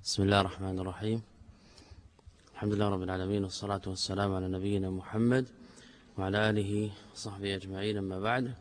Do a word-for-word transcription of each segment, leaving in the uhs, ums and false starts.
بسم الله الرحمن الرحيم. الحمد لله رب العالمين، والصلاة والسلام على نبينا محمد وعلى آله وصحبه أجمعين. أما بعد،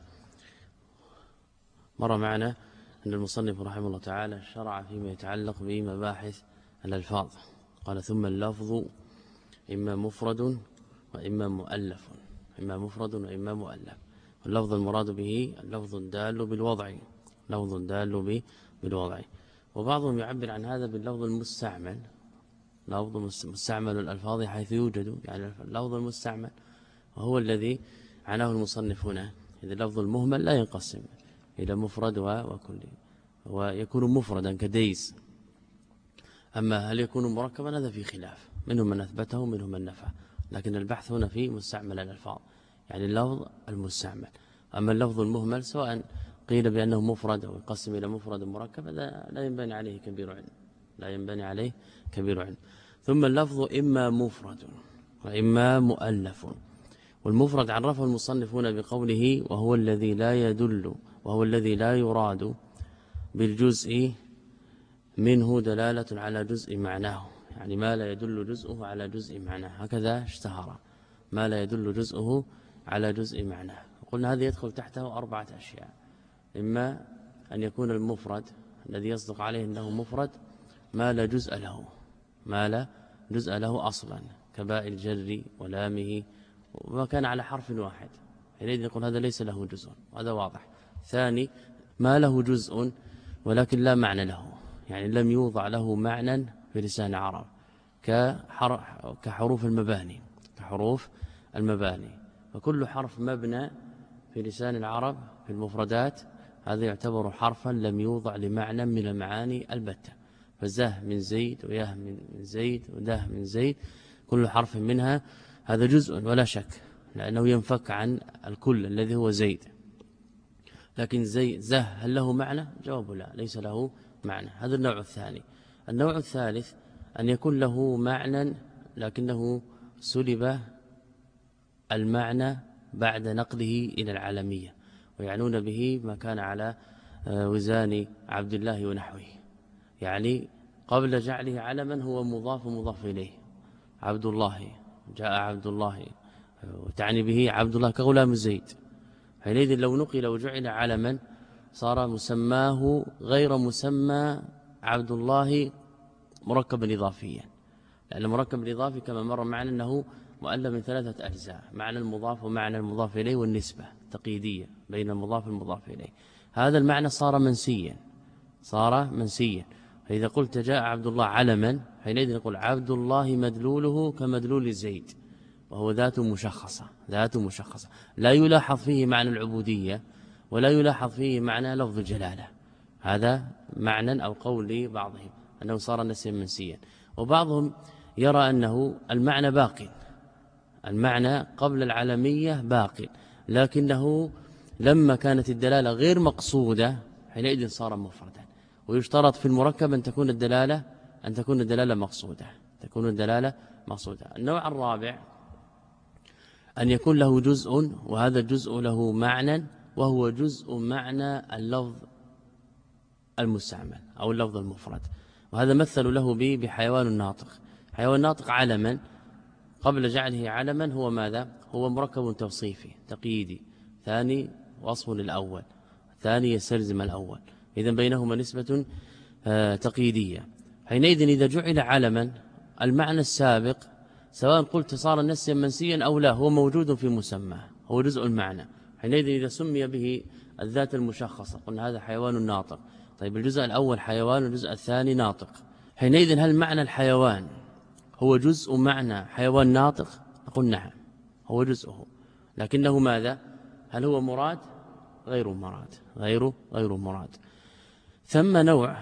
مر معنا أن المصنف رحمه الله تعالى شرع فيما يتعلق بمباحث الألفاظ. قال: ثم اللفظ إما مفرد وإما مؤلف، إما مفرد وإما مؤلف. واللفظ المراد به اللفظ الدال بالوضع، لفظ الدال بالوضع. وبعضهم يعبر عن هذا باللفظ المستعمل، لفظ مستعمل الألفاظ حيث يوجد، يعني اللفظ المستعمل وهو الذي عناه المصنف هنا. إذا اللفظ المهمل لا ينقسم إلى مفرد وكل، ويكون مفردا كديس. أما هل يكون مركبا هذا في خلاف، منهم من أثبته ومنهم من نفى، لكن البحث هنا في مستعمل الألفاظ، يعني اللفظ المستعمل. أما اللفظ المهمل سواء قيل بأنه مفرد أو يقسم إلى مفرد مركب، هذا لا ينبني عليه كبير علم، لا ينبني عليه كبير علم. ثم اللفظ إما مفرد وإما مؤلف. والمفرد عرفه المصنف هنا بقوله: وهو الذي لا يدل، وهو الذي لا يراد بالجزء منه دلالة على جزء معناه، يعني ما لا يدل جزءه على جزء معناه. هكذا اشتهر: ما لا يدل جزءه على جزء معناه. وقلنا هذا يدخل تحته أربعة أشياء: إما أن يكون المفرد الذي يصدق عليه أنه مفرد ما لا جزء له، ما لا جزء له أصلا، كباء الجر ولامه، وما كان على حرف واحد، حينئذ يقول هذا ليس له جزء، وهذا واضح. ثاني: ما له جزء ولكن لا معنى له، يعني لم يوضع له معنى في لسان العرب، كحروف المباني، كحروف المباني. وكل حرف مبنى في لسان العرب في المفردات هذا يعتبر حرفا لم يوضع لمعنى من المعاني البتة. فزه من زيد، ويه من زيد، وده من زيد، كل حرف منها هذا جزء ولا شك، لأنه ينفك عن الكل الذي هو زيد. لكن زي زه هل له معنى؟ جواب لا، ليس له معنى. هذا النوع الثاني. النوع الثالث أن يكون له معنى لكنه سلب المعنى بعد نقله إلى العالمية، ويعنون به ما كان على وزان عبد الله ونحوه، يعني قبل جعله علما هو مضاف مضاف إليه. عبد الله، جاء عبد الله، وتعني به عبد الله كغلام زيد. حينئذ لو نقل وجعل علما صار مسماه غير مسمى عبد الله مركبا إضافيا، لأن المركب الإضافي كما مر معنا أنه مؤلف من ثلاثة أجزاء: معنى المضاف ومعنى المضاف إليه والنسبة تقييدية بين المضاف والمضاف إليه. هذا المعنى صار منسيا، صار منسيا. فإذا قلت جاء عبد الله علما، حينئذ نقول عبد الله مدلوله كمدلول زيد، وهو ذات مشخصة، ذات مشخصة لا يلاحظ فيه معنى العبودية ولا يلاحظ فيه معنى لفظ الجلالة. هذا معنى أو قول لبعضهم أنه صار نسيا منسيا. وبعضهم يرى أنه المعنى باق، المعنى قبل العالمية باق، لكنه لما كانت الدلالة غير مقصودة حينئذ صار مفردا. ويشترط في المركب أن تكون الدلالة أن تكون الدلالة مقصودة، تكون الدلالة مقصودة. النوع الرابع أن يكون له جزء، وهذا الجزء له معنى، وهو جزء معنى اللفظ المستعمل أو اللفظ المفرد. وهذا مثل له به بحيوان الناطق. حيوان الناطق علما قبل جعله علما هو ماذا؟ هو مركب توصيفي تقييدي، ثاني وصف للأول، ثاني يستلزم الأول، إذن بينهما نسبة تقييدية. حينئذ إذا جعل علما المعنى السابق سواء قلت صار نسيا منسيا أو لا هو موجود في مسماه، هو جزء المعنى. حينئذ إذا سمي به الذات المشخصة قلنا هذا حيوان ناطق. طيب الجزء الأول حيوان والجزء الثاني ناطق، حينئذ هل معنى الحيوان هو جزء معنى حيوان ناطق؟ نقول نعم هو جزءه، لكنه ماذا؟ هل هو مراد؟ غير مراد، غير غير مراد. ثم نوع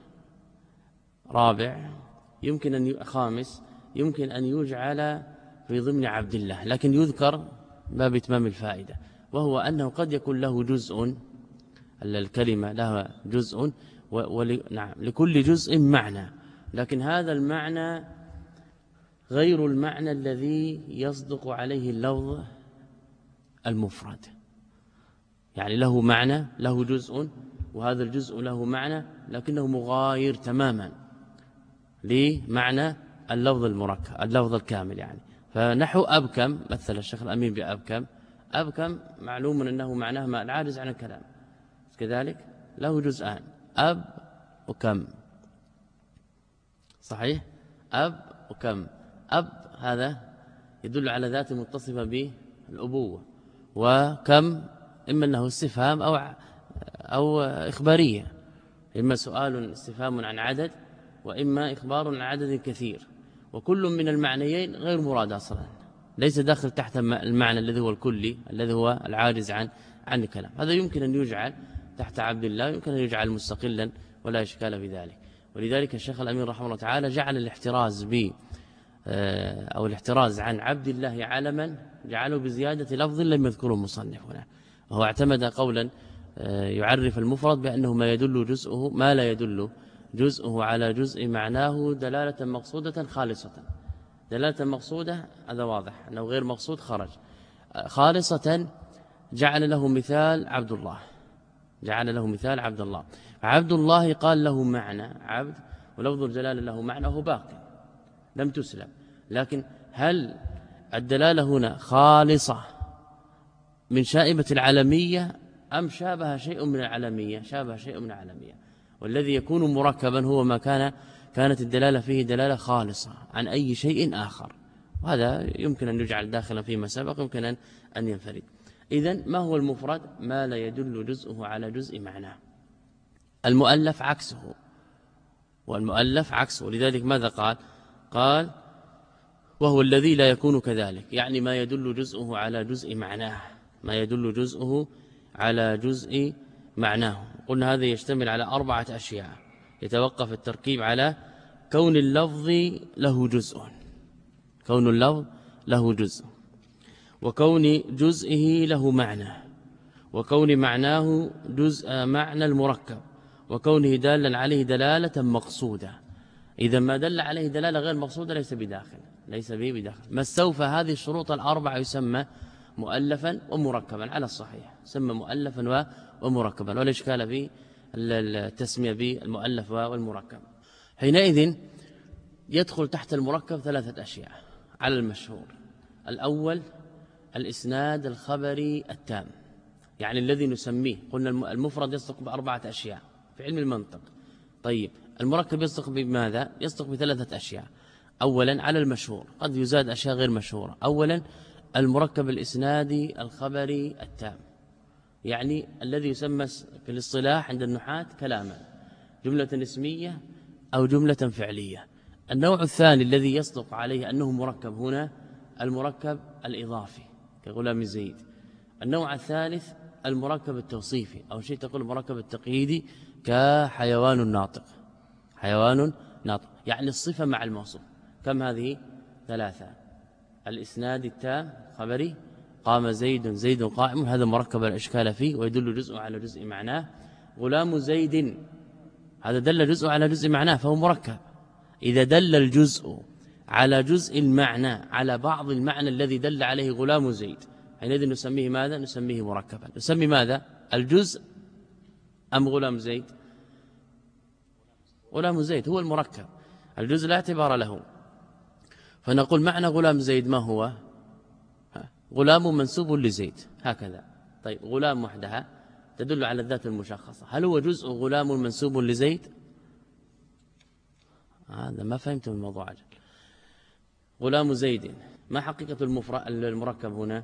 رابع يمكن أن خامس يمكن أن يجعل في ضمن عبد الله، لكن يذكر باب إتمام الفائدة، وهو أنه قد يكون له جزء، الكلمة لها جزء، ول... نعم لكل جزء معنى، لكن هذا المعنى غير المعنى الذي يصدق عليه اللفظ المفرد، يعني له معنى، له جزء، وهذا الجزء له معنى لكنه مغاير تماما لمعنى اللفظ المركب اللفظ الكامل يعني. فنحو أبكم مثل الشيخ الأمين بأبكم، أبكم معلوم أنه معناه ما العاجز عن الكلام، كذلك له جزءان أب وكم، صحيح؟ أب وكم. أب هذا يدل على ذات متصفة بالأبوة، وكم إما أنه استفهام أو أو إخبارية، إما سؤال استفهام عن عدد وإما إخبار عن عدد كثير، وكل من المعنيين غير مراد أصلا، ليس داخل تحت المعنى الذي هو الكلي الذي هو العاجز عن عن الكلام. هذا يمكن أن يجعل تحت عبد الله، يمكن أن يجعل مستقلا ولا إشكال في ذلك. ولذلك الشيخ الأمين رحمه الله تعالى جعل الاحتراز ب أو الاحتراز عن عبد الله علما جعله بزيادة لفظ لم يذكره المصنف هنا، وهو اعتمد قولا يعرف المفرد بأنه ما يدل جزءه ما لا يدل جزءه على جزء معناه دلالة مقصودة خالصة. دلالة مقصودة هذا واضح أنه غير مقصود خرج. خالصة جعل له مثال عبد الله، جعل له مثال عبد الله. عبد الله قال له معنى عبد، ولفظ الجلالة له معنى وهو باقي لم تسلم، لكن هل الدلالة هنا خالصة من شائبة العلمية أم شابه شيء من العلمية؟ شابه شيء من العلمية، والذي يكون مركبا هو ما كان كانت الدلالة فيه دلالة خالصة عن أي شيء آخر، وهذا يمكن أن يجعل داخلا فيما سبق، يمكن أن ينفرد. إذن ما هو المفرد؟ ما لا يدل جزءه على جزء معناه. المؤلف عكسه، والمؤلف عكسه، ولذلك ماذا قال؟ قال وهو الذي لا يكون كذلك، يعني ما يدل جزءه على جزء معناه، ما يدل جزءه على جزء معناه. قلنا هذا يشتمل على أربعة أشياء، يتوقف التركيب على كون اللفظ له جزء، كون اللفظ له جزء، وكون جزئه له معنى، وكون معناه جزء معنى المركب، وكونه دالا عليه دلالة مقصودة. إذا ما دل عليه دلالة غير مقصودة ليس بداخل، ليس به بداخل. ما استوفى هذه الشروط الأربعة يسمى مؤلفا ومركبا على الصحيح، يسمى مؤلفا ومركبا، ولا إشكال في التسمية بالمؤلف والمركب. حينئذ يدخل تحت المركب ثلاثة أشياء على المشهور. الأول الإسناد الخبري التام، يعني الذي نسميه، قلنا المفرد يصدق بأربعة أشياء في علم المنطق. طيب المركب يصدق بماذا؟ يصدق بثلاثة أشياء. أولا على المشهور، قد يزاد أشياء غير مشهورة. أولا المركب الإسنادي الخبري التام، يعني الذي يسمى في الاصطلاح عند النحاة كلاما، جملة اسمية أو جملة فعلية. النوع الثاني الذي يصدق عليه أنه مركب هنا المركب الإضافي كغلام زيد. النوع الثالث المركب التوصيفي، أو شيء تقول المركب التقييدي كحيوان ناطق، حيوان ناطق يعني الصفة مع الموصوف. كم هذه؟ ثلاثة. الإسناد التام خبري، قام زيد زيد قائم، هذا مركب الإشكال فيه ويدل جزء على جزء معناه. غلام زيد هذا دل جزء على جزء معناه فهو مركب. إذا دل الجزء على جزء المعنى على بعض المعنى الذي دل عليه غلام زيد، حينئذ نسميه ماذا؟ نسميه مركبا. نسمي ماذا؟ الجزء أم غلام زيد؟ غلام زيد هو المركب، الجزء لا اعتبار له. فنقول معنى غلام زيد ما هو؟ غلام منسوب لزيد هكذا. طيب غلام وحدها تدل على الذات المشخصة، هل هو جزء غلام منسوب لزيد؟ هذا ما فهمتم الموضوع عجل. غلام زيد ما حقيقة المركب هنا؟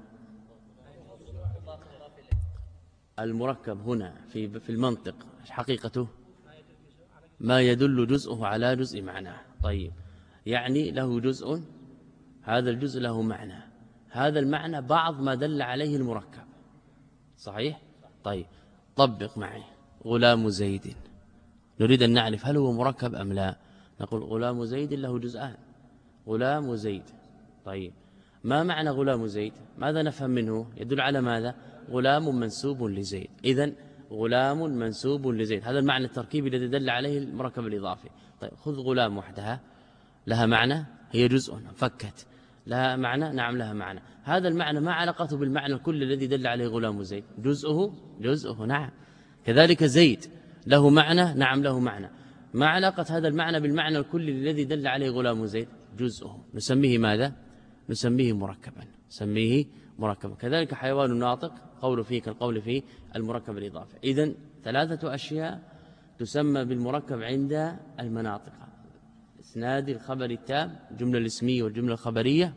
المركب هنا في في المنطق حقيقته ما يدل جزءه على جزء معناه. طيب يعني له جزء، هذا الجزء له معنى، هذا المعنى بعض ما دل عليه المركب، صحيح؟ طيب طبق معي غلام زيد، نريد أن نعرف هل هو مركب أم لا. نقول غلام زيد له جزءان، غلام زيد. طيب ما معنى غلام زيد؟ ماذا نفهم منه؟ يدل على ماذا؟ غلام منسوب لزيد. إذن غلام منسوب لزيد، هذا المعنى التركيبي الذي دل عليه المركب الإضافي. طيب خذ غلام وحدها، لها معنى، هي جزء فكت، لها معنى، نعم لها معنى. هذا المعنى ما علاقته بالمعنى الكل الذي دل عليه غلام زيد؟ جزءه جزءه نعم. كذلك زيد له معنى، نعم له معنى. ما علاقة هذا المعنى بالمعنى الكلي الذي دل عليه غلام زيد؟ جزءه، نسميه ماذا؟ نسميه مركبا، نسميه مركبا. كذلك حيوان ناطق قول فيه كالقول فيه المركب الإضافي. إذن ثلاثة أشياء تسمى بالمركب عند المناطق: إسناد الخبر التام، الجملة الاسمية والجملة الخبرية،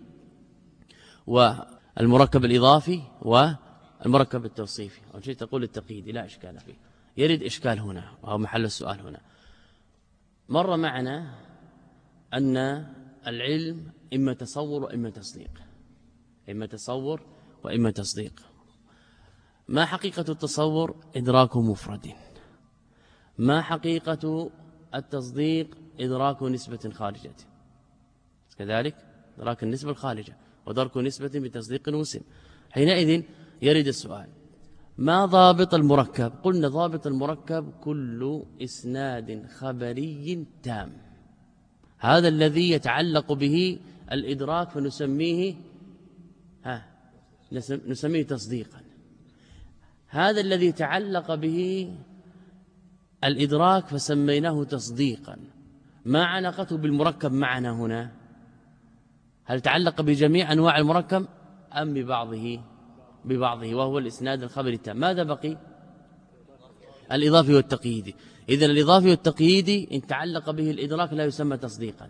والمركب الإضافي والمركب التوصيفي. أو شيء تقول التقييدي، لا إشكال فيه. يرد إشكال هنا وهو محل السؤال هنا. مر معنا أن العلم إما تصور وإما تصديق، إما تصور وإما تصديق. ما حقيقة التصور؟ إدراك مفرد. ما حقيقة التصديق؟ إدراك نسبة خارجة. كذلك إدراك النسبة الخارجة ودرك نسبة بتصديق وسم. حينئذ يرد السؤال: ما ضابط المركب؟ قلنا ضابط المركب كل إسناد خبري تام، هذا الذي يتعلق به الإدراك فنسميه ها نسميه تصديقا. هذا الذي تعلق به الإدراك فسميناه تصديقا. ما علاقته بالمركب معنا هنا؟ هل تعلق بجميع أنواع المركب أم ببعضه؟ ببعضه، وهو الإسناد الخبري التام. ماذا بقي؟ الإضافي والتقييدي. إذن الإضافي والتقييدي إن تعلق به الإدراك لا يسمى تصديقا.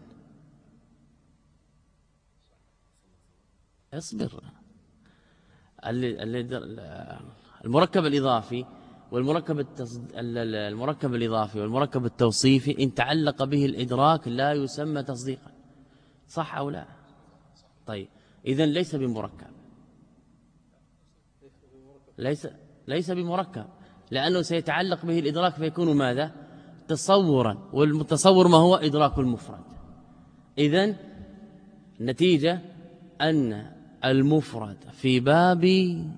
اصبر. المركب الإضافي والمركب المركب الإضافي والمركب التوصيفي إن تعلق به الإدراك لا يسمى تصديقا، صح أو لا؟ طيب إذن ليس بمركب، ليس ليس بمركب، لأنه سيتعلق به الإدراك فيكون ماذا؟ تصورا، والمتصور ما هو؟ إدراك المفرد. إذن النتيجة أن المفرد في باب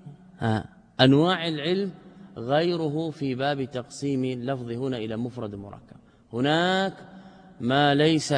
أنواع العلم غيره في باب تقسيم اللفظ هنا إلى مفرد مركب. هناك ما ليس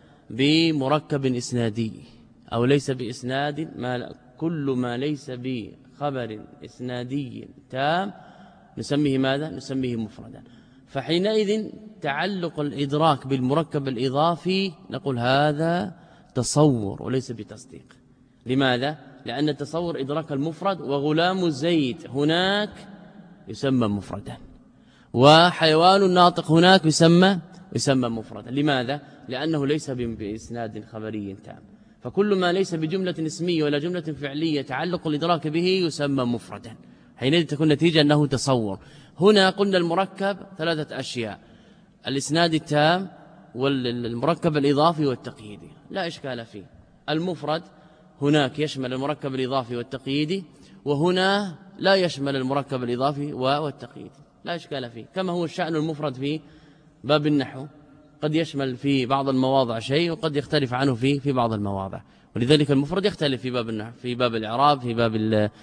بمركب إسنادي أو ليس بإسناد، ما كل ما ليس بخبر إسنادي تام نسميه ماذا؟ نسميه مفردا. فحينئذ تعلق الإدراك بالمركب الإضافي نقول هذا تصور وليس بتصديق. لماذا؟ لأن التصور إدراك المفرد، وغلام زيد هناك يسمى مفردا، وحيوان الناطق هناك يسمى يسمى مفردا. لماذا؟ لأنه ليس بإسناد خبري تام. فكل ما ليس بجملة اسمية ولا جملة فعلية تعلق الإدراك به يسمى مفردا. حينئذ تكون نتيجة أنه تصور. هنا قلنا المركب ثلاثة أشياء: الإسناد التام والمركب الإضافي والتقييدي، لا إشكال فيه. المفرد هناك يشمل المركب الإضافي والتقييدي، وهنا لا يشمل المركب الإضافي والتقييدي، لا إشكال فيه. كما هو الشأن المفرد في باب النحو، قد يشمل في بعض المواضع شيء وقد يختلف عنه في في بعض المواضع. ولذلك المفرد يختلف في باب النحو، في باب الإعراب، في باب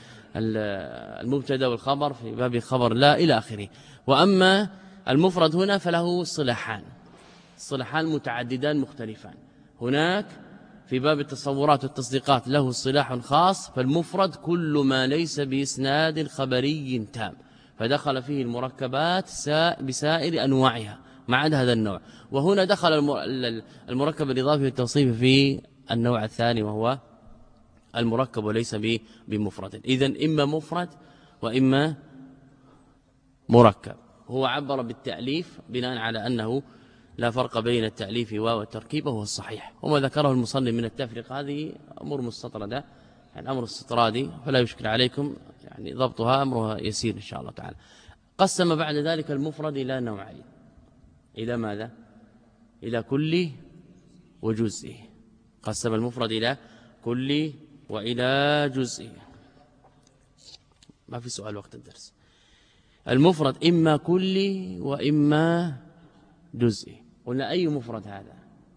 المبتدا والخبر، في باب الخبر لا إلى آخره. وأما المفرد هنا فله صلاحان، صلاحان متعددان مختلفان. هناك في باب التصورات والتصديقات له صلاح خاص، فالمفرد كل ما ليس بإسناد خبري تام، فدخل فيه المركبات بسائر أنواعها ما عدا هذا النوع. وهنا دخل المركب الإضافي والتوصيفي في النوع الثاني وهو المركب وليس بمفرد. إذن إما مفرد وإما مركب. هو عبر بالتأليف بناء على أنه لا فرق بين التأليف والتركيب، وهو الصحيح. وما ذكره المصنف من التفريق هذه أمور مستطردة، يعني أمر استطرادي فلا يشكل عليكم، يعني ضبطها أمرها يسير إن شاء الله تعالى. قسم بعد ذلك المفرد إلى نوعين. إلى ماذا؟ إلى كل وجزئه. قسم المفرد إلى كل وإلى جزئه. ما في سؤال وقت الدرس. المفرد إما كلي وإما جزئي. قلنا أي مفرد هذا؟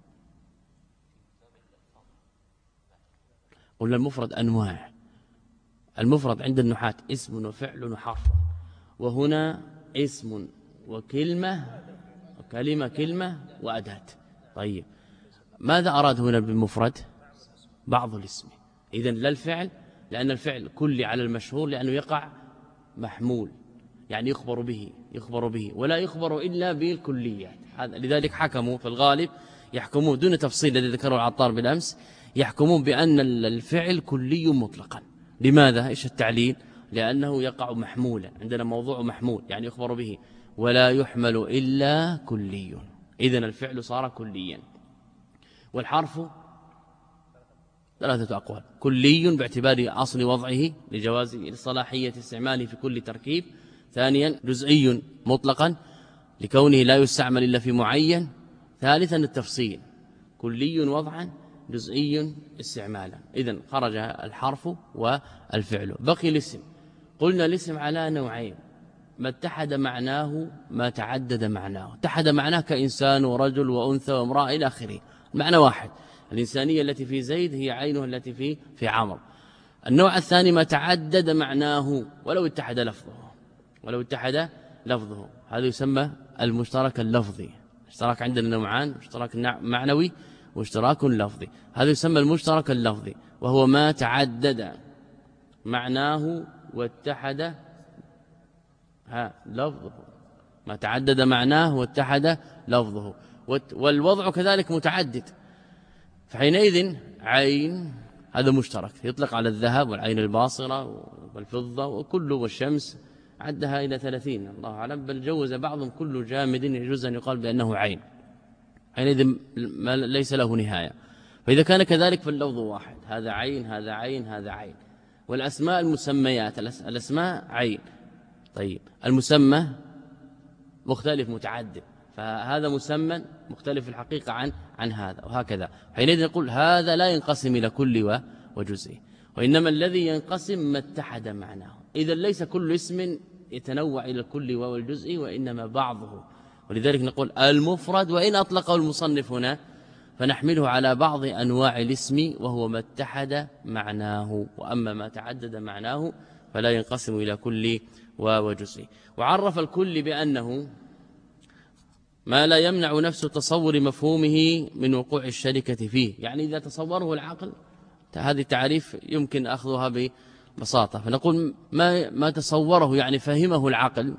قلنا المفرد أنواع. المفرد عند النحاة اسم وفعل وحرف، وهنا اسم وكلمة وكلمة كلمة وأداة. طيب ماذا أراد هنا بالمفرد؟ بعض الاسم. إذن لا الفعل، لأن الفعل كلي على المشهور لأنه يقع محمول، يعني يخبر به يخبر به ولا يخبر إلا بالكليات. لذلك حكموا في الغالب يحكمون دون تفصيل الذي ذكره العطار بالأمس، يحكمون بأن الفعل كلي مطلقا. لماذا؟ إيش التعليل؟ لأنه يقع محمولا، عندنا موضوع محمول يعني يخبر به ولا يحمل إلا كلي، إذن الفعل صار كليا. والحرف ثلاثة أقوال: كلي باعتبار أصل وضعه لجواز صلاحية استعماله في كل تركيب، ثانيا جزئي مطلقا لكونه لا يستعمل إلا في معين، ثالثا التفصيل كلي وضعا جزئي استعمالا. إذن خرج الحرف والفعل. بقي الاسم. قلنا الاسم على نوعين: ما اتحد معناه ما تعدد معناه. اتحد معناه كإنسان ورجل وأنثى وامرأة إلى آخره، معنى واحد. الإنسانية التي في زيد هي عينه التي في في عمرو. النوع الثاني ما تعدد معناه ولو اتحد لفظه ولو اتحد لفظه هذا يسمى المشترك اللفظي. اشتراك عندنا نوعان: اشتراك معنوي واشتراك لفظي. هذا يسمى المشترك اللفظي، وهو ما تعدد معناه واتحد ها لفظه، ما تعدد معناه واتحد لفظه. والوضع كذلك متعدد، فحينئذ عين هذا مشترك يطلق على الذهب والعين الباصرة والفضة وكله، والشمس عدها إلى ثلاثين الله أعلم، بل جوز بعضهم كل جامد يجوز أن يقال بأنه عين، حينئذ ليس له نهاية. فإذا كان كذلك فاللفظ واحد، هذا عين هذا عين هذا عين. والأسماء المسميات، الأسماء عين، طيب المسمى مختلف متعدد، فهذا مسمى مختلف الحقيقة عن عن هذا، وهكذا. حينئذ نقول هذا لا ينقسم إلى كل وجزء، وإنما الذي ينقسم ما اتحد معناه. إذا ليس كل اسم يتنوع إلى الكل والجزء، وإنما بعضه. ولذلك نقول المفرد وإن أطلقه المصنف هنا فنحمله على بعض أنواع الاسم، وهو ما اتحد معناه. وأما ما تعدد معناه فلا ينقسم إلى كل وجزء. وعرف الكل بأنه ما لا يمنع نفس تصور مفهومه من وقوع الشركة فيه، يعني إذا تصوره العقل. هذه التعريف يمكن أخذها ببساطة، فنقول ما ما تصوره يعني فهمه العقل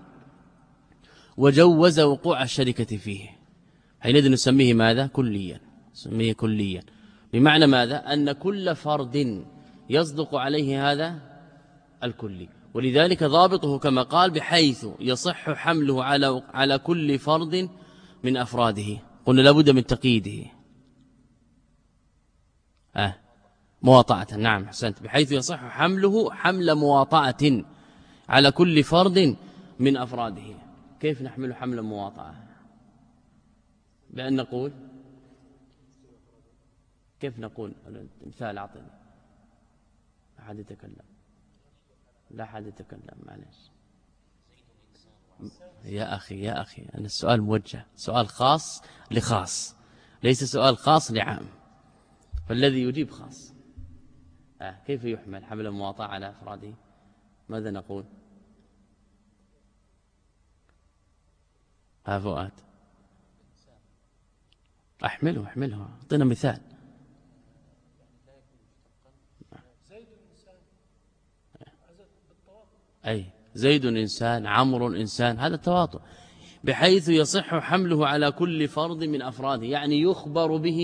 وجوز وقوع الشركة فيه، حينئذ نسميه ماذا؟ كليا. نسميه كليا بمعنى ماذا؟ أن كل فرد يصدق عليه هذا الكلي، ولذلك ضابطه كما قال بحيث يصح حمله على على كل فرد من أفراده. قلنا لابد من تقييده. آه مواطأة، نعم حسنت، بحيث يصح حمله حمل مواطأة على كل فرد من أفراده. كيف نحمل حمل مواطأة؟ بأن نقول، كيف نقول؟ مثال أعطني. أحد يتكلم، لا أحد يتكلم، معلش يا أخي يا أخي أنا السؤال موجه، سؤال خاص لخاص، ليس سؤال خاص لعام، فالذي يجيب خاص. آه كيف يحمل حمل المواطأة على أفراده؟ ماذا نقول؟ ها فؤاد أحمله أحمله أعطينا مثال. أي زيد إنسان، عمرو إنسان، هذا التواطؤ، بحيث يصح حمله على كل فرد من أفراده، يعني يخبر به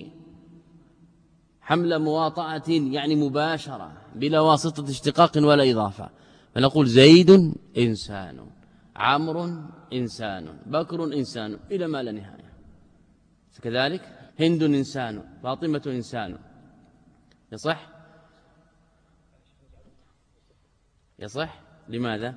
حمل مواطأة، يعني مباشرة بلا واسطة اشتقاق ولا إضافة. فنقول زيد إنسان، عمرو إنسان، بكر إنسان، إلى ما لا نهاية. كذلك هند إنسان، فاطمة إنسان. يصح؟ يصح؟ لماذا؟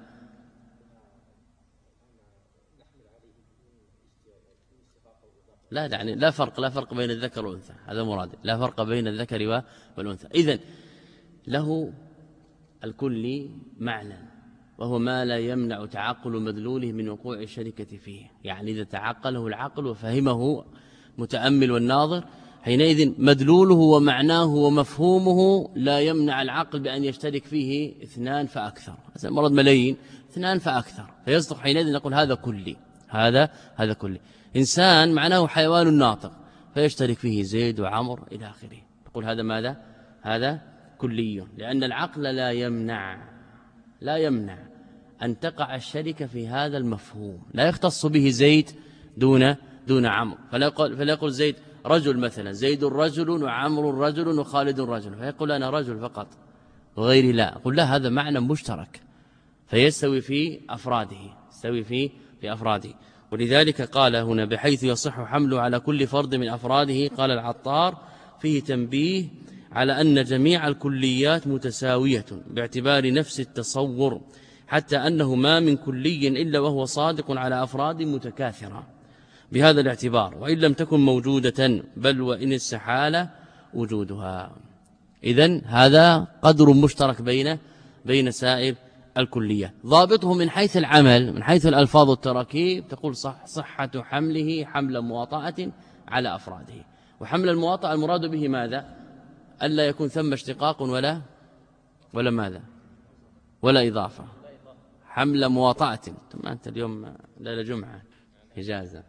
لا يعني لا فرق لا فرق بين الذكر والأنثى، هذا مراد، لا فرق بين الذكر والأنثى. إذن له الكل معنى، وهو ما لا يمنع تعقل مدلوله من وقوع الشركة فيه، يعني إذا تعقله العقل وفهمه متأمل والناظر، حينئذ مدلوله ومعناه ومفهومه لا يمنع العقل بأن يشترك فيه اثنان فأكثر، هذا مرض ملايين، اثنان فأكثر، فيصدق حينئذ نقول هذا كلي. هذا هذا كلي. إنسان معناه حيوان ناطق، فيشترك فيه زيد وعمر إلى آخره، نقول هذا ماذا؟ هذا كلي، لأن العقل لا يمنع لا يمنع أن تقع الشركة في هذا المفهوم، لا يختص به زيد دون دون عمرو، فلا يقول, فلا يقول زيد رجل مثلا، زيد رجل وعمرو رجل وخالد رجل، فيقول أنا رجل فقط وغيري لا، أقول لا، هذا معنى مشترك فيستوي في أفراده، يستوي في في أفراده. ولذلك قال هنا بحيث يصح حمله على كل فرد من أفراده. قال العطار فيه تنبيه على أن جميع الكليات متساوية باعتبار نفس التصور، حتى أنه ما من كلي إلا وهو صادق على أفراد متكاثرة بهذا الاعتبار، وإن لم تكن موجودة، بل وإن استحال وجودها. إذن هذا قدر مشترك بين بين سائر الكلية. ضابطه من حيث العمل، من حيث الألفاظ والتراكيب، تقول صح صحة حمله حمل مواطأة على أفراده. وحمل المواطأة المراد به ماذا؟ ألا يكون ثم اشتقاق ولا ولا ماذا ولا إضافة، حمل مواطأة. ثم أنت اليوم ليلة جمعة إجازة.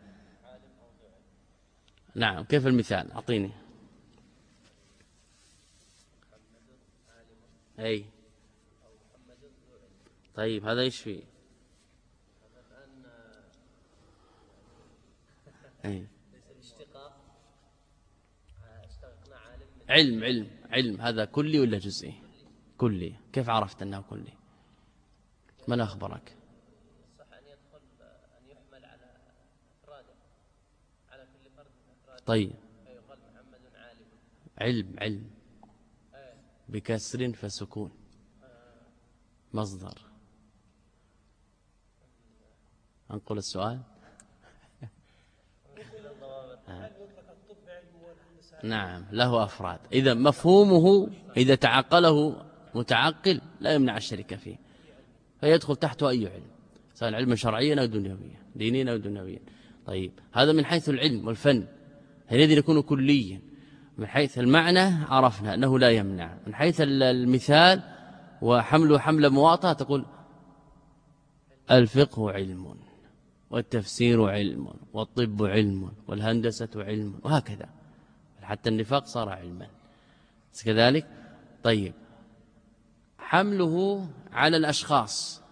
نعم، كيف المثال؟ أعطيني. أي طيب، هذا ايش فيه؟ أي علم علم علم هذا كلي ولا جزئي؟ كلي. كيف عرفت أنه كلي؟ من أخبرك؟ صح أن يدخل أن يحمل على أفراده، على كل فرد أفراده. طيب، فيقال محمد عالم. علم علم بكسر فسكون مصدر. أنقل السؤال. نعم، له أفراد. إذا مفهومه إذا تعقله متعقل لا يمنع الشركة فيه، فيدخل تحته أي علم، سواء علما شرعيا أو دنيويا، دينيا أو دنيويا. طيب، هذا من حيث العلم والفن، حينئذ يكون كليا. من حيث المعنى عرفنا أنه لا يمنع. من حيث المثال وحمل حمل مواطأة، تقول الفقه علم، والتفسير علم، والطب علم، والهندسة علم، وهكذا، حتى النفاق صار علما كذلك. طيب، حمله على الأشخاص،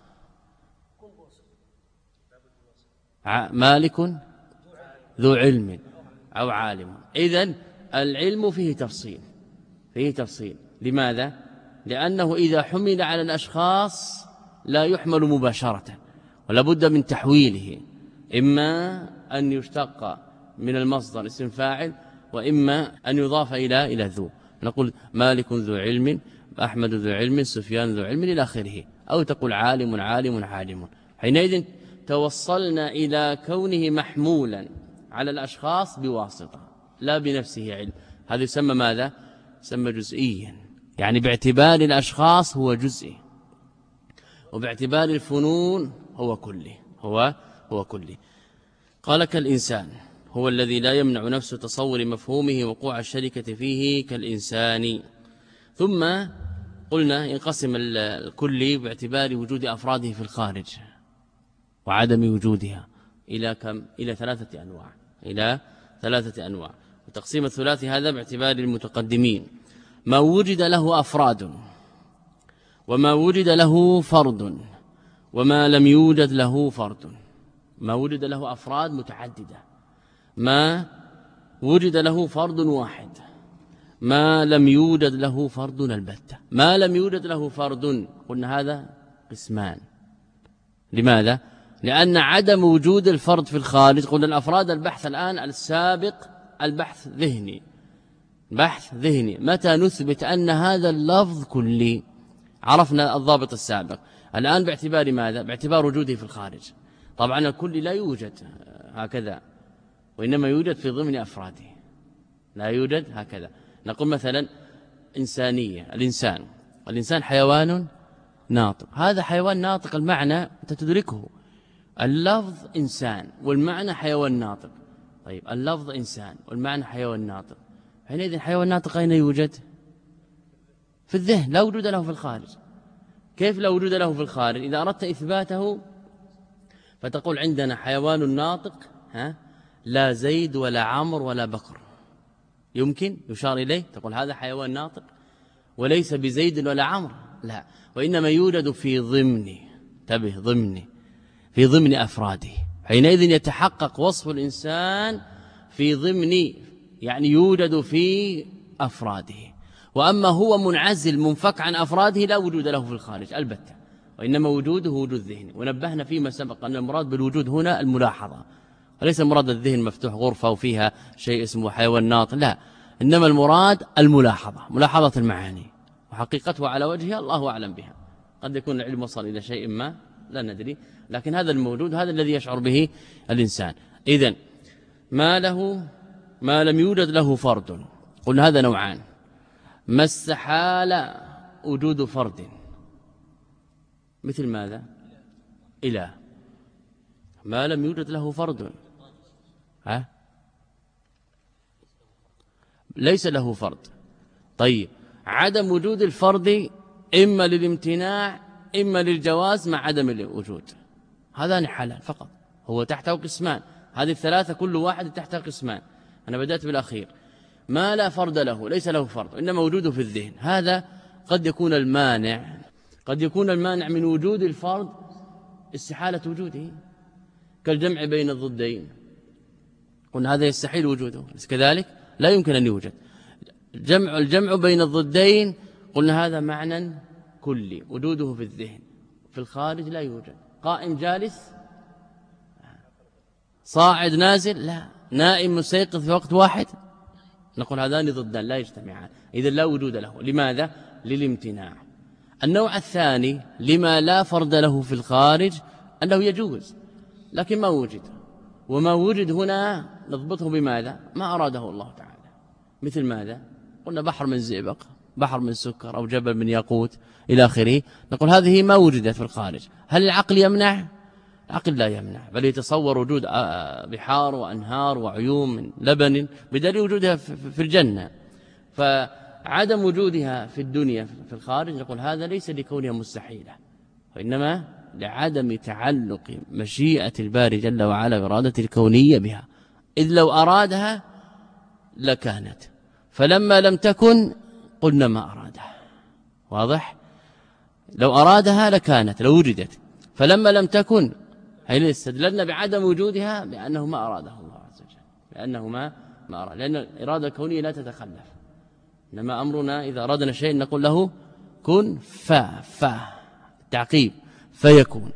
مالك ذو علم أو عالم. إذن العلم فيه تفصيل، فيه تفصيل. لماذا؟ لأنه إذا حمل على الأشخاص لا يحمل مباشرة، ولا بد من تحويله، إما أن يشتق من المصدر اسم فاعل، وإما أن يضاف إلى إلى ذو. نقول مالك ذو علم، أحمد ذو علم، سفيان ذو علم إلى آخره، أو تقول عالم عالم عالم. حينئذ توصلنا إلى كونه محمولا على الأشخاص بواسطة لا بنفسه علم. هذا يسمى ماذا؟ يسمى جزئيا، يعني باعتبار الأشخاص هو جزئي، وباعتبار الفنون هو كلي، هو هو كلي. قال كالإنسان هو الذي لا يمنع نفس تصور مفهومه وقوع الشركة فيه كالإنسان. ثم قلنا ينقسم الكلي باعتبار وجود أفراده في الخارج وعدم وجودها إلى كم؟ إلى ثلاثة أنواع، إلى ثلاثة أنواع. وتقسيم الثلاثي هذا باعتبار المتقدمين: ما وجد له أفراد، وما وجد له فرد، وما لم يوجد له فرد. ما وجد له أفراد متعددة، ما وجد له فرد واحد، ما لم يوجد له فرد البتة. ما لم يوجد له فرد قلنا هذا قسمان. لماذا؟ لأن عدم وجود الفرد في الخارج، قلنا الأفراد البحث الآن السابق البحث ذهني، بحث ذهني. متى نثبت أن هذا اللفظ كلي؟ عرفنا الضابط السابق. الآن باعتبار ماذا؟ باعتبار وجوده في الخارج. طبعا الكل لا يوجد هكذا، وإنما يوجد في ضمن أفراده، لا يوجد هكذا. نقول مثلا إنسانية، الإنسان، الإنسان حيوان ناطق. هذا حيوان ناطق، المعنى أنت تدركه، اللفظ إنسان والمعنى حيوان ناطق. طيب، اللفظ إنسان والمعنى حيوان ناطق، حينئذ حيوان ناطق أين يوجد؟ في الذهن، لا وجود له في الخارج. كيف لا وجود له في الخارج؟ إذا أردت إثباته فتقول عندنا حيوان ناطق، ها، لا زيد ولا عمر ولا بكر. يمكن يشار إليه، تقول هذا حيوان ناطق وليس بزيد ولا عمر، لا، وإنما يوجد في ضمن انتبه ضمني في ضمن أفراده، حينئذ يتحقق وصف الإنسان في ضمن يعني يوجد في أفراده. وأما هو منعزل منفك عن أفراده لا وجود له في الخارج البتة، وإنما وجوده وجود ذهني. ونبهنا فيما سبق أن المراد بالوجود هنا الملاحظة، وليس مراد الذهن مفتوح غرفة وفيها شيء اسمه حيوان ناطق، لا، إنما المراد الملاحظة، ملاحظة المعاني، وحقيقتها على وجهها الله أعلم بها. قد يكون العلم وصل إلى شيء ما لا ندري، لكن هذا الموجود هذا الذي يشعر به الإنسان. إذن ما له ما لم يوجد له فرد، قلنا هذا نوعان. ما استحال وجود فرد مثل ماذا؟ إله. ما لم يوجد له فرد ها؟ ليس له فرد. طيب عدم وجود الفرد إما للامتناع إما للجواز مع عدم الوجود، هذان حالان فقط، هو تحته قسمان، هذه الثلاثة كل واحد تحته قسمان. أنا بدأت بالأخير، ما لا فرد له، ليس له فرد إنما وجوده في الذهن، هذا قد يكون المانع، قد يكون المانع من وجود الفرد استحالة وجوده، كالجمع بين الضدين، قلنا هذا يستحيل وجوده، بس كذلك لا يمكن أن يوجد. جمع الجمع بين الضدين قلنا هذا معنى كلي، وجوده في الذهن، في الخارج لا يوجد. قائم جالس، صاعد نازل، لا، نائم مستيقظ في وقت واحد، نقول هذان ضدان لا يجتمعان، إذا لا وجود له. لماذا؟ للامتناع. النوع الثاني لما لا فرد له في الخارج أنه يجوز لكن ما وجد، وما وجد هنا نضبطه بماذا؟ ما أراده الله تعالى. مثل ماذا؟ قلنا بحر من زئبق، بحر من سكر، أو جبل من ياقوت إلى آخره، نقول هذه ما وجدت في الخارج. هل العقل يمنع؟ العقل لا يمنع، بل يتصور وجود بحار وأنهار وعيون من لبن بدليل وجودها في الجنة. فعدم وجودها في الدنيا في الخارج نقول هذا ليس لكونها مستحيلة، وإنما لعدم تعلق مشيئة الباري جل وعلا بإرادة الكونية بها، إذ لو أرادها لكانت، فلما لم تكن قلنا ما أرادها. واضح؟ لو أرادها لكانت، لو وجدت، فلما لم تكن حين استدللنا بعدم وجودها بأنه ما أراده الله عز وجل، بأنه ما ما أراد، لأن الإرادة الكونية لا تتخلف، إنما أمرنا إذا أردنا شيء نقول له كن فا فا تعقيب فيكون.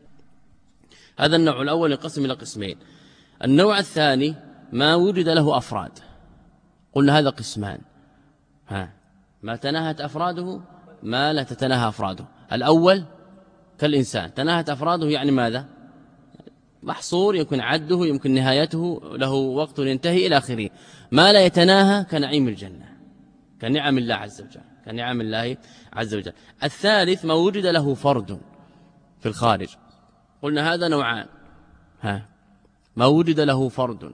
هذا النوع الأول ينقسم إلى قسمين. النوع الثاني ما وجد له أفراد، قلنا هذا قسمان، ها ما تناهت أفراده، ما لا تتناهى أفراده. الأول كالإنسان تناهت أفراده، يعني ماذا؟ محصور، يمكن عده، يمكن نهايته، له وقت ينتهي إلى آخره. ما لا يتناهى كنعيم الجنة، كنعم الله عز وجل، كنعم الله عز وجل. الثالث ما وجد له فرد في الخارج، قلنا هذا نوعان، ها ما وجد له فرد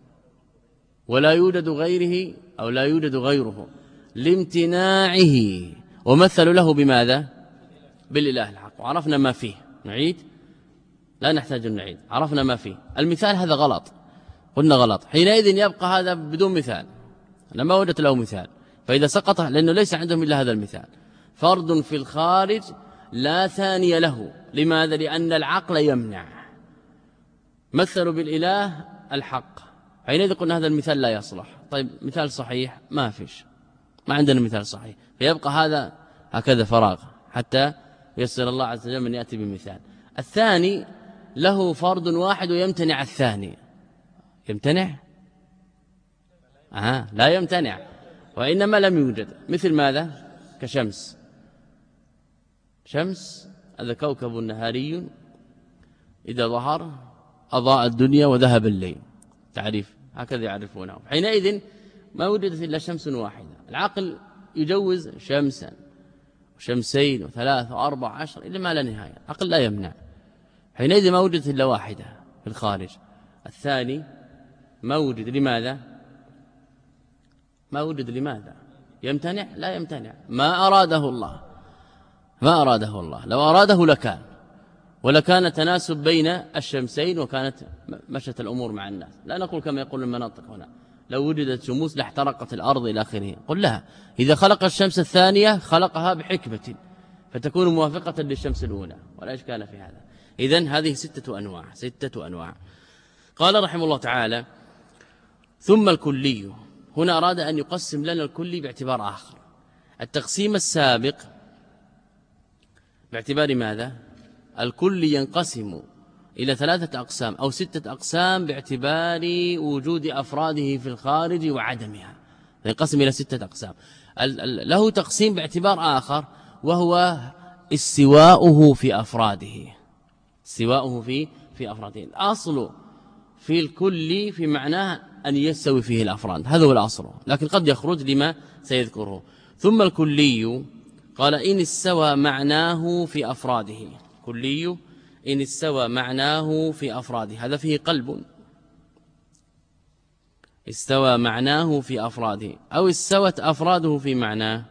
ولا يوجد غيره أو لا يوجد غيره لامتناعه، ومثل له بماذا؟ بالإله الحق، وعرفنا ما فيه، نعيد؟ لا نحتاج أن نعيد، عرفنا ما فيه. المثال هذا غلط، قلنا غلط، حينئذ يبقى هذا بدون مثال، أنا ما وجدت له مثال، فإذا سقط لأنه ليس عندهم إلا هذا المثال، فرد في الخارج لا ثاني له. لماذا؟ لأن العقل يمنع. مثلوا بالإله الحق، حينئذ قلنا هذا المثال لا يصلح. طيب مثال صحيح ما فيش، ما عندنا مثال صحيح، فيبقى هذا هكذا فراغ حتى يسر الله عز وجل من يأتي بمثال. الثاني له فرد واحد ويمتنع الثاني، يمتنع؟ آه لا يمتنع، وإنما لم يوجد. مثل ماذا؟ كشمس، شمس هذا كوكب نهاري إذا ظهر أضاء الدنيا وذهب الليل، تعريف هكذا يعرفونه. حينئذ ما وجدت إلا شمس واحدة، العقل يجوز شمسا وشمسين وثلاث وأربع عشر إلا ما لا نهاية، العقل لا يمنع. حينئذ ما وجدت إلا واحدة في الخارج. الثاني ما وجد، لماذا؟ ما وجد لماذا؟ يمتنع؟ لا يمتنع، ما أراده الله، ما أراده الله، لو أراده لكان، ولكان تناسب بين الشمسين وكانت مشت الأمور مع الناس. لا نقول كما يقول المناطق هنا لو وجدت شموس لاحترقت الأرض إلى آخره، قل لها إذا خلق الشمس الثانية خلقها بحكمة، فتكون موافقة للشمس الأولى ولا إشكال في هذا. إذن هذه ستة أنواع ستة أنواع. قال رحمه الله تعالى ثم الكلي. هنا أراد أن يقسم لنا الكلي باعتبار آخر. التقسيم السابق باعتبار ماذا؟ الكلي ينقسم إلى ثلاثة أقسام أو ستة أقسام باعتبار وجود أفراده في الخارج وعدمها، ينقسم إلى ستة أقسام. له تقسيم باعتبار آخر وهو استواؤه في أفراده، استواؤه في في أفراده. الأصل في الكل في معناه أن يستوي فيه الأفراد، هذا هو الأصل، لكن قد يخرج لما سيذكره. ثم الكلي قال إن استوى معناه في أفراده، كلي إن استوى معناه في أفراده، هذا فيه قلب، استوى معناه في أفراده، أو استوت أفراده في معناه،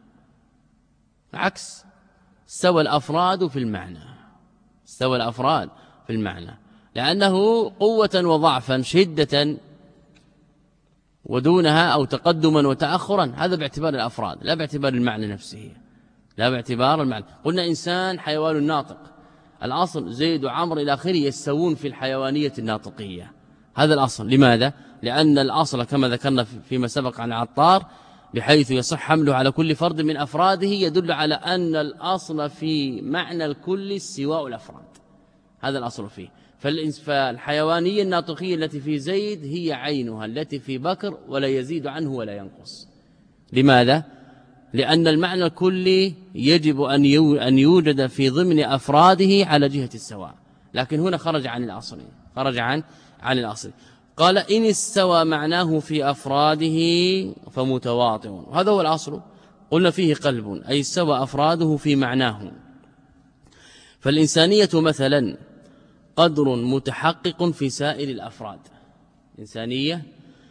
عكس، استوى الأفراد في المعنى، استوى الأفراد في المعنى، لأنه قوة وضعفا، شدة ودونها أو تقدما وتأخرا، هذا باعتبار الأفراد لا باعتبار المعنى نفسه، لا باعتبار المعنى. قلنا إنسان حيوان ناطق، الأصل زيد وعمر إلى آخره يستوون في الحيوانية الناطقية، هذا الأصل. لماذا؟ لأن الأصل كما ذكرنا فيما سبق عن العطار بحيث يصح حمله على كل فرد من أفراده، يدل على أن الأصل في معنى الكل استواء الأفراد، هذا الأصل فيه. فالحيوانية الناطقية التي في زيد هي عينها التي في بكر ولا يزيد عنه ولا ينقص. لماذا؟ لأن المعنى الكلي يجب أن يوجد في ضمن أفراده على جهة السواء، لكن هنا خرج عن الأصل، خرج عن عن الأصل. قال إن استوى معناه في أفراده فمتواطئ، هذا هو الأصل. قلنا فيه قلب أي استوى أفراده في معناه. فالإنسانية مثلا قدر متحقق في سائر الأفراد، إنسانية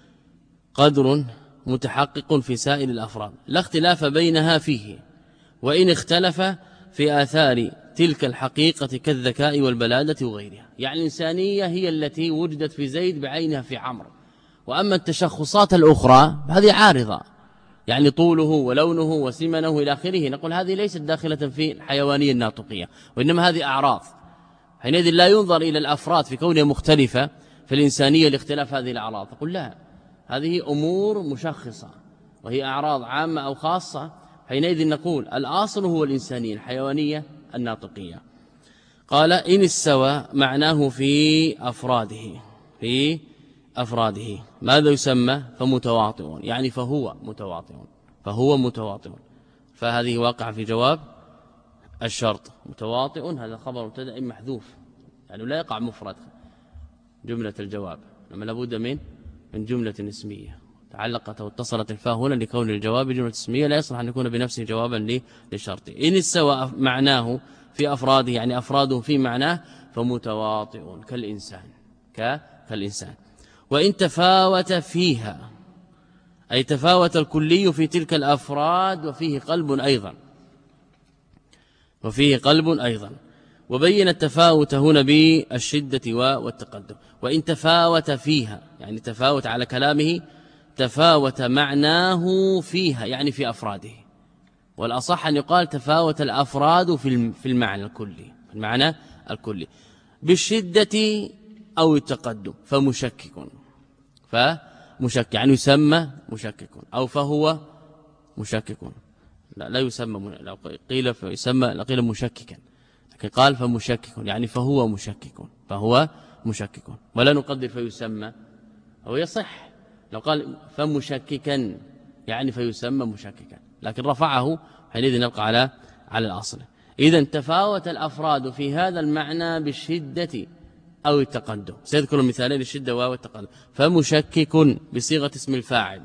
قدر متحقق في سائر الأفراد لا اختلاف بينها فيه، وإن اختلف في آثار تلك الحقيقة كالذكاء والبلادة وغيرها. يعني الإنسانية هي التي وجدت في زيد بعينها في عمرو، وأما التشخصات الأخرى هذه عارضة، يعني طوله ولونه وسمنه إلى آخره، نقول هذه ليست داخلة في الحيوانية الناطقية، وإنما هذه أعراض. حينئذ لا ينظر إلى الأفراد في كونها مختلفة في الإنسانية لاختلاف هذه الأعراض، نقول لا، هذه أمور مشخصة وهي أعراض عامة أو خاصة. حينئذ نقول الأصل هو الإنسانية الحيوانية الناطقية. قال إن استوى معناه في أفراده، في أفراده ماذا يسمى؟ فمتواطئ، يعني فهو متواطئ، فهو متواطئ، فهذه واقع في جواب الشرط. متواطئ هذا خبر مبتدأ محذوف، يعني لا يقع مفرد جملة الجواب، لما لابد من من جملة اسمية تعلقت واتصلت الفاء هنا لكون الجواب جملة اسمية، لا يصلح أن يكون بنفسه جوابا للشرط. إن استوى معناه في أفراده، يعني أفراده في معناه، فمتواطئ كالإنسان، كالإنسان. وإن تفاوت فيها أي تفاوت الكلي في تلك الأفراد وفيه قلب أيضا، وفيه قلب أيضا. وبين التفاوت هنا بالشدة والتقدم. وإن تفاوت فيها يعني تفاوت على كلامه، تفاوت معناه فيها يعني في أفراده، والأصح أن يقال تفاوت الأفراد في المعنى الكلي، المعنى الكلي بالشدة أو التقدم، فمشكك، فمشكك يعني يسمى مشكك، أو فهو مشكك، لا لا يسمى، لو قيل فيسمى لقيل مشككا، لكن قال فمشكك يعني فهو مشكك، فهو مشكك، ولا نقدر فيسمى، هو يصح لو قال فمشككا يعني فيسمى مشككا، لكن رفعه حينئذ نبقى على على الأصل. إذن تفاوت الأفراد في هذا المعنى بالشدة أو التقدم، سيذكر مثالين الشدة والتقدم. فمشكك بصيغة اسم الفاعل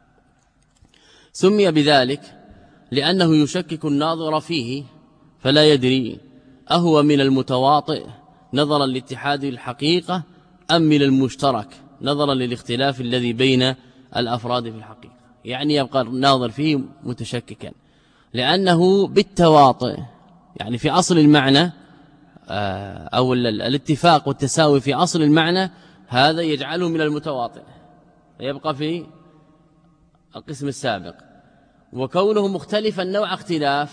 سمي بذلك لأنه يشكك الناظر فيه فلا يدري أهو من المتواطئ نظرا لاتحاد الحقيقة أم من المشترك نظرا للاختلاف الذي بين الأفراد في الحقيقة. يعني يبقى الناظر فيه متشككا لأنه بالتواطئ، يعني في أصل المعنى أو الاتفاق والتساوي في أصل المعنى، هذا يجعله من المتواطئ، يبقى في القسم السابق. وكونه مختلف النوع اختلاف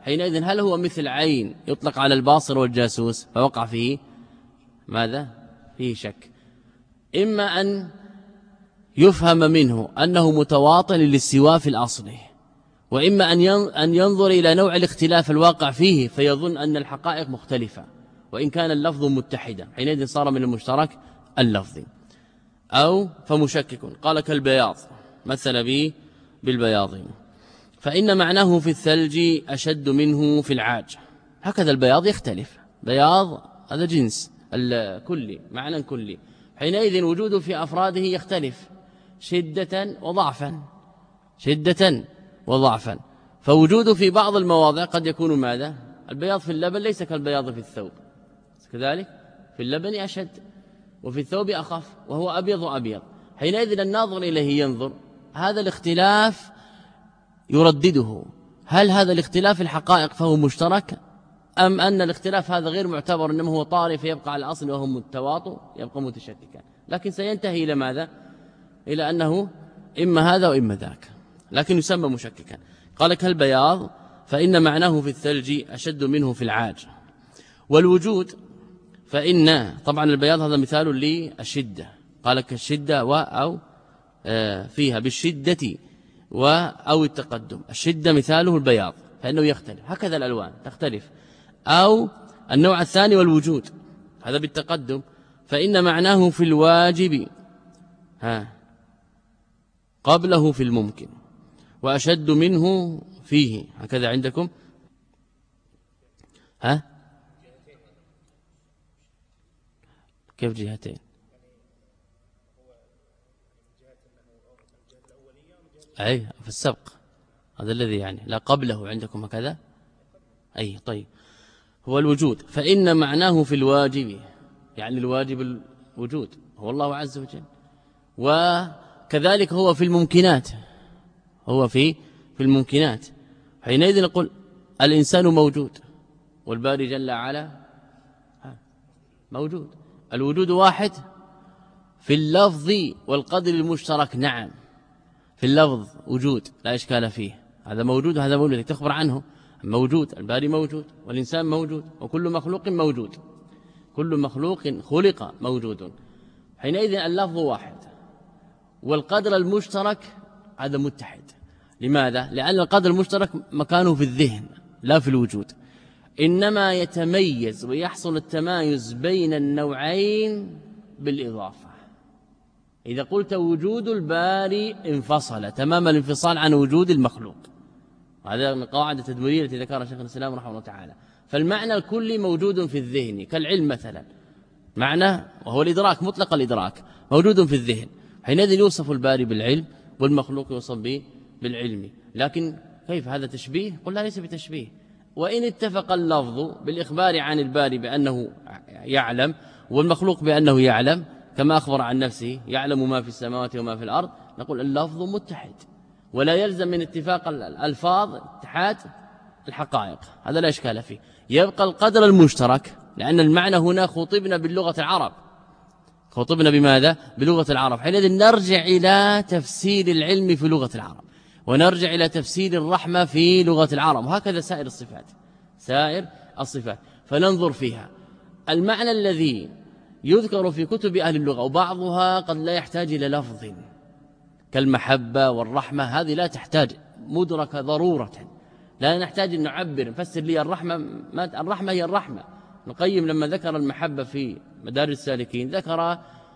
حينئذ هل هو مثل عين يطلق على الباصر والجاسوس فوقع فيه ماذا؟ فيه شك. إما أن يفهم منه أنه متواطن للاستواء في الأصل، وإما أن ينظر إلى نوع الاختلاف الواقع فيه فيظن أن الحقائق مختلفة وإن كان اللفظ متحدا، حينئذ صار من المشترك اللفظي. أو فمشكك قال كالبياض، مثل به بالبياض، فإن معناه في الثلج أشد منه في العاج. هكذا البياض يختلف، بياض هذا جنس الكلي معنى كلي، حينئذ وجوده في أفراده يختلف شدة وضعفا، شدة وضعفا. فوجوده في بعض المواضع قد يكون ماذا؟ البياض في اللبن ليس كالبياض في الثوب، كذلك في اللبن أشد وفي الثوب أخف وهو أبيض أبيض. حينئذ الناظر إليه ينظر هذا الاختلاف يردده، هل هذا الاختلاف الحقائق فهو مشترك أم أن الاختلاف هذا غير معتبر إنما هو طارئ فيبقى على الأصل وهو التواطؤ يبقى متشككا، لكن سينتهي إلى ماذا؟ إلى أنه إما هذا وإما ذاك، لكن يسمى مشككا. قال كالبياض فإن معناه في الثلج أشد منه في العاج. والوجود فإن طبعا البياض هذا مثال للشدة، قال كالشدة و أو فيها بالشدة و أو التقدم، الشدة مثاله البياض فإنه يختلف، هكذا الألوان تختلف. أو النوع الثاني والوجود هذا بالتقدم، فإن معناه في الواجب ها قبله في الممكن وأشد منه فيه، هكذا عندكم ها كيف جهتين؟ أي في السبق هذا الذي يعني لا قبله عندكم هكذا. أي طيب، هو الوجود فإن معناه في الواجب، يعني الواجب الوجود هو الله عز وجل، وكذلك هو في الممكنات، هو في في الممكنات. حينئذ نقول الإنسان موجود والباري جل وعلا موجود. الوجود واحد في اللفظ والقدر المشترك، نعم في اللفظ وجود لا إشكال فيه، هذا موجود وهذا موجود تخبر عنه موجود، الباري موجود والإنسان موجود وكل مخلوق موجود، كل مخلوق خلق موجود. حينئذ اللفظ واحد والقدر المشترك هذا متحد. لماذا؟ لأن القدر المشترك مكانه في الذهن لا في الوجود، إنما يتميز ويحصل التمايز بين النوعين بالإضافة. إذا قلت وجود الباري انفصل تمام الانفصال عن وجود المخلوق، هذا من قواعد التدويرية التي ذكرها شيخ الإسلام رحمه الله تعالى. فالمعنى الكلي موجود في الذهن كالعلم مثلا، معنى وهو الإدراك مطلق الإدراك موجود في الذهن، حينئذ يوصف الباري بالعلم والمخلوق يوصف به بالعلم. لكن كيف هذا تشبيه؟ قل لا ليس بتشبيه. وإن اتفق اللفظ بالإخبار عن الباري بأنه يعلم والمخلوق بأنه يعلم كما أخبر عن نفسه يعلم ما في السماوات وما في الأرض، نقول اللفظ متحد، ولا يلزم من اتفاق الألفاظ اتحاد الحقائق، هذا لا إشكال فيه. يبقى القدر المشترك، لأن المعنى هنا خطبنا باللغة العرب، خطبنا بماذا؟ بلغة العرب. حينئذ نرجع إلى تفسير العلم في لغة العرب، ونرجع إلى تفسير الرحمة في لغة العرب، وهكذا سائر الصفات، سائر الصفات فننظر فيها. المعنى الذي يذكر في كتب أهل اللغة وبعضها قد لا يحتاج إلى لفظ كالمحبة والرحمة، هذه لا تحتاج مدركة ضرورة، لا نحتاج أن نعبر نفسر لي الرحمة، ما الرحمة هي الرحمة. القيم لما ذكر المحبة في مدارج السالكين ذكر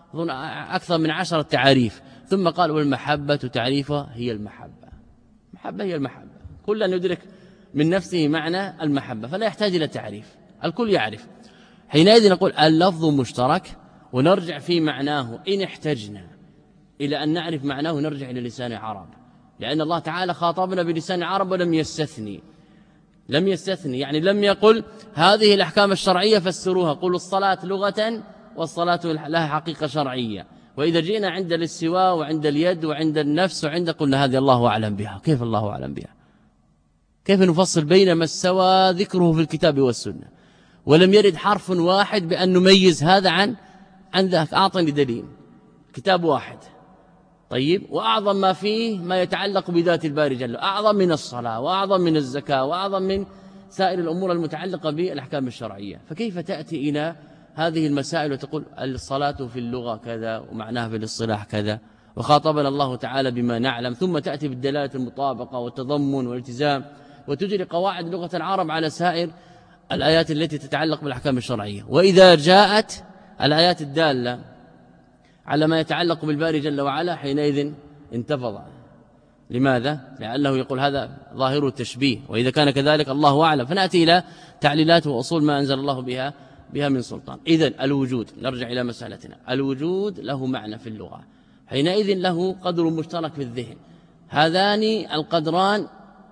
أكثر من عشرة تعاريف، ثم قال والمحبة تعريفها هي المحبة، المحبة هي المحبة، كل أن يدرك من نفسه معنى المحبة فلا يحتاج إلى تعريف، الكل يعرف. حينئذ نقول اللفظ مشترك ونرجع في معناه إن احتجنا إلى أن نعرف معناه نرجع إلى لسان عرب، لأن الله تعالى خاطبنا بلسان عرب ولم يستثني، لم يستثني يعني لم يقل هذه الأحكام الشرعية فسروها، قولوا الصلاة لغة والصلاة لها حقيقة شرعية، وإذا جئنا عند الاستواء وعند اليد وعند النفس وعند قلنا هذه الله أعلم بها. كيف الله أعلم بها؟ كيف نفصل بين ما استوى ذكره في الكتاب والسنة ولم يرد حرف واحد بأن نميز هذا عن عن ذاك؟ أعطني دليل، كتاب واحد طيب، وأعظم ما فيه ما يتعلق بذات الباري جل، أعظم من الصلاة وأعظم من الزكاة وأعظم من سائر الأمور المتعلقة بالأحكام الشرعية. فكيف تأتي إلى هذه المسائل وتقول الصلاة في اللغة كذا ومعناها في الاصطلاح كذا، وخاطبنا الله تعالى بما نعلم، ثم تأتي بالدلالة المطابقة والتضمن والالتزام وتجري قواعد لغة العرب على سائر الآيات التي تتعلق بالأحكام الشرعية. وإذا جاءت الآيات الدالة على ما يتعلق بالباري جل وعلا حينئذ انتفض. لماذا؟ لأنه يقول هذا ظاهر التشبيه، وإذا كان كذلك الله أعلم. فنأتي إلى تعليلات وأصول ما أنزل الله بها بها من سلطان. إذن الوجود، نرجع إلى مسألتنا، الوجود له معنى في اللغة، حينئذ له قدر مشترك في الذهن. هذان القدران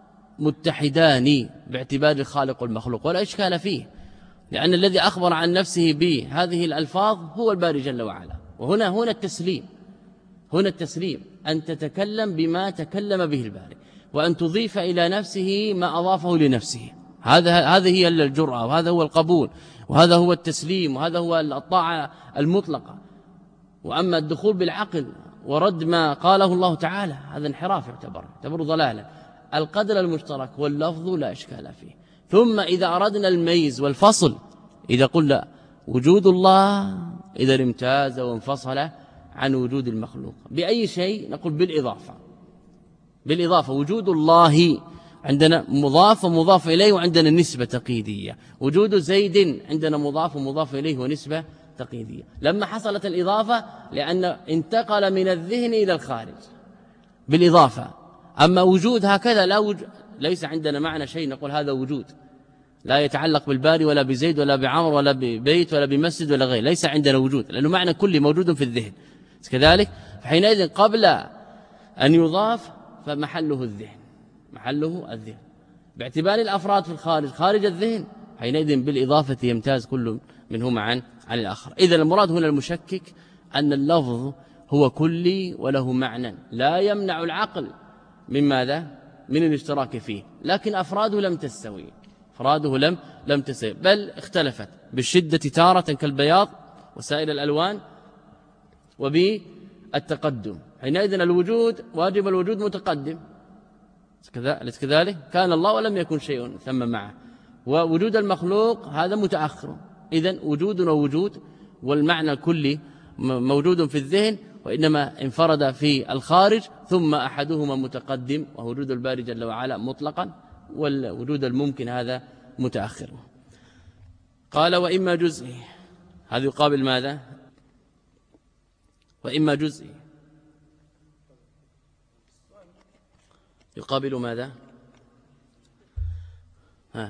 متحدان باعتبار الخالق والمخلوق، ولا إشكال فيه، لأن الذي أخبر عن نفسه بهذه الألفاظ هو الباري جل وعلا. وهنا هنا التسليم، هنا التسليم أن تتكلم بما تكلم به الباري، وأن تضيف إلى نفسه ما أضافه لنفسه. هذا هذه هي الجرأة، وهذا هو القبول، وهذا هو التسليم، وهذا هو الطاعة المطلقة. وأما الدخول بالعقل ورد ما قاله الله تعالى هذا انحراف، يعتبر يعتبر ضلالا. القدر المشترك واللفظ لا إشكال فيه. ثم إذا أردنا الميز والفصل، إذا قلنا وجود الله إذا امتاز وانفصل عن وجود المخلوق بأي شيء، نقول بالإضافة. بالإضافة وجود الله عندنا مضاف ومضاف إليه، وعندنا نسبة تقييدية. وجود زيد عندنا مضاف ومضاف إليه ونسبة تقييدية. لما حصلت الإضافة لأن انتقل من الذهن إلى الخارج بالإضافة. أما وجود هكذا لا وجود، ليس عندنا معنى شيء نقول هذا وجود، لا يتعلق بالباري ولا بزيد ولا بعمر ولا ببيت ولا بمسجد ولا غير، ليس عندنا وجود، لأنه معنى كلي موجود في الذهن كذلك. فحينئذ قبل أن يضاف فمحله الذهن، محله الذهن باعتبار الأفراد في الخارج خارج الذهن، حينئذ بالإضافة يمتاز كل منهما عن عن الآخر. إذن المراد هنا المشكك أن اللفظ هو كلي وله معنى لا يمنع العقل من ماذا؟ من الاشتراك فيه، لكن أفراده لم تستوي، أفراده لم لم تستوي، بل اختلفت بالشدة تارة كالبياض وسائر الألوان وبالتقدم. حينئذ الوجود واجب الوجود متقدم كذلك كان الله ولم يكن شيء ثم معه، ووجود المخلوق هذا متأخر. إذن وجود ووجود والمعنى الكلي موجود في الذهن، وإنما انفرد في الخارج، ثم أحدهما متقدم وهو وجود الباري جل وعلا مطلقا، والوجود الممكن هذا متأخر. قال وإما جزئي، هذا يقابل ماذا؟ وإما جزئي يقابل ماذا؟ ها،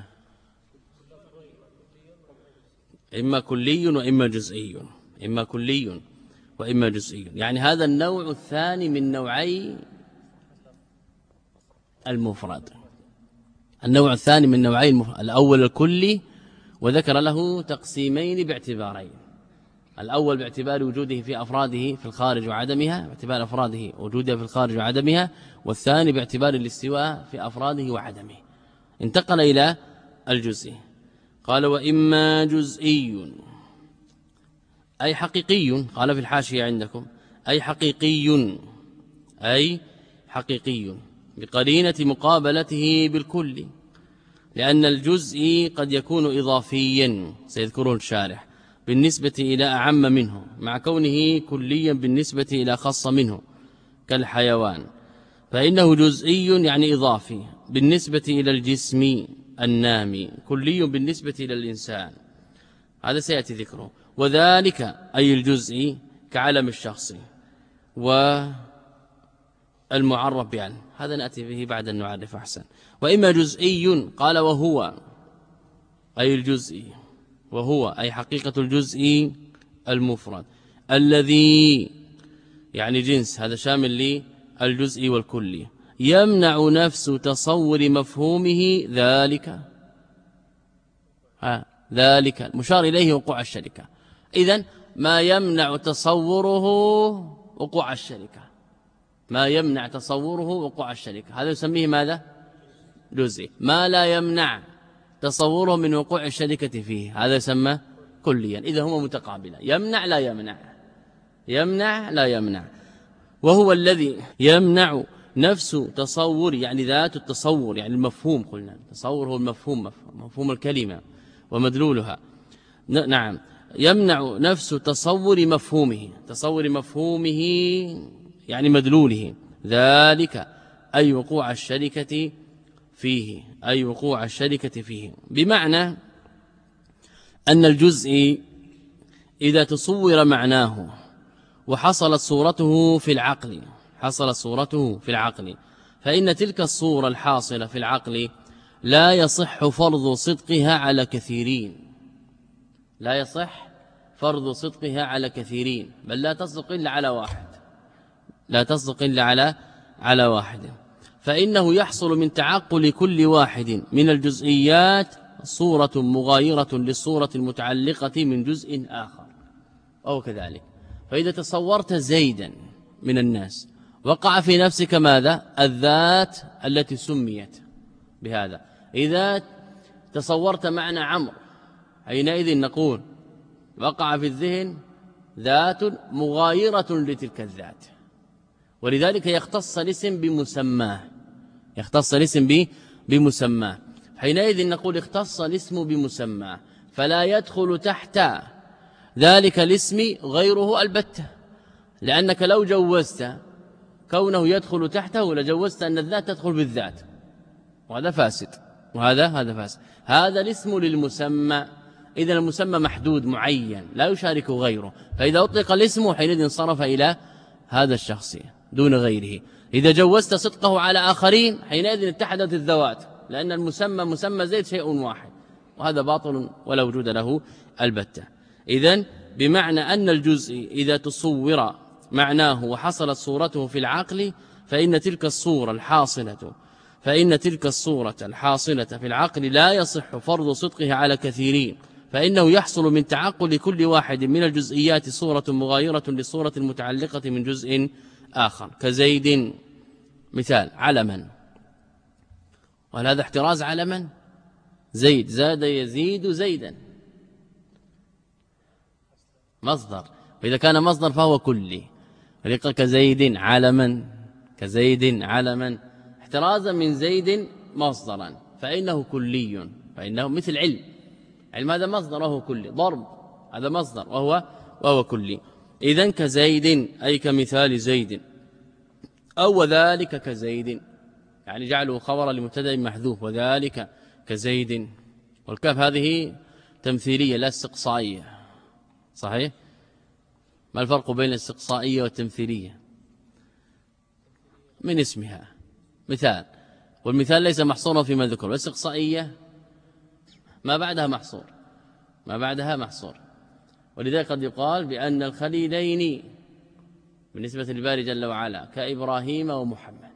إما كلي وإما جزئي، إما كلي وإما جزئي، يعني هذا النوع الثاني من نوعي المفرد. النوع الثاني من نوعي المفرد، الأول الكلي وذكر له تقسيمين باعتبارين، الأول باعتبار وجوده في أفراده في الخارج وعدمها، باعتبار أفراده وجودها في الخارج وعدمها، والثاني باعتبار الاستواء في أفراده وعدمه. انتقل إلى الجزئي. قال وإما جزئي أي حقيقي، قال في الحاشية عندكم أي حقيقي، أي حقيقي بقرينة مقابلته بالكل، لأن الجزء قد يكون إضافيا سيذكره الشارح بالنسبة إلى أعم منه، مع كونه كليا بالنسبة إلى خاص منه كالحيوان، فإنه جزئي يعني إضافي بالنسبة إلى الجسم النامي، كلي بالنسبة إلى الإنسان، هذا سيأتي ذكره. وذلك أي الجزء كعلم الشخص والمعرف بعنه، هذا نأتي به بعد أن نعرف أحسن. وإما جزئي قال وهو أي الجزء، وهو أي حقيقة الجزء المفرد الذي يعني جنس، هذا شامل للجزء والكلي، يمنع نفس تصور مفهومه ذلك ها ذلك مشار إليه وقوع الشركة. إذن ما يمنع تصوره وقوع الشركة، ما يمنع تصوره وقوع الشركة هذا يسميه ماذا؟ جزئي. ما لا يمنع تصوره من وقوع الشركة فيه هذا يسمى كليا. إذا هما متقابلا، يمنع لا يمنع، يمنع لا يمنع. وهو الذي يمنع نفس تصور يعني ذات التصور يعني المفهوم، قلنا التصور هو المفهوم مفهوم الكلمة ومدلولها. نعم يمنع نفس تصور مفهومه تصور مفهومه يعني مدلوله ذلك أي وقوع الشركة فيه أي وقوع الشركة فيه بمعنى أن الجزء إذا تصور معناه وحصلت صورته في العقل حصلت صورته في العقل فإن تلك الصورة الحاصلة في العقل لا يصح فرض صدقها على كثيرين لا يصح فرض صدقها على كثيرين بل لا تصدق إلا على واحد لا تصدق إلا على على واحد فإنه يحصل من تعقل كل واحد من الجزئيات صورة مغايرة للصورة المتعلقة من جزء آخر أو كذلك. فإذا تصورت زيدا من الناس وقع في نفسك ماذا؟ الذات التي سميت بهذا. إذا تصورت معنى عمرو حينئذ نقول وقع في الذهن ذات مغايرة لتلك الذات، ولذلك يختص الاسم بمسماه يختص الاسم بمسماه حينئذ نقول اختص الاسم بمسماه فلا يدخل تحت ذلك الاسم غيره البتة، لأنك لو جوزت كونه يدخل تحته لجوزت أن الذات تدخل بالذات وهذا فاسد وهذا هذا فاسد. هذا الاسم للمسمى، إذا المسمى محدود معين لا يشارك غيره، فإذا أطلق الاسم حينئذ انصرف إلى هذا الشخص دون غيره. إذا جوزت صدقه على آخرين حينئذ اتحدت الذوات، لأن المسمى مسمى زيد شيء واحد، وهذا باطل ولا وجود له البتة. إذن بمعنى أن الجزء إذا تصور معناه وحصلت صورته في العقل فإن تلك الصورة الحاصلة فإن تلك الصورة الحاصلة في العقل لا يصح فرض صدقها على كثيرين، فإنه يحصل من تعقل كل واحد من الجزئيات صورة مغايرة للصورة المتعلقة من جزء آخر كزيد مثال علما، وهل هذا احتراز علما؟ زيد زاد يزيد زيدا مصدر، وإذا كان مصدر فهو كلي، ولقى كزيد علما كزيد علما احترازا من زيد مصدرا فإنه كلي، فإنه مثل علم علم هذا مصدر وهو كلي، ضرب هذا مصدر وهو وهو كلي. إذن كزيد أي كمثال زيد، أو وذلك كزيد يعني جعله خبرا لمبتدا محذوف وذلك كزيد، والكاف هذه تمثيلية لا استقصائية صحيح؟ ما الفرق بين الاستقصائية والتمثيلية؟ من اسمها مثال، والمثال ليس محصورا فيما ذكر، والاستقصائية ما بعدها محصور ما بعدها محصور ولذلك قد يقال بأن الخليلين بالنسبة للباري جل وعلا كإبراهيم ومحمد.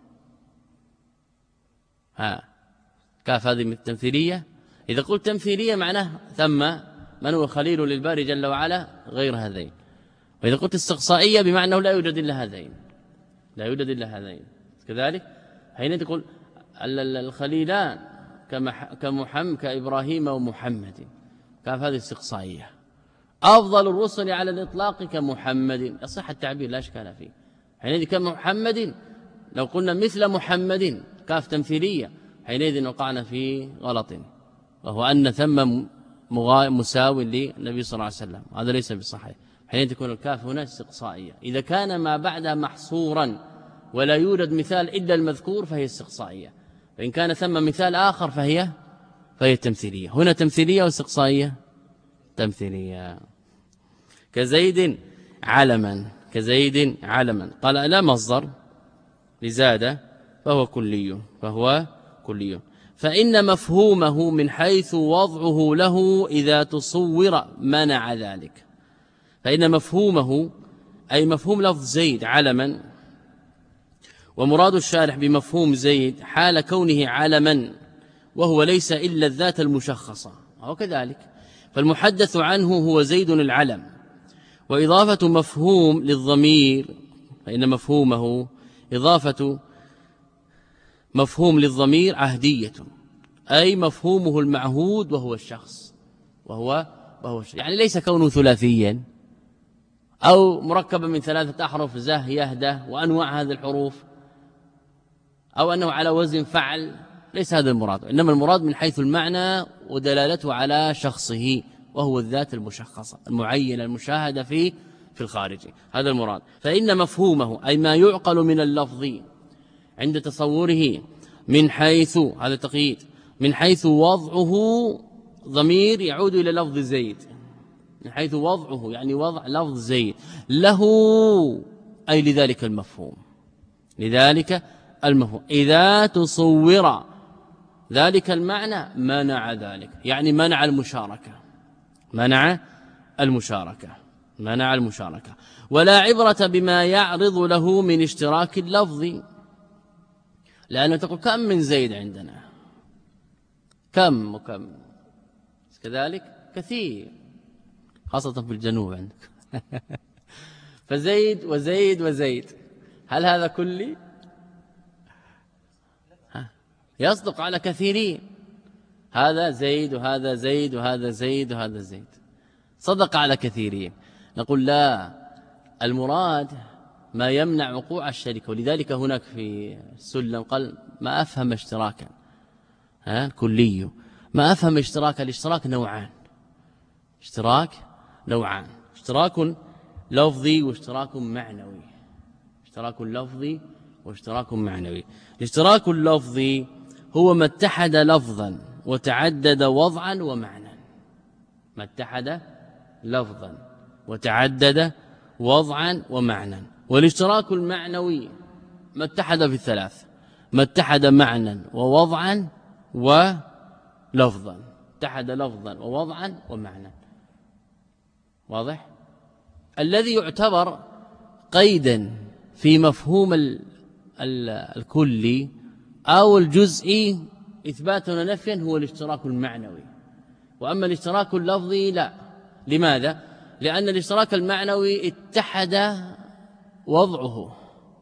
ها كاف هذه من التمثيلية. إذا قلت تمثيلية معناه ثم من هو خليل للباري جل وعلا غير هذين، وإذا قلت استقصائية بمعنى لا يوجد إلا هذين لا يوجد إلا هذين كذلك. حين تقول الخليلان كمحمد كإبراهيم ومحمد، كاف هذه استقصائية. أفضل الرسل على الإطلاق كمحمد، يصح التعبير لا إشكال فيه. حينئذ كمحمد لو قلنا مثل محمد كاف تمثيلية حينئذ وقعنا في غلط، وهو أن ثم مساو للنبي صلى الله عليه وسلم، هذا ليس بصحيح. حينئذ تكون الكاف هنا استقصائية. إذا كان ما بعدها محصورا ولا يوجد مثال إلا المذكور فهي استقصائية، فإن كان ثم مثال آخر فهي فهي تمثيلية. هنا تمثيلية واستقصائية تمثيلية. كزيد علما كزيد علما قال لا مصدر لزاد فهو كلي فهو كلي فإن مفهومه من حيث وضعه له إذا تصور منع ذلك. فإن مفهومه أي مفهوم لفظ زيد علما، ومراد الشارح بمفهوم زيد حال كونه علما وهو ليس إلا الذات المشخصة، وهو كذلك فالمحدث عنه هو زيد العلم. وإضافة مفهوم للضمير فإن مفهومه إضافة مفهوم للضمير عهدية، أي مفهومه المعهود وهو الشخص وهو وهو الشخص. يعني ليس كونه ثلاثيا أو مركبا من ثلاثة أحرف زه يهده وأنواع هذه الحروف، أو أنه على وزن فعل، ليس هذا المراد، إنما المراد من حيث المعنى ودلالته على شخصه، وهو الذات المشخصة المعينة المشاهدة في في الخارج، هذا المراد. فإن مفهومه أي ما يعقل من اللفظ عند تصوره من حيث، هذا تقييد، من حيث وضعه ضمير يعود إلى لفظ زيد، من حيث وضعه يعني وضع لفظ زيد له، أي لذلك المفهوم، لذلك المفهوم إذا تصور ذلك المعنى منع ذلك، يعني منع المشاركة، منع المشاركة منع المشاركة ولا عبرة بما يعرض له من اشتراك اللفظ، لأنه تقول كم من زيد عندنا، كم وكم، كذلك كثير خاصة في الجنوب عندك فزيد وزيد وزيد، هل هذا كلي؟ يصدق على كثيرين، هذا زيد وهذا زيد وهذا زيد وهذا زيد، صدق على كثيرين. نقول لا، المراد ما يمنع وقوع الشركة، ولذلك هناك في السلم قال ما أفهم اشتراكا، ها كلي ما أفهم اشتراكا، الاشتراك نوعان، اشتراك نوعان، اشتراك لفظي واشتراك معنوي، اشتراك لفظي واشتراك معنوي. الاشتراك اللفظي هو ما اتحد لفظا وتعدد وضعا ومعنى، ما اتحد لفظا وتعدد وضعا ومعنى. والاشتراك المعنوي ما اتحد في الثلاث، ما اتحد معنى ووضعا ولفظا، اتحد لفظا ووضعا ومعنى. واضح؟ الذي يعتبر قيدا في مفهوم ال ال الكلي أو الجزئي إثباتا ونفيا هو الاشتراك المعنوي، وأما الاشتراك اللفظي لا. لماذا؟ لأن الاشتراك المعنوي اتحد وضعه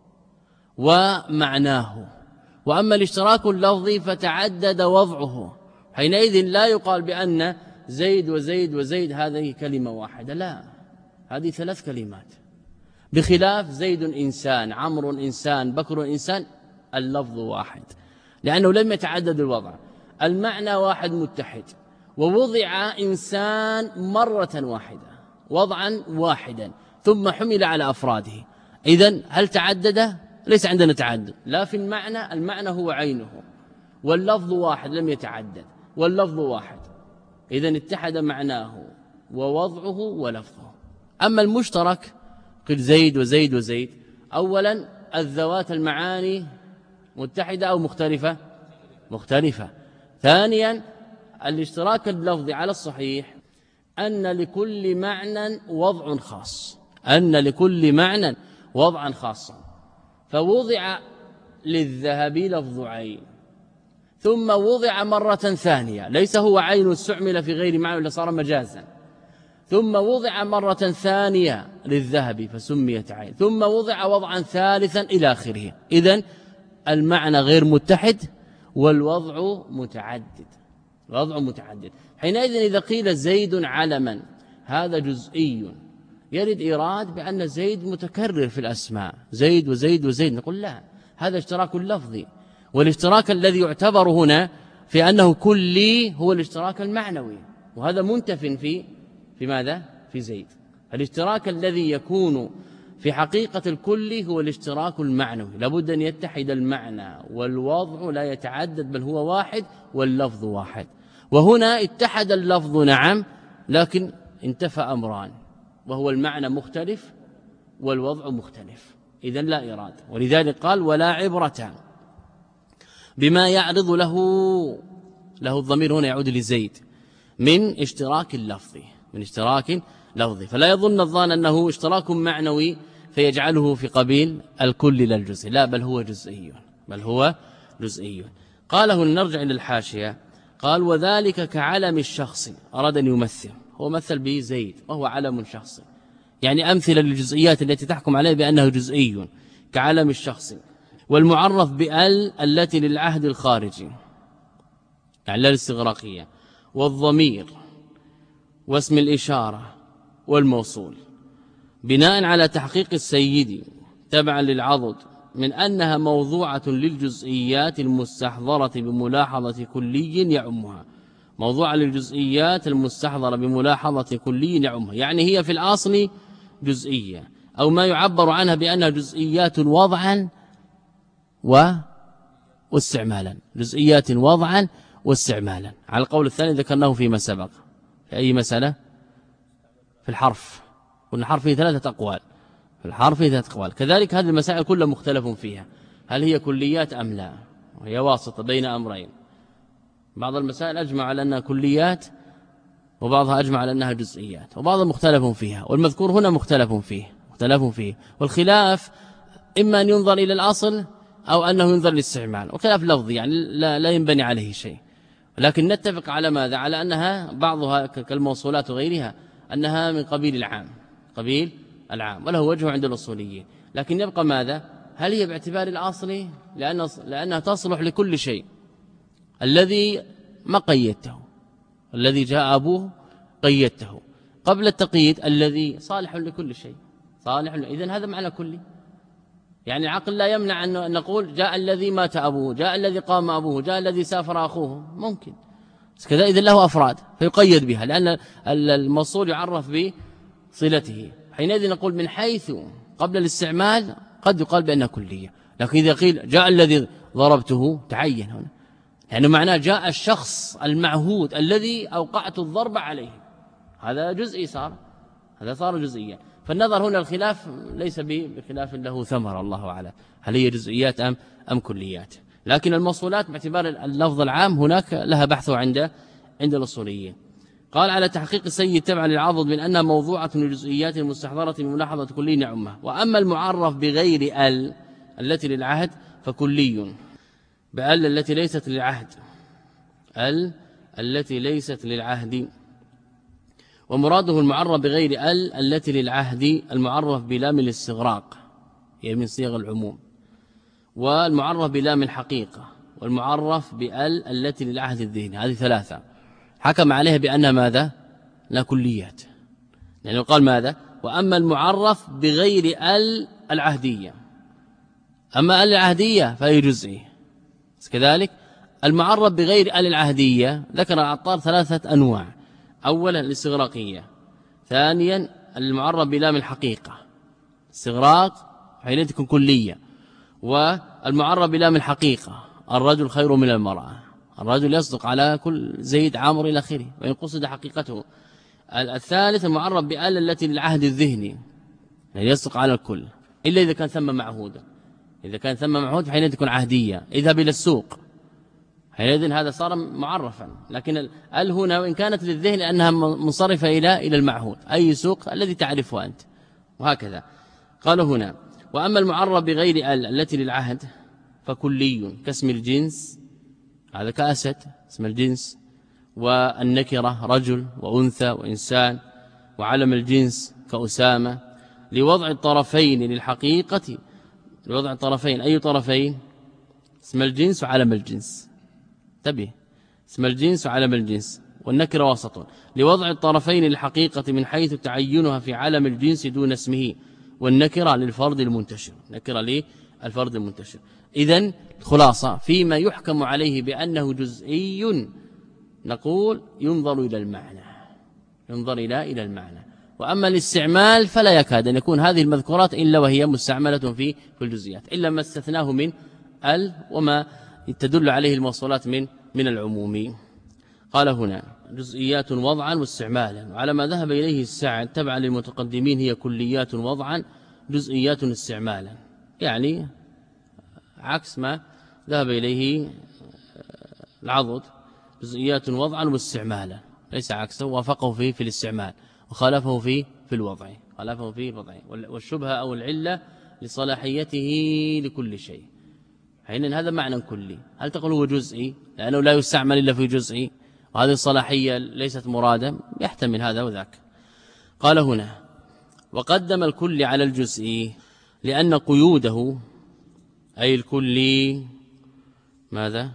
ومعناه، وأما الاشتراك اللفظي فتعدد وضعه، حينئذ لا يقال بأن زيد وزيد وزيد هذه كلمة واحدة، لا، هذه ثلاث كلمات، بخلاف زيد إنسان، عمرو إنسان، بكر إنسان، اللفظ واحد، لأنه لم يتعدد الوضع، المعنى واحد متحد، ووضع إنسان مرة واحدة وضعا واحدا ثم حمل على أفراده. إذن هل تعدد؟ ليس عندنا تعدد، لا في المعنى، المعنى هو عينه، واللفظ واحد لم يتعدد، واللفظ واحد، إذن اتحد معناه ووضعه ولفظه. أما المشترك قل زيد وزيد وزيد، أولا الذوات المعاني متحدة أو مختلفة؟ مختلفة. ثانيا الاشتراك اللفظي على الصحيح أن لكل معنى وضع خاص، أن لكل معنى وضعا خاصا، فوضع للذهب لفظ عين ثم وضع مرة ثانية، ليس هو عين استعمل في غير معنى إلا صار مجازا، ثم وضع مرة ثانية للذهب فسميت عين، ثم وضع وضعا ثالثا إلى آخره. إذن المعنى غير متحد والوضع متعدد، الوضع متعدد. حينئذ إذا قيل زيد علما هذا جزئي، يرد إيراد بأن زيد متكرر في الأسماء، زيد وزيد وزيد، نقول لا، هذا اشتراك لفظي، والاشتراك الذي يعتبر هنا في أنه كلي هو الاشتراك المعنوي، وهذا منتف في في ماذا؟ في زيد. الاشتراك الذي يكون في حقيقة الكل هو الاشتراك المعنوي، لابد أن يتحد المعنى والوضع لا يتعدد بل هو واحد واللفظ واحد. وهنا اتحد اللفظ نعم، لكن انتفى أمران، وهو المعنى مختلف والوضع مختلف، إذن لا إرادة. ولذلك قال ولا عبرة بما يعرض له، له الضمير هنا يعود لزيد، من اشتراك اللفظ، من اشتراك لفظي. فلا يظن الظان أنه اشتراك معنوي فيجعله في قبيل الكل لا الجزء، لا، بل هو جزئي، بل هو جزئي. قاله نرجع إلى الحاشية، قال وذلك كعلم الشخص، أراد أن يمثل، هو مثل به زيد وهو علم شخصي، يعني أمثلة للجزئيات التي تحكم عليه بأنه جزئي كعلم الشخص. والمعرف بأل التي للعهد الخارجي، يعني لا الاستغراقية، والضمير واسم الإشارة والموصول، بناء على تحقيق السيد تبعا للعضد من أنها موضوعة للجزئيات المستحضرة بملاحظة كلي يعمها، موضوعة للجزئيات المستحضرة بملاحظة كلي يعمها، يعني هي في الأصل جزئية، أو ما يعبر عنها بأنها جزئيات وضعا و واستعمالا، جزئيات وضعا واستعمالا، على القول الثاني ذكرناه فيما سبق. في أي مسألة؟ في الحرف، قلنا الحرف فيه ثلاثة أقوال، في الحرف فيه ثلاثة أقوال. كذلك هذه المسائل كلها مختلف فيها، هل هي كليات أم لا، وهي واسطة بين أمرين، بعض المسائل أجمع على أنها كليات، وبعضها أجمع على أنها جزئيات، وبعضها مختلف فيها، والمذكور هنا مختلف فيه مختلف فيه والخلاف إما أن ينظر إلى الأصل أو أنه ينظر للاستعمال، وخلاف لفظي يعني لا, لا ينبني عليه شيء، لكن نتفق على ماذا؟ على أنها بعضها كالموصولات وغيرها أنها من قبيل العام، قبيل العام، وله وجه عند الأصوليين، لكن يبقى ماذا؟ هل هي باعتبار الأصل؟ لأن لأنها تصلح لكل شيء، الذي ما قيدته، الذي جاء أبوه قيدته، قبل التقييد الذي صالح لكل شيء، صالح، إذن هذا معنى كلي، يعني العقل لا يمنع أن نقول جاء الذي مات أبوه، جاء الذي قام أبوه، جاء الذي سافر أخوه، ممكن كذا، إذن له أفراد فيقيد بها، لأن الموصول يعرف بصلته، حينئذ نقول من حيث قبل الاستعمال قد يقال بأنها كلية، لكن إذا قيل جاء الذي ضربته تعين هنا، يعني معناه جاء الشخص المعهود الذي أوقعت الضرب عليه، هذا جزئي صار، هذا صار جزئيا، فالنظر هنا الخلاف ليس بخلاف له ثمر، الله أعلم هل هي جزئيات أم أم كليات، لكن الموصولات باعتبار اللفظ العام هناك لها بحث عند عند الأصوليين. قال على تحقيق السيد تبعا للعضد من أنها موضوعة للجزئيات المستحضرة بملاحظة كلي نعمة، وأما المعرف بغير ال التي للعهد فكلي، بأل التي ليست للعهد، ال التي ليست للعهد، ومراده المعرف بغير ال التي للعهد المعرف بلام الاستغراق، هي من صيغ العموم، والمعرف بلام الحقيقة، والمعرف بال التي للعهد الذهني، هذه ثلاثة حكم عليها بأنها ماذا؟ لا كليات، لأنه قال ماذا؟ وأما المعرف بغير ال العهدية، أما ال العهدية فهي جزئي، كذلك المعرف بغير ال العهدية ذكر العطار ثلاثة أنواع، أولا الاستغراقية، ثانيا المعرف بلام الحقيقة، استغراق حينئذ تكون كلية، والمعرف بلام الحقيقة الرجل خير من المرأة، الرجل يصدق على كل زيد عامر إلى آخره وإن قصد حقيقته. الثالث المعرف بآل التي للعهد الذهني، يعني يصدق على الكل إلا إذا كان ثم معهودا، إذا كان ثم معهود حينئذ تكون عهدية، اذهب إلى السوق حينئذ هذا صار معرفا، لكن ال هنا وإن كانت للذهن لأنها منصرفة إلى إلى المعهود، أي سوق الذي تعرفه أنت، وهكذا. قال هنا وأما المعرف بغير ال التي للعهد فكلي، كاسم الجنس، هذا كأسد اسم الجنس، والنكرة رجل وأنثى وإنسان، وعلم الجنس كأسامة، لوضع الطرفين للحقيقة، لوضع الطرفين أي طرفين؟ اسم الجنس وعلم الجنس، انتبه، اسم الجنس وعلم الجنس، والنكرة وسط، لوضع الطرفين للحقيقة من حيث تعينها في علم الجنس دون اسمه، والنكرة للفرد المنتشر، نكرة للفرد المنتشر. إذن خلاصة فيما يحكم عليه بأنه جزئي نقول ينظر إلى المعنى، ينظر إلى إلى المعنى، وأما الاستعمال فلا يكاد أن يكون هذه المذكورات إلا وهي مستعملة في في الجزئيات، إلا ما استثناه من ال وما تدل عليه الموصولات من من العموم. قال هنا جزئيات وضعا واستعمالا، وعلى ما ذهب إليه السعد تبعا للمتقدمين هي كليات وضعا جزئيات استعمالا، يعني عكس ما ذهب إليه العضد، جزئيات وضعا واستعمالا، ليس عكسه، وافقه فيه في الاستعمال وخالفه فيه في الوضع، خالفه فيه الوضع، والشبهة أو العلة لصلاحيته لكل شيء، حين هذا معنى كلي. هل تقول هو جزئي لأنه لا يستعمل إلا في جزئي وهذه الصلاحية ليست مرادة؟ يحتمل هذا وذاك. قال هنا وقدم الكل على الجزئي لأن قيوده أي الكلي ماذا؟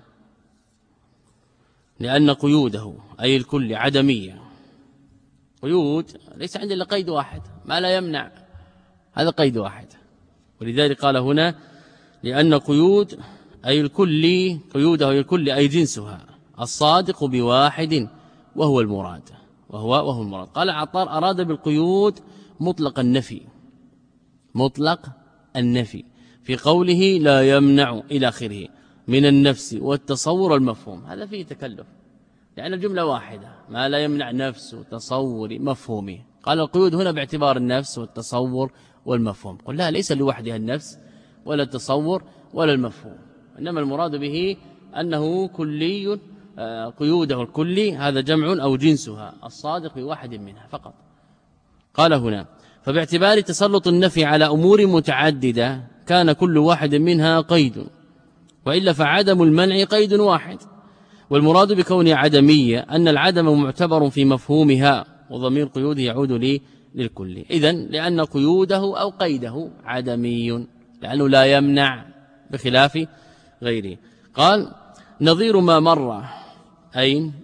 لأن قيوده أي الكل عدمية، قيود ليس عندنا إلا قيد واحد ما لا يمنع، هذا قيد واحد، ولذلك قال هنا لأن قيود أي الكل قيوده أي الكل أي جنسها الصادق بواحد وهو المراد وهو وهو المراد. قال عطار أراد بالقيود مطلق النفي مطلق النفي في قوله لا يمنع إلى آخره من النفس والتصور المفهوم. هذا فيه تكلف لأن الجملة واحدة ما لا يمنع نفس تصور مفهومه. قال القيود هنا باعتبار النفس والتصور والمفهوم. قل لا ليس لوحدها النفس ولا التصور ولا المفهوم، إنما المراد به أنه كلي قيوده الكلي هذا جمع أو جنسها الصادق بواحد منها فقط. قال هنا فباعتبار تسلط النفي على أمور متعددة كان كل واحد منها قيد، وإلا فعدم المنع قيد واحد. والمراد بكونه عدمية أن العدم معتبر في مفهومها وضمير قيوده يعود لي للكل. إذن لأن قيوده أو قيده عدمي لأنه لا يمنع بخلاف غيره. قال نظير ما مر أين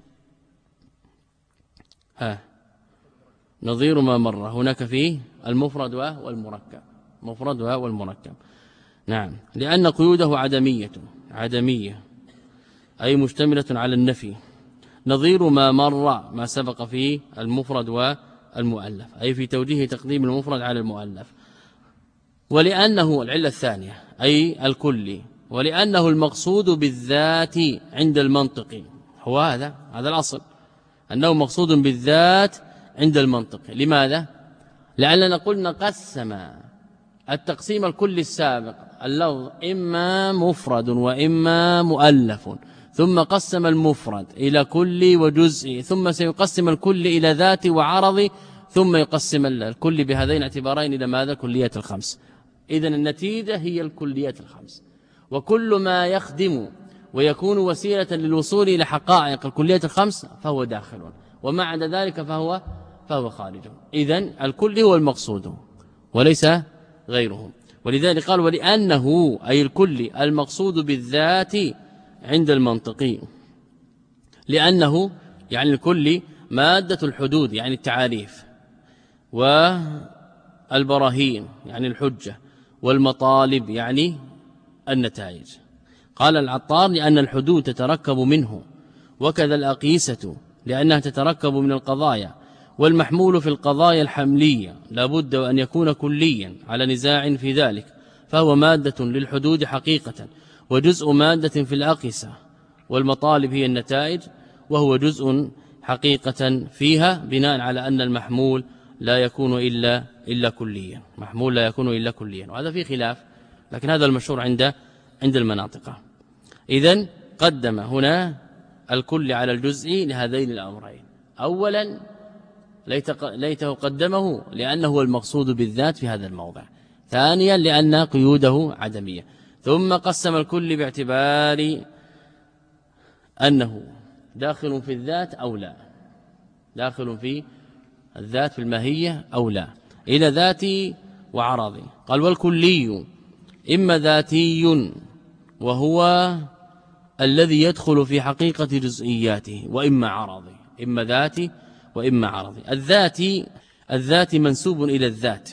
ها نظير ما مر هناك فيه المفرد والمركب مفرد والمركب. نعم لأن قيوده عدمية عدمية أي مشتملة على النفي. نظير ما مر ما سبق فيه المفرد والمؤلف أي في توجيه تقديم المفرد على المؤلف. ولأنه العلة الثانية أي الكلي ولأنه المقصود بالذات عند المنطق. هو هذا هذا الأصل أنه مقصود بالذات عند المنطق. لماذا؟ لأننا قلنا قسم التقسيم الكلي السابق اللفظ إما مفرد وإما مؤلف، ثم قسم المفرد إلى كل وجزء، ثم سيقسم الكل إلى ذات وعرض، ثم يقسم الكل بهذين الاعتبارين إلى ماذا؟ كليات الخمس. إذن النتيجة هي الكليات الخمس، وكل ما يخدم ويكون وسيلة للوصول إلى حقائق الكليات الخمس فهو داخل، وما عدا ذلك فهو فهو خارج. إذن الكل هو المقصود وليس غيره. ولذلك قال ولأنه أي الكل المقصود بالذات عند المنطقي، لأنه يعني الكل مادة الحدود يعني التعاريف، والبراهين يعني الحجة، والمطالب يعني النتائج. قال العطار لأن الحدود تتركب منه، وكذا الأقيسة لأنها تتركب من القضايا، والمحمول في القضايا الحملية لا بد أن يكون كليا على نزاع في ذلك، فهو مادة للحدود حقيقة وجزء مادة في الأقيسة، والمطالب هي النتائج وهو جزء حقيقة فيها، بناء على أن المحمول لا يكون إلا إلا كليا، محمول لا يكون إلا كليا، وهذا فيه خلاف، لكن هذا المشهور عند عند المناطق. إذن قدم هنا الكل على الجزء لهذين الأمرين. أولا ليته قدمه لأنه هو المقصود بالذات في هذا الموضع. ثانيا لأن قيوده عدمية. ثم قسم الكل باعتبار أنه داخل في الذات أو لا، داخل في الذات في الماهية أو لا، إلى ذاتي وعرضي. قال والكلي إما ذاتي وهو الذي يدخل في حقيقة جزئياته، وإما عرضي، إما ذاتي وإما عرضي. الذاتي الذاتي منسوب إلى الذات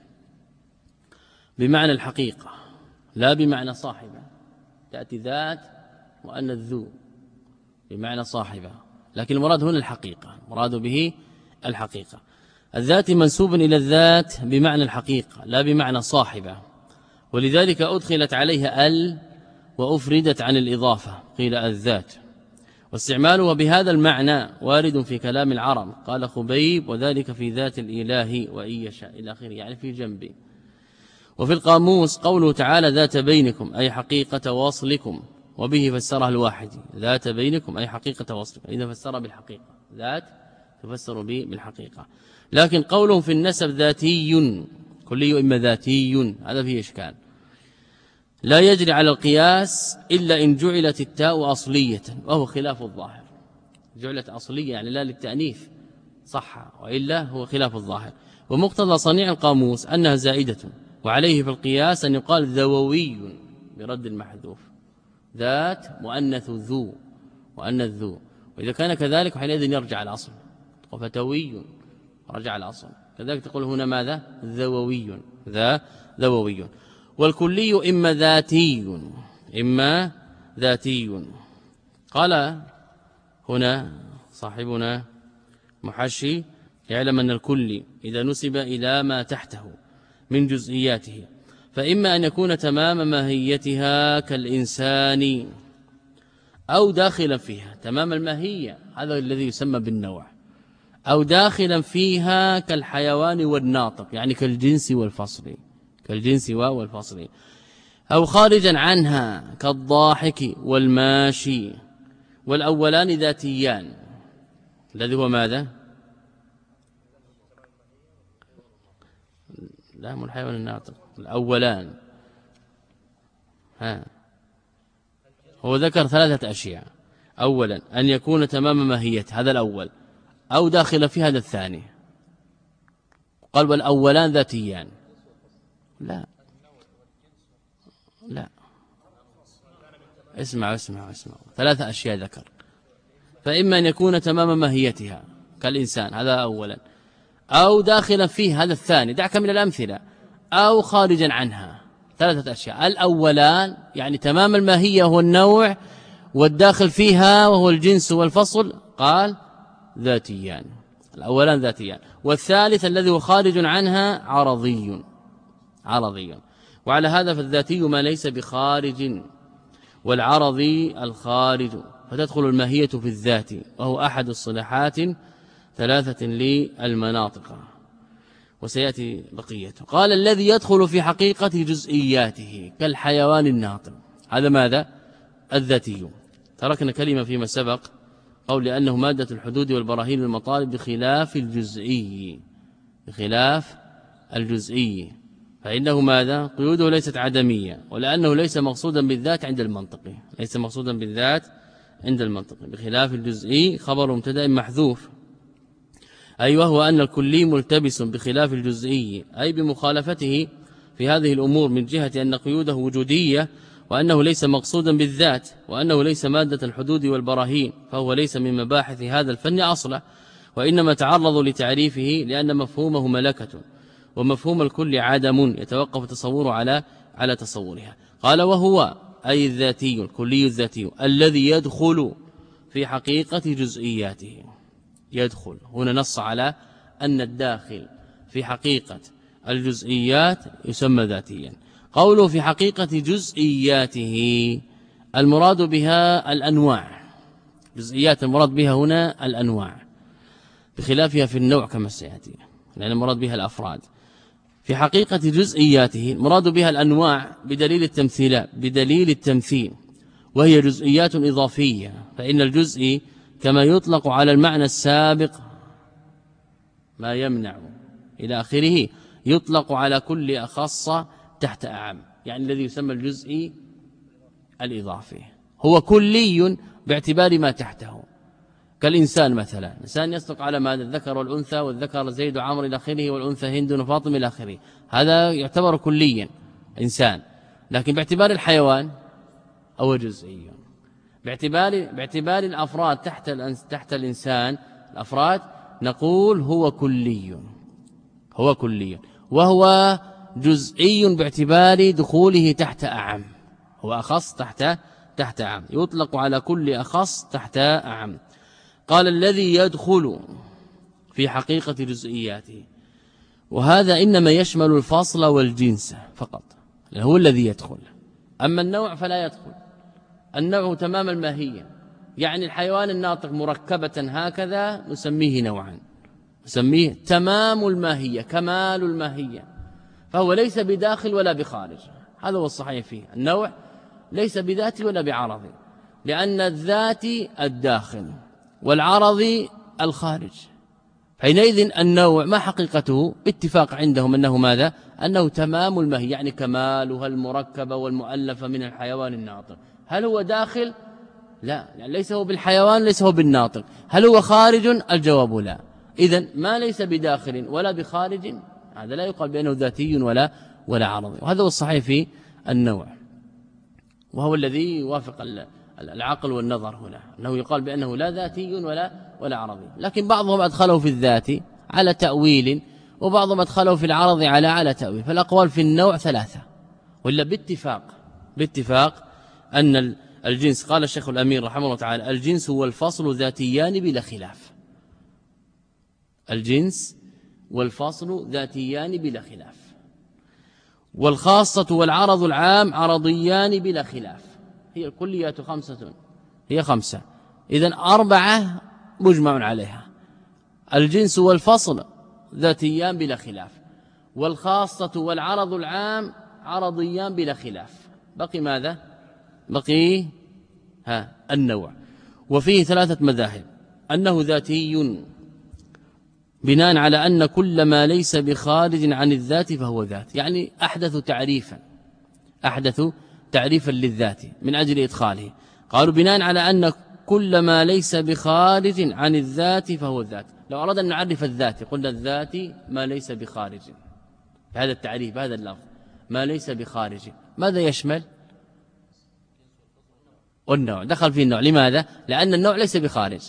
بمعنى الحقيقة لا بمعنى صاحبة، تأتي ذات وأن الذو بمعنى صاحبة، لكن المراد هنا الحقيقة، مراد به الحقيقة. الذات منسوب إلى الذات بمعنى الحقيقة لا بمعنى صاحبة، ولذلك أدخلت عليها ال وأفردت عن الإضافة قيل الذات. واستعمالها بهذا المعنى وارد في كلام العرب، قال خبيب وذلك في ذات الإله وإن يشاء إلى آخره، يعني في جنبه. وفي القاموس قوله تعالى ذات بينكم أي حقيقة واصلكم، وبه فسرها الواحدي ذات بينكم أي حقيقة واصلكم، إذا فسر بالحقيقة ذات تفسر به بالحقيقة. لكن قولهم في النسب ذاتي كلي إما ذاتي هذا فيه إشكال، لا يجري على القياس إلا إن جعلت التاء أصلية، وهو خلاف الظاهر. جعلت أصلية يعني لا للتأنيث صح، وإلا هو خلاف الظاهر. ومقتضى صنيع القاموس أنها زائدة، وعليه في القياس أن يقال ذووي برد المحذوف، ذات مؤنث ذو مؤنث ذو، وإذا كان كذلك حينئذ يرجع الأصل، وفتوي رجع الأصل. كذلك تقول هنا ماذا؟ ذووي ذا ذووي. والكلي إما ذاتي إما ذاتي. قال هنا صاحبنا محشي يعلم أن الكل إذا نسب إلى ما تحته من جزئياته فإما أن يكون تمام ماهيتها كالإنسان أو داخلا فيها تمام الماهية، هذا الذي يسمى بالنوع، أو داخلا فيها كالحيوان والناطق يعني كالجنس والفصل كالجنس والفصل، أو خارجا عنها كالضاحك والماشي. والأولان ذاتيان الذي هو ماذا؟ لا من الحيوان الناطق. الأولان ها هو ذكر ثلاثة أشياء. أولا أن يكون تمام ماهية، هذا الأول، أو داخل في هذا الثاني. قال والأولان ذاتيان. لا لا اسمع اسمع اسمع ثلاثة أشياء ذكر. فإما أن يكون تمام ماهيتها كالإنسان، هذا أولا، أو داخلا فيه، هذا الثاني، دعك من الأمثلة، أو خارجا عنها، ثلاثة أشياء. الأولان يعني تمام الماهية هو النوع، والداخل فيها وهو الجنس والفصل قال ذاتيان، الأولان ذاتيان. والثالث الذي هو خارج عنها عرضي عرضي. وعلى هذا فالذاتي ما ليس بخارج، والعرضي الخارج، فتدخل الماهية في الذات، وهو أحد الصلاحات ثلاثة للمناطق، وسيأتي بقيته. قال الذي يدخل في حقيقة جزئياته كالحيوان الناطق، هذا ماذا؟ الذاتي. تركنا كلمة فيما سبق قول لأنه مادة الحدود والبراهين والمطالب بخلاف الجزئي بخلاف الجزئي فإنه ماذا؟ قيوده ليست عدمية، ولأنه ليس مقصودا بالذات عند المنطقي ليس مقصودا بالذات عند المنطقي بخلاف الجزئي خبر مبتدأ محذوف، أي وهو أن الكلي ملتبس بخلاف الجزئي، أي بمخالفته في هذه الأمور من جهة أن قيوده وجودية، وأنه ليس مقصودا بالذات، وأنه ليس مادة الحدود والبراهين، فهو ليس من مباحث هذا الفن أصلا، وإنما تعرض لتعريفه لأن مفهومه ملكة، ومفهوم الكل عدم يتوقف تصوره على على تصورها. قال وهو أي الذاتي الكلي الذاتي الذي يدخل في حقيقة جزئياته. يدخل هنا نص على أن الداخل في حقيقة الجزئيات يسمى ذاتيا. قوله في حقيقة جزئياته المراد بها الأنواع، جزئيات المراد بها هنا الأنواع بخلافها في النوع كما سيأتي، لأن المراد بها الأفراد. في حقيقة جزئياته المراد بها الأنواع بدليل التمثيل بدليل التمثيل وهي جزئيات إضافية، فإن الجزء كما يطلق على المعنى السابق ما يمنع إلى آخره يطلق على كل أخص تحت أعم، يعني الذي يسمى الجزء الإضافي هو كلي باعتبار ما تحته، كالإنسان مثلا، الإنسان يصدق على ماذا؟ الذكر والأنثى، والذكر زيد وعمر إلى آخره، والأنثى هند وفاطمة إلى آخره، هذا يعتبر كليا إنسان. لكن باعتبار الحيوان أو جزئي، باعتبار باعتبار الأفراد تحت تحت الإنسان الأفراد نقول هو كلي هو كلي وهو جزئي باعتبار دخوله تحت أعم، هو أخص تحت تحت أعم، يطلق على كل أخص تحت أعم. قال الذي يدخل في حقيقة جزئياته، وهذا إنما يشمل الفصل والجنس فقط، هو الذي يدخل. أما النوع فلا يدخل، النوع تمام الماهية، يعني الحيوان الناطق مركبة هكذا نسميه نوعا، نسميه تمام الماهية كمال الماهية، فهو ليس بداخل ولا بخارج، هذا هو الصحيح فيه. النوع ليس بذاتي ولا بعرضي، لأن الذاتي الداخل والعرضي الخارج، حينئذ النوع ما حقيقته؟ اتفاق عندهم أنه ماذا؟ أنه تمام الماهية، يعني كمالها المركبة والمؤلفة من الحيوان الناطق. هل هو داخل؟ لا، يعني ليس هو بالحيوان ليس هو بالناطق. هل هو خارج؟ الجواب لا. إذن ما ليس بداخل ولا بخارج هذا لا يقال بأنه ذاتي ولا ولا عرضي، وهذا هو الصحيح في النوع، وهو الذي يوافق العقل والنظر هنا، أنه يقال بأنه لا ذاتي ولا ولا عرضي. لكن بعضهم أدخله في الذات على تأويل، وبعضهم أدخله في العرض على على تأويل، فالأقوال في النوع ثلاثة، ولا باتفاق باتفاق أن الجنس. قال الشيخ الأمين رحمه الله تعالى الجنس والفصل ذاتيان بلا خلاف. الجنس والفصل ذاتيان بلا خلاف، والخاصة والعرض العام عرضيان بلا خلاف. هي الكليات خمسة، هي خمسة، إذن أربعة مجمع عليها. الجنس والفصل ذاتيان بلا خلاف، والخاصة والعرض العام عرضيان بلا خلاف. بقي ماذا؟ بقي ها النوع. وفيه ثلاثة مذاهب: أنه ذاتي بناء على أن كل ما ليس بخارج عن الذات فهو ذات، يعني أحدث تعريفا أحدث تعريفا للذات من أجل إدخاله. قالوا بناء على أن كل ما ليس بخارج عن الذات فهو الذات. لو أردنا أن نعرف الذات قلنا الذات ما ليس بخارج، هذا التعريف بهذا اللفظ ما ليس بخارج ماذا يشمل؟ والنوع دخل فيه النوع. لماذا؟ لأن النوع ليس بخارج،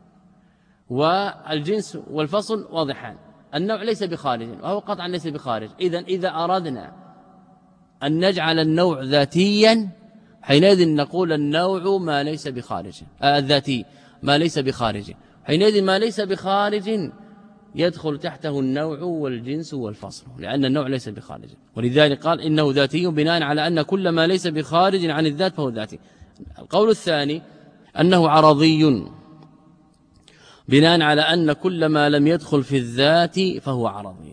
والجنس والفصل واضحان. النوع ليس بخارج وهو قطعا ليس بخارج. إذن إذا أردنا أن نجعل النوع ذاتيا حينئذ نقول النوع ما ليس بخارج، آه الذاتي ما ليس بخارج. حينئذ ما ليس بخارج يدخل تحته النوع والجنس والفصل، لأن النوع ليس بخارج. ولذلك قال إنه ذاتي بناء على أن كل ما ليس بخارج عن الذات فهو ذاتي. القول الثاني أنه عرضي بناء على أن كل ما لم يدخل في الذات فهو عرضي.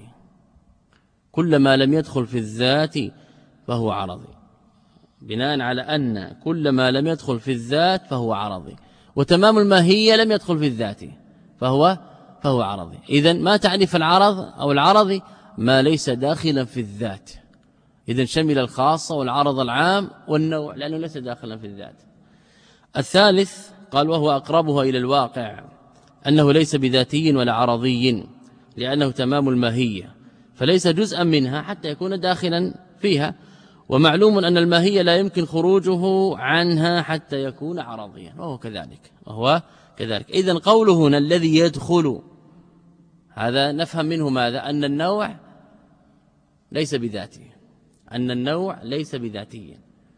كل ما لم يدخل في الذات فهو عرضي بناء على أن كل ما لم يدخل في الذات فهو عرضي. وتمام الماهية لم يدخل في الذات فهو فهو عرضي. إذن ما تعرف العرض أو العرضي؟ ما ليس داخلا في الذات. إذن شمل الخاصة والعرض العام والنوع لأنه ليس داخلا في الذات. الثالث قال وهو أقربها إلى الواقع أنه ليس بذاتي ولا عرضي، لأنه تمام الماهية فليس جزءا منها حتى يكون داخلا فيها. ومعلوم أن الماهية لا يمكن خروجه عنها حتى يكون عرضيا، وهو كذلك وهو كذلك. إذن قوله هنا الذي يدخل، هذا نفهم منه ماذا؟ أن النوع ليس بذاتي، أن النوع ليس بذاتي.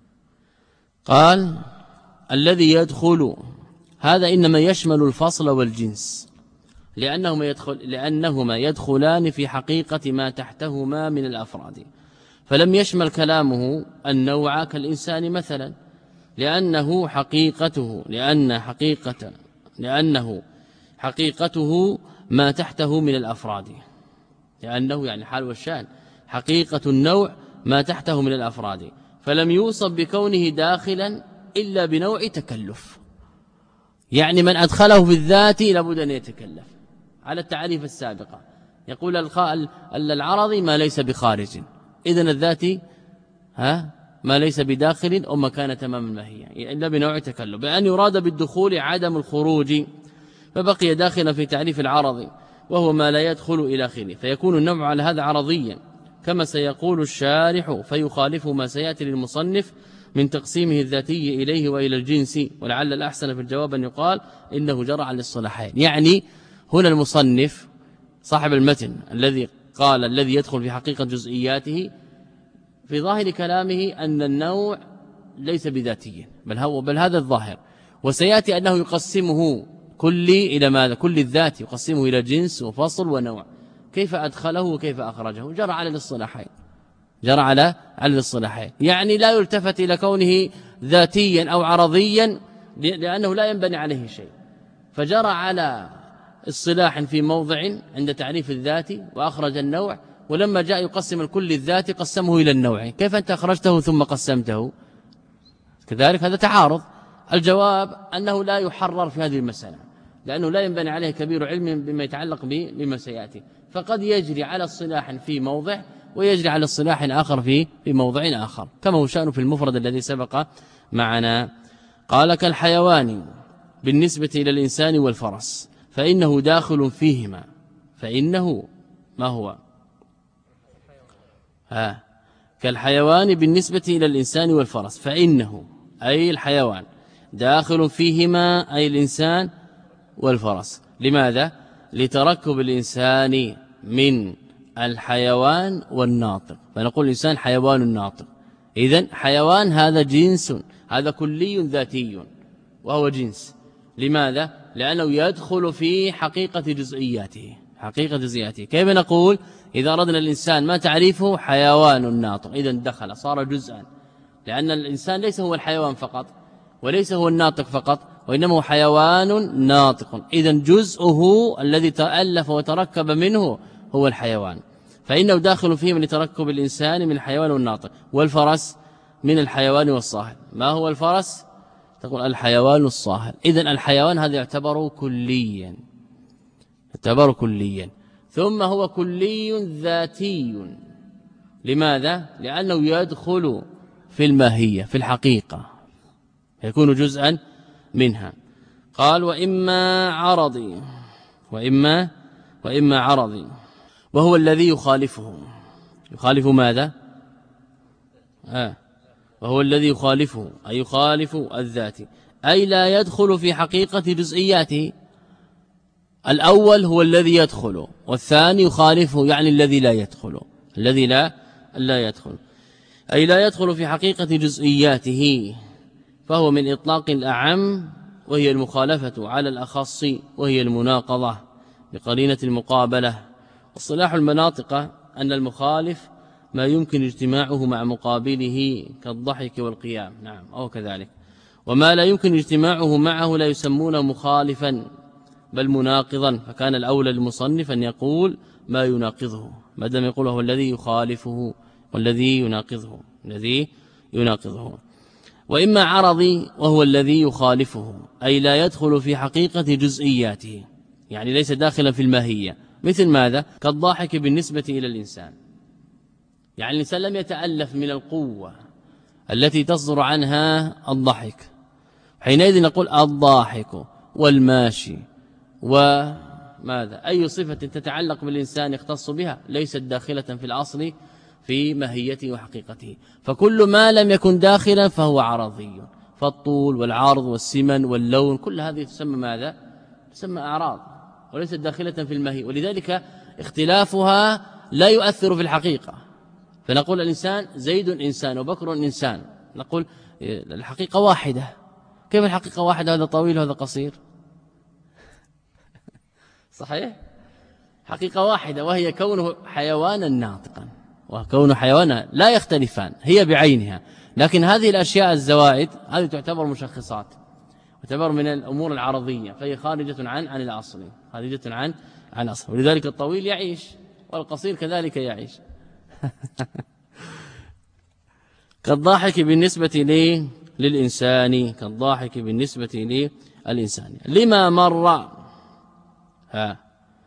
قال الذي يدخل هذا إنما يشمل الفصل والجنس، لأنهما, يدخل لأنهما يدخلان في حقيقة ما تحتهما من الأفراد. فلم يشمل كلامه النوع كالإنسان مثلا، لأنه حقيقته لأن حقيقة لأنه حقيقته ما تحته من الأفراد، لأنه يعني حال والشان حقيقة النوع ما تحته من الأفراد. فلم يوصف بكونه داخلا إلا بنوع تكلف، يعني من أدخله في الذات لابد أن يتكلف على التعريف السابقة. يقول العرضي ما ليس بخارج، إذن الذاتي ها ما ليس بداخل أو مكان تمام الماهية إلا بنوع تكلف، بأن يراد بالدخول عدم الخروج، فبقي داخلا في تعريف العرض وهو ما لا يدخل إلى آخره. فيكون النوع على هذا عرضيا كما سيقول الشارح، فيخالف ما سيأتي للمصنف من تقسيمه الذاتي إليه وإلى الجنس. ولعل الأحسن في الجواب أن يقال إنه جرى على الصلاحين. يعني هنا المصنف صاحب المتن الذي قال الذي يدخل في حقيقة جزئياته، في ظاهر كلامه أن النوع ليس بذاتي بل هو بل هذا الظاهر. وسيأتي أنه يقسمه كل إلى ماذا؟ كل الذات يقسمه إلى جنس وفصل ونوع. كيف أدخله وكيف أخرجه؟ جرى على الاصطلاحين جرى على على الاصطلاحين يعني لا يلتفت إلى كونه ذاتيا أو عرضيا لأنه لا ينبني عليه شيء. فجرى على اصطلاح في موضع عند تعريف الذات وأخرج النوع، ولما جاء يقسم الكل الذات قسمه إلى النوع. كيف أنت أخرجته ثم قسمته؟ كذلك هذا تعارض. الجواب أنه لا يحرر في هذه المسألة، لأنه لا ينبني عليه كبير علم بما يتعلق به بما سيأتي. فقد يجري على اصطلاح في موضع ويجري على اصطلاح آخر في في موضع آخر، كما هو شأنه في المفرد الذي سبق معنا. قال كالحيوان بالنسبة إلى الإنسان والفرس فإنه داخل فيهما. فإنه ما هو؟ ها كالحيوان بالنسبة إلى الإنسان والفرس فإنه أي الحيوان داخل فيهما أي الإنسان والفرس. لماذا؟ لتركب الإنسان من الحيوان والناطق، فنقول الإنسان حيوان ناطق، إذن حيوان هذا جنس، هذا كلي ذاتي وهو جنس. لماذا؟ لأنه يدخل في حقيقة جزئياته، حقيقة جزئياته. كيف نقول إذا أردنا الإنسان ما تعريفه؟ حيوان ناطق، إذن دخل صار جزءا، لأن الإنسان ليس هو الحيوان فقط وليس هو الناطق فقط، وإنما هو حيوان ناطق، إذن جزءه الذي تألف وتركب منه هو الحيوان، فإنه داخل فيه من تركب الإنسان من الحيوان والناطق. والفرس من الحيوان والصاهل. ما هو الفرس؟ تقول الحيوان الصاهل. إذن الحيوان هذا يعتبر كليا، يعتبر كليا. ثم هو كلي ذاتي. لماذا؟ لأنه يدخل في الماهية في الحقيقة، يكون جزءا منها. قال وإما عرضي، وإما وإما عرضي، وهو الذي يخالفه. يخالف ماذا؟ آه وهو الذي يخالفه، أي يخالف الذات، أي لا يدخل في حقيقة جزئياته. الأول هو الذي يدخل، والثاني يخالفه، يعني الذي لا يدخل، الذي لا لا يدخل، أي لا يدخل في حقيقة جزئياته، فهو من إطلاق الأعم، وهي المخالفة على الأخص، وهي المناقضة بقرينة المقابلة. والصلاح المناطق أن المخالف ما يمكن اجتماعه مع مقابله كالضحك والقيام، نعم أو كذلك، وما لا يمكن اجتماعه معه لا يسمونه مخالفا بل مناقضا، فكان الأولى للمصنف أن يقول ما يناقضه، ما دام يقول هو الذي يخالفه والذي يناقضه، الذي يناقضه. وإما عرضي وهو الذي يخالفه، أي لا يدخل في حقيقة جزئياته، يعني ليس داخلا في الماهية. مثل ماذا؟ كالضاحك بالنسبة إلى الإنسان، يعني الإنسان لم يتألف من القوة التي تصدر عنها الضحك، حينئذ نقول الضاحك والماشي وماذا، أي صفة تتعلق بالإنسان يختص بها ليست داخلة في الأصل في ماهيته وحقيقته. فكل ما لم يكن داخلا فهو عرضي، فالطول والعرض والسمن واللون كل هذه تسمى ماذا؟ تسمى أعراض وليست داخلة في الماهية، ولذلك اختلافها لا يؤثر في الحقيقة. فنقول الإنسان زيد إنسان وبكر إنسان، نقول الحقيقة واحدة. كيف الحقيقة واحدة؟ هذا طويل وهذا قصير، صحيح؟ حقيقة واحدة وهي كونه حيوانا ناطقا وكونه حيوانا لا يختلفان، هي بعينها. لكن هذه الأشياء الزوائد هذه تعتبر مشخصات، تعتبر من الأمور العرضية، فهي خارجة عن عن الأصل، خارجة عن عن الأصل. ولذلك الطويل يعيش والقصير كذلك يعيش. كالضاحك بالنسبة لي للإنسان، كالضاحك بالنسبة للإنسان لما مر ها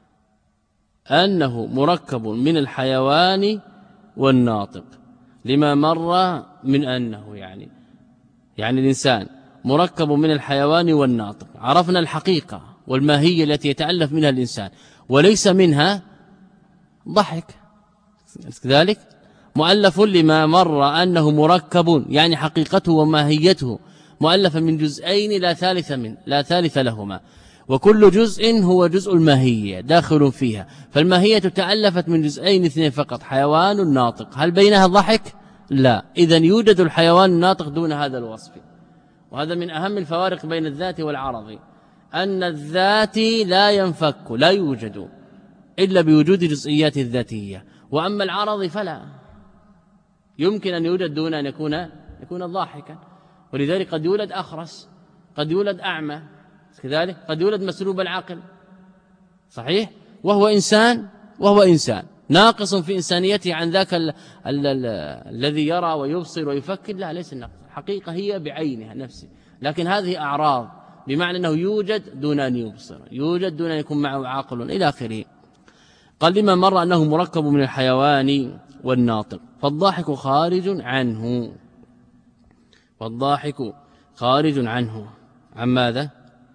أنه مركب من الحيوان والناطق، لما مر من أنه يعني يعني الإنسان مركب من الحيوان والناطق. عرفنا الحقيقة والماهية التي يتألف منها الإنسان، وليس منها ضحك، كذلك مؤلف لما مر أنه مركب، يعني حقيقته وماهيته مؤلفة من جزئين لا ثالث من لا ثالث لهما، وكل جزء هو جزء الماهية داخل فيها. فالماهية تألفت من جزئين اثنين فقط، حيوان ناطق، هل بينها ضحك؟ لا. إذن يوجد الحيوان الناطق دون هذا الوصف. وهذا من أهم الفوارق بين الذات والعرض، أن الذات لا ينفك، لا يوجد إلا بوجود جزئيات الذاتية، وأما العرض فلا يمكن أن يوجد دون أن يكون يكون ضاحكا. ولذلك قد يولد أخرس، قد يولد أعمى، كذلك قد يولد مسلوب العقل، صحيح، وهو إنسان وهو إنسان ناقص في إنسانيته عن ذاك ال ال ال الذي يرى ويبصر ويفكر، لا ليس الناقص، الحقيقة هي بعينها نفسه، لكن هذه أعراض بمعنى أنه يوجد دون أن يبصر، يوجد دون أن يكون معه عاقل إلى آخره. قال لما مر أنه مركب من الحيوان والناطق، فالضاحك خارج عنه، والضاحك خارج عنه عن ماذا؟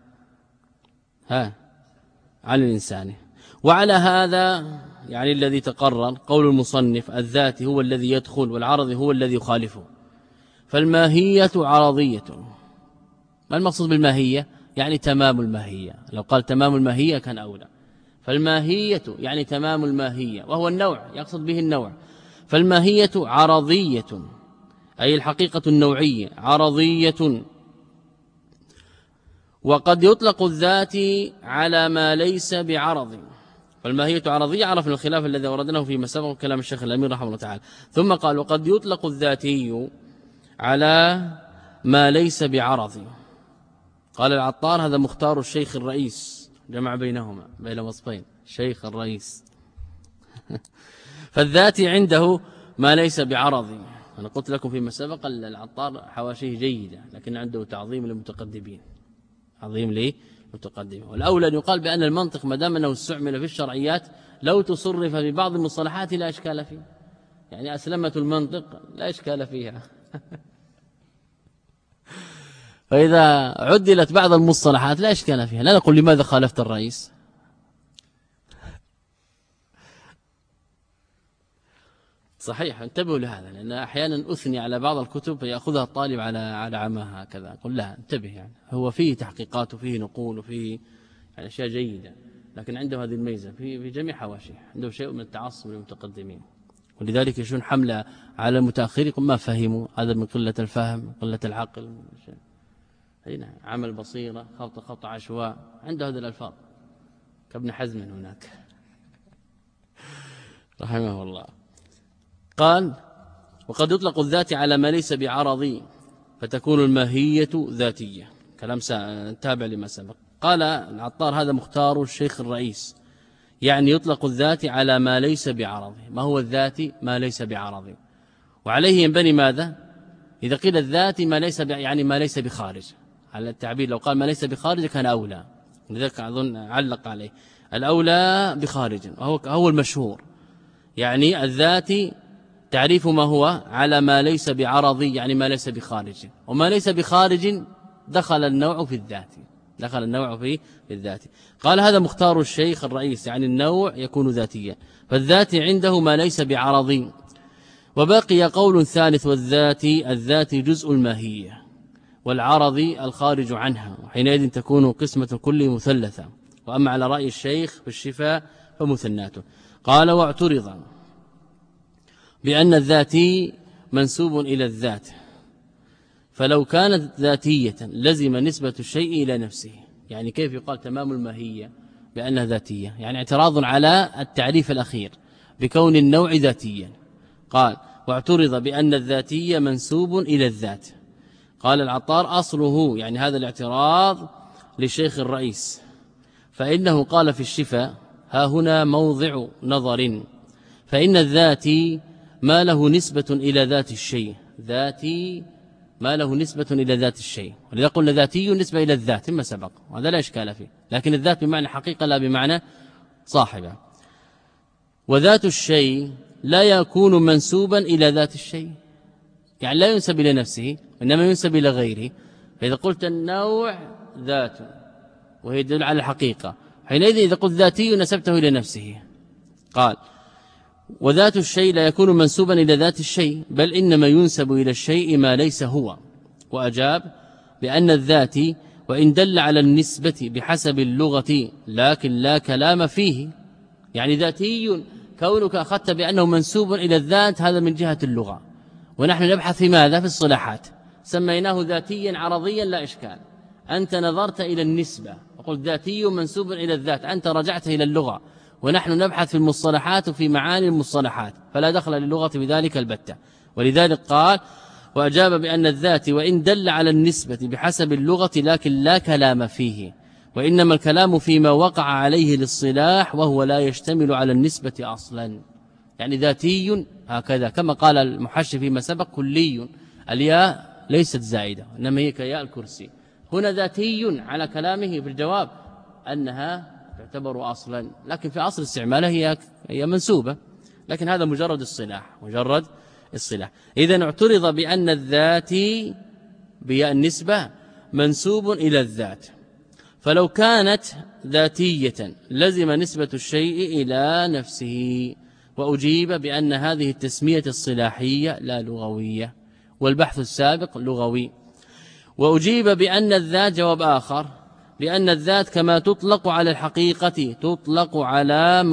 ها عن الإنسان. وعلى هذا يعني الذي تقرر قول المصنف الذات هو الذي يدخل والعرض هو الذي يخالفه، فالماهية عرضية. ما المقصود بالماهية؟ يعني تمام الماهية، لو قال تمام الماهية كان أولى. فالماهية يعني تمام الماهية، وهو النوع، يقصد به النوع. فالماهية عرضية أي الحقيقة النوعية عرضية. وقد يطلق الذات على ما ليس بعرض، فالماهية عرضية، عرفنا الخلاف الذي وردناه فيما سبق كلام الشيخ الأمير رحمه الله تعالى. ثم قال وقد يطلق الذاتي على ما ليس بعرض. قال العطار هذا مختار الشيخ الرئيس، جمع بينهما بين وصفين شيخ الرئيس. فالذاتي عنده ما ليس بعرض. أنا قلت لكم فيما سبق العطار حواشيه جيدة، لكن عنده تعظيم للمتقدمين، عظيم للمتقدمين. والأولى أن يقال بأن المنطق ما دام أنه استعمل في الشرعيات لو تصرف ببعض المصطلحات لا إشكال فيه، يعني أسلمة المنطق لا إشكال فيها. فإذا عدلت بعض المصطلحات لا إشكال فيها، لا نقول لماذا خالفت الرئيس. صحيح، انتبهوا لهذا، لأن أحيانا أثني على بعض الكتب فيأخذها الطالب على على عمها هكذا. قل لا، انتبه، يعني هو فيه تحقيقات وفيه نقول وفيه يعني أشياء جيدة، لكن عنده هذه الميزة في في جميع حواشيه، عنده شيء من التعصب للمتقدمين، ولذلك يشون حملة على المتأخرين ما فهموا، هذا من قلة الفهم، قلة العقل، هنا عمل بصيرة، خط خط عشواء، عنده هذه الألفاظ كابن حزم هناك رحمه الله. قال وقد يطلق الذات على ما ليس بعرضي فتكون الماهية ذاتية، كلام تابع لما سبق. قال العطار هذا مختار الشيخ الرئيس، يعني يطلق الذات على ما ليس بعرضه. ما هو الذات؟ ما ليس بعرضه، وعليه ينبني ماذا؟ إذا قيل الذات ما ليس يعني ما ليس بخارج، على التعبير لو قال ما ليس بخارج كان أولى، لذلك أظن علق عليه الأولى بخارج، وهو هو المشهور. يعني الذات تعريف ما هو على ما ليس بعرضي، يعني ما ليس بخارج، وما ليس بخارج دخل النوع في الذات، دخل النوع في الذات. قال هذا مختار الشيخ الرئيس، يعني النوع يكون ذاتيا، فالذات عنده ما ليس بعرضي. وبقي قول ثالث والذات الذات جزء الماهية والعرض الخارج عنها، وحينئذ تكون قسمة كل مثلثة. وأما على رأي الشيخ في الشفاء فمثناته. قال واعترض بأن الذاتي منسوب إلى الذات، فلو كانت ذاتية لزم نسبة الشيء إلى نفسه. يعني كيف يقال تمام الماهية بأنها ذاتية؟ يعني اعتراض على التعريف الأخير بكون النوع ذاتيا. قال واعترض بأن الذاتية منسوب إلى الذات. قال العطار أصله، يعني هذا الاعتراض للشيخ الرئيس، فإنه قال في الشفاء ها هنا موضع نظر، فإن الذاتي ما له نسبة إلى ذات الشيء، ذاتي ما له نسبة إلى ذات الشيء، ولذا قلنا ذاتي نسبة إلى الذات مما سبق، وهذا لا إشكال فيه، لكن الذات بمعنى حقيقة لا بمعنى صاحبة. وذات الشيء لا يكون منسوبا إلى ذات الشيء، يعني لا ينسب إلى نفسه إنما ينسب إلى غيره. فإذا قلت النوع ذات وهي يدل على الحقيقة، حينئذ إذا قلت ذاتي نسبته إلى نفسه. قال وذات الشيء لا يكون منسوبا إلى ذات الشيء، بل إنما ينسب إلى الشيء ما ليس هو. وأجاب بأن الذات وإن دل على النسبة بحسب اللغة لكن لا كلام فيه، يعني ذاتي كونك أخذت بأنه منسوب إلى الذات هذا من جهة اللغة، ونحن نبحث في ماذا؟ في الصلاحات، سميناه ذاتيا عرضيا لا إشكال. أنت نظرت إلى النسبة وقلت ذاتي منسوب إلى الذات، أنت رجعت إلى اللغة، ونحن نبحث في المصطلحات وفي معاني المصطلحات، فلا دخل للغة بذلك البتة. ولذلك قال وأجاب بأن الذات وإن دل على النسبة بحسب اللغة لكن لا كلام فيه، وإنما الكلام فيما وقع عليه للصلاح وهو لا يشتمل على النسبة أصلا. يعني ذاتي هكذا كما قال المحشي فيما سبق كلي، الياء ليست زائدة إنما هي كياء الكرسي. هنا ذاتي على كلامه في الجواب أنها تعتبر أصلا، لكن في أصل استعمالها هي هي منسوبة، لكن هذا مجرد الصلاح، مجرد الصلاح. إذن اعترض بأن الذات بياء النسبة منسوب إلى الذات، فلو كانت ذاتية لزم نسبة الشيء إلى نفسه. وأجيب بأن هذه التسمية الصلاحية لا لغوية، والبحث السابق لغوي. وأجيب بأن الذات جواب آخر، بأن الذات كما تطلق على الحقيقة تطلق على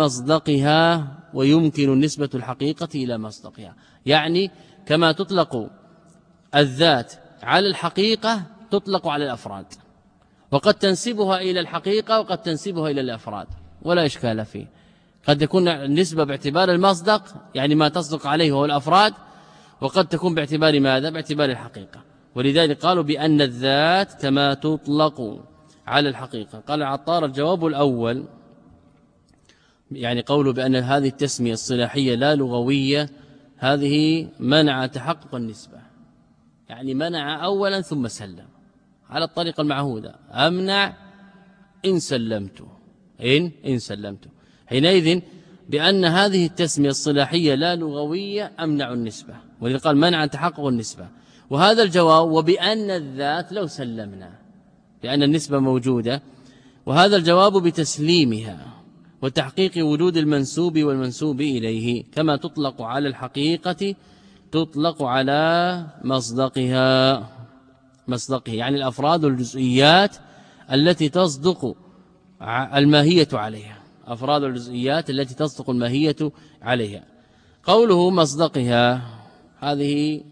مصدقها، ويمكن نسبة الحقيقة إلى مصدقها. يعني كما تطلق الذات على الحقيقة تطلق على الأفراد، وقد تنسبها إلى الحقيقة وقد تنسبها إلى الأفراد ولا إشكال فيه. قد يكون النسبة باعتبار المصدق يعني ما تصدق عليه هو الأفراد، وقد تكون باعتبار ماذا؟ باعتبار الحقيقة. ولذلك قالوا بأن الذات كما تطلق على الحقيقة. قال العطار الجواب الأول يعني قوله بأن هذه التسمية الصلاحية لا لغوية، هذه منع تحقق النسبة، يعني منع أولا ثم سلم على الطريقة المعهودة. أمنع إن سلمت إن إن سلمت حينئذ بأن هذه التسمية الصلاحية لا لغوية أمنع النسبة، ولذا قال منع تحقق النسبة. وهذا الجواب وبأن الذات لو سلمنا لأن النسبة موجودة، وهذا الجواب بتسليمها وتحقيق وجود المنسوب والمنسوب إليه كما تطلق على الحقيقة تطلق على مصدقها مصدقه، يعني الأفراد والجزئيات التي تصدق الماهية عليها، أفراد الجزئيات التي تصدق الماهية عليها. قوله مصدقها هذه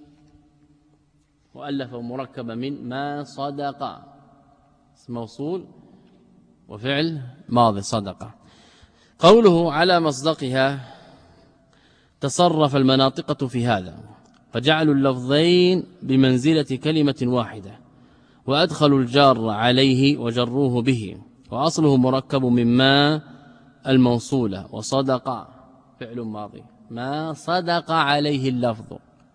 مؤلفة مركبة من ما صدق، اسم موصول وفعل ماضي صدق. قوله على مصدقها تصرف المناطق في هذا فجعلوا اللفظين بمنزلة كلمة واحدة وأدخلوا الجار عليه وجروه به، وأصله مركب مما الموصولة وصدق فعل ماضي ما صدق عليه اللفظ،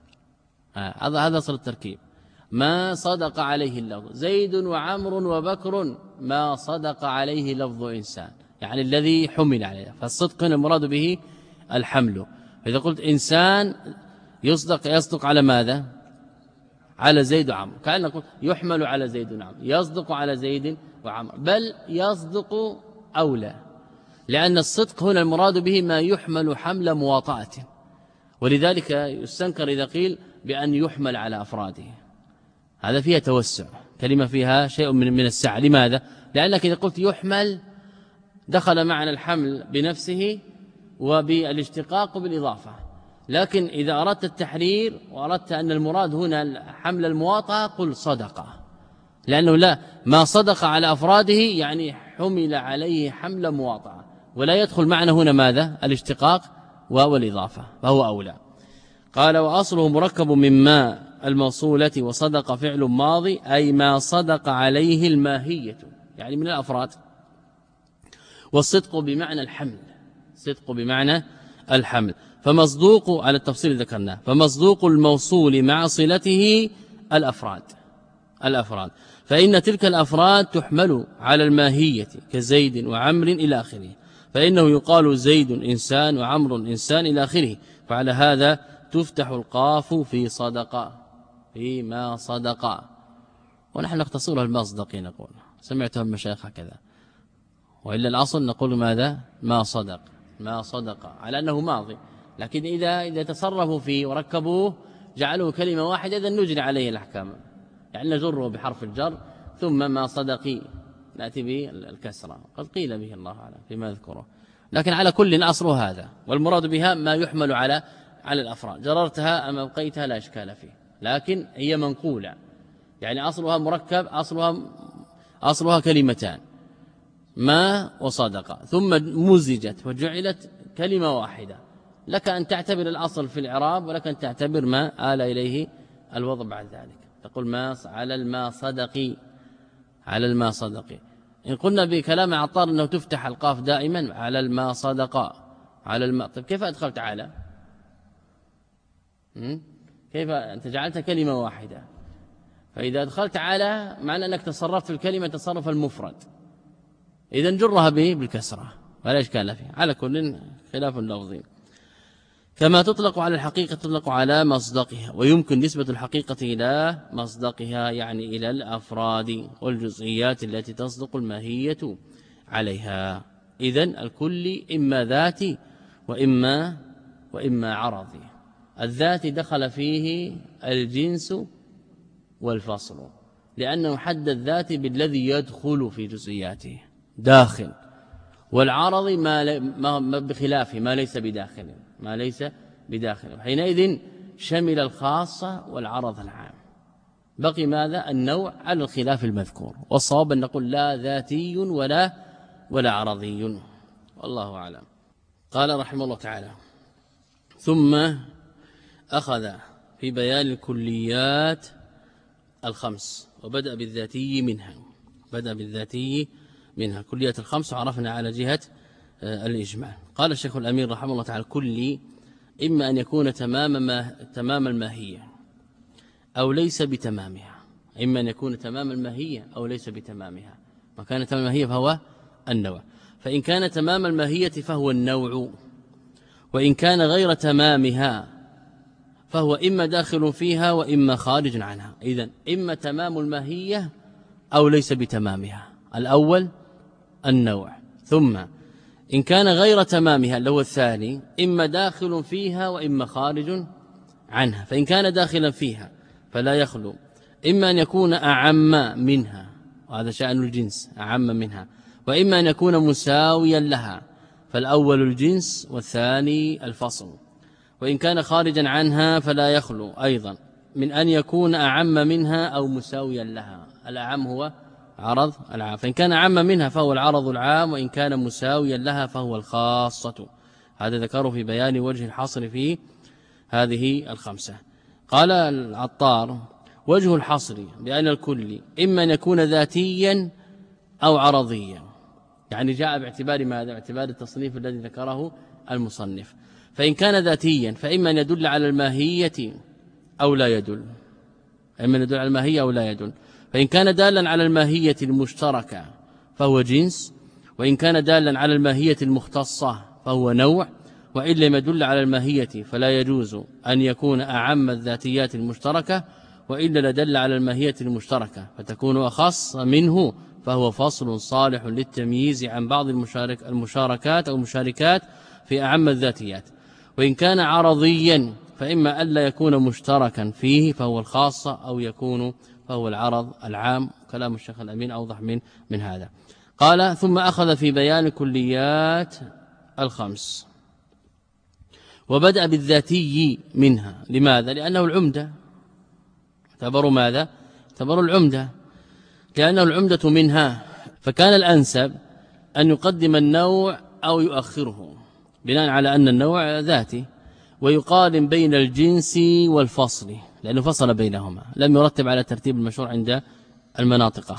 هذا هذا أصل التركيب ما صدق عليه اللفظ. زيد وعمر وبكر ما صدق عليه لفظ إنسان، يعني الذي حمل عليه، فالصدق المراد به الحمل. إذا قلت إنسان يصدق يصدق على ماذا؟ على زيد وعمر، كأن نقول يحمل على زيد وعمر، يصدق على زيد وعمر، بل يصدق أولى، لأن الصدق هنا المراد به ما يحمل حمل مواطأة، ولذلك يستنكر إذا قيل بأن يحمل على أفراده، هذا فيها توسع، كلمة فيها شيء من من السعة. لماذا؟ لأنك إذا قلت يحمل دخل معنى الحمل بنفسه وبالاشتقاق بالإضافة، لكن إذا أردت التحرير وأردت أن المراد هنا حمل المواطأة قل صدقة، لأنه لا ما صدق على أفراده يعني حمل عليه حمل مواطأة، ولا يدخل معنا هنا ماذا؟ الاشتقاق والإضافة، فهو أولى. قال وأصله مركب مما الموصولة وصدق فعل ماضي أي ما صدق عليه الماهية، يعني من الأفراد. والصدق بمعنى الحمل، صدق بمعنى الحمل. فمصدوق على التفصيل ذكرناه، فمصدوق الموصول مع صلته الأفراد الأفراد فإن تلك الأفراد تحمل على الماهية كزيد وعمر إلى آخره، فإنه يقال زيد إنسان وعمر إنسان إلى آخره. فعلى هذا تفتح القاف في صدق فيما صدق، ونحن نختصرها المصدق نقول سمعتها المشايخ كذا، وإلا الأصل نقول ماذا؟ ما صدق ما صدق على أنه ماضي، لكن إذا إذا تصرفوا فيه وركبوه جعلوه كلمة واحدة إذا نجري عليه الأحكام، يعني نجره بحرف الجر ثم ما صدقي نأتي به الكسرة، قد قيل به الله أعلم فيما يذكره، لكن على كل أصل هذا، والمراد بها ما يحمل على على الأفراد. جررتها أم أبقيتها لا إشكال فيه، لكن هي منقولة، يعني أصلها مركب، أصلها أصلها كلمتان ما وصدق ثم مزجت وجعلت كلمة واحدة، لك أن تعتبر الأصل في الإعراب ولك أن تعتبر ما آل إليه الوضع بعد ذلك، تقول ما على الماء صدقي على الماء صدقي. إن قلنا بكلام عطار أنه تفتح القاف دائما على الماء صدق على الماء، طيب كيف أدخلت على؟ كيف أنت جعلت كلمة واحدة؟ فإذا أدخلت على معنى أنك تصرفت في الكلمة تصرف المفرد، إذا نجرها به بالكسرة ولا إشكال فيه، على كل خلاف اللفظ. كما تطلق على الحقيقة تطلق على مصدقها، ويمكن نسبة الحقيقة إلى مصدقها يعني إلى الأفراد والجزئيات التي تصدق الماهية عليها. إذن الكل إما ذاتي وإما وإما عرضي. الذاتي دخل فيه الجنس والفصل، لأنه حد الذاتي بالذي يدخل في جزئياته داخل، والعرض ما, ما بخلافه ما ليس بداخل ما ليس بداخل حينئذ شمل الخاصة والعرض العام، بقي ماذا؟ النوع على الخلاف المذكور، والصواب أن نقول لا ذاتي ولا ولا عرضي، والله أعلم. قال رحمه الله تعالى: ثم أخذ في بيان الكليات الخمس وبدأ بالذاتي منها بدأ بالذاتي منها كليات الخمس، وعرفنا على جهة الإجماع. قال الشيخ الأمير رحمه الله تعالى: كلي إما أن يكون تمام ما تمام الماهية أو ليس بتمامها إما أن يكون تمام الماهية أو ليس بتمامها. ما كان تمام الماهية فهو النوع، فإن كان تمام الماهية فهو النوع، وإن كان غير تمامها فهو إما داخل فيها وإما خارج عنها. إذن إما تمام الماهية أو ليس بتمامها، الأول النوع، ثم إن كان غير تمامها اللي هو الثاني إما داخل فيها وإما خارج عنها. فإن كان داخلا فيها فلا يخلو إما أن يكون أعم منها، وهذا شأن الجنس أعم منها، وإما أن يكون مساويا لها، فالأول الجنس والثاني الفصل. وإن كان خارجا عنها فلا يخلو أيضا من أن يكون أعم منها أو مساويا لها. الأعم هو عرض العام، فإن كان أعم منها فهو العرض العام، وإن كان مساويا لها فهو الخاصة. هذا ذكره في بيان وجه الحصر في هذه الخمسة. قال العطار: وجه الحصر بأن الكل إما أن يكون ذاتيا أو عرضيا، يعني جاء باعتبار ماذا؟ باعتبار التصنيف الذي ذكره المصنف. فإن كان ذاتيا فإما أن يدل على الماهية أو لا يدل إما أن يدل على الماهية أو لا يدل. فإن كان دالا على الماهية المشتركة فهو جنس، وإن كان دالا على الماهية المختصة فهو نوع، وإن لم يدل على الماهية فلا يجوز أن يكون أعم الذاتيات المشتركة، وإلا لدل على الماهية المشتركة فتكون أخص منه، فهو فصل صالح للتمييز عن بعض المشارك المشاركات أو المشاركات في أعم الذاتيات. وإن كان عرضيا فإما ألا يكون مشتركا فيه فهو الخاصة، أو يكون فهو العرض العام. كلام الشيخ الأمين أوضح من من هذا. قال: ثم أخذ في بيان كليات الخمس وبدأ بالذاتي منها. لماذا؟ لأنه العمدة، اعتبروا ماذا؟ اعتبروا العمدة، لأنه العمدة منها، فكان الأنسب أن يقدم النوع أو يؤخره بناء على أن النوع ذاتي، ويقارن بين الجنس والفصل لأنه فصل بينهما، لم يرتب على ترتيب المشروع عند المناطق،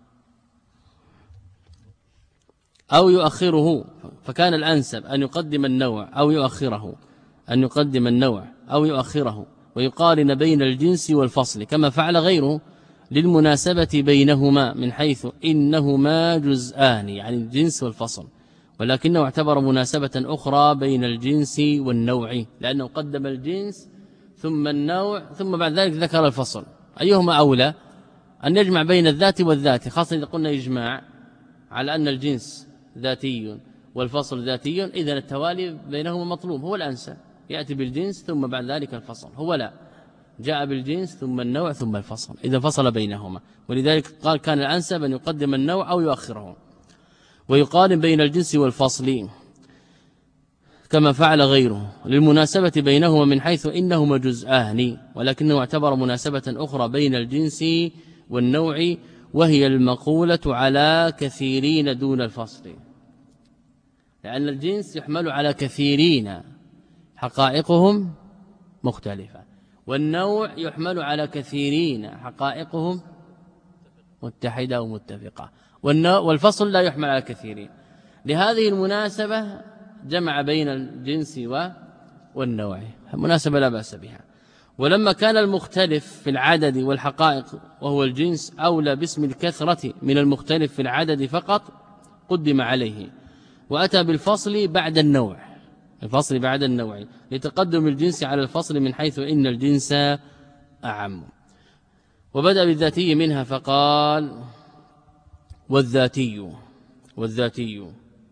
أو يؤخره. فكان الأنسب أن يقدم النوع أو يؤخره أن يقدم النوع أو يؤخره ويقارن بين الجنس والفصل كما فعل غيره للمناسبة بينهما، من حيث إنهما جزءان يعني الجنس والفصل، ولكنه اعتبر مناسبة أخرى بين الجنس والنوع، لأنه قدم الجنس ثم النوع ثم بعد ذلك ذكر الفصل. أيهما أولى؟ أن يجمع بين الذات والذات، خاصة إذا قلنا إجماع على أن الجنس ذاتي والفصل ذاتي، إذن التوالي بينهما مطلوب، هو الأنسب يأتي بالجنس ثم بعد ذلك الفصل. هو لا، جاء بالجنس ثم النوع ثم الفصل، إذا فصل بينهما، ولذلك قال كان الأنسب أن يقدم النوع أو يؤخره ويقارن بين الجنس والفصل كما فعل غيره للمناسبة بينهما، من حيث إنهما جزءان، ولكنه اعتبر مناسبة أخرى بين الجنس والنوع، وهي المقولة على كثيرين دون الفصل، لأن الجنس يحمل على كثيرين حقائقهم مختلفة، والنوع يحمل على كثيرين حقائقهم متحدة ومتفقة، والفصل لا يحمل على كثيرين. لهذه المناسبة جمع بين الجنس والنوع، مناسبة لا بأس بها. ولما كان المختلف في العدد والحقائق وهو الجنس أولى باسم الكثرة من المختلف في العدد فقط، قدم عليه وأتى بالفصل بعد النوع، الفصل بعد النوع لتقدم الجنس على الفصل، من حيث إن الجنس أعم. وبدأ بالذاتي منها فقال: والذاتي والذاتي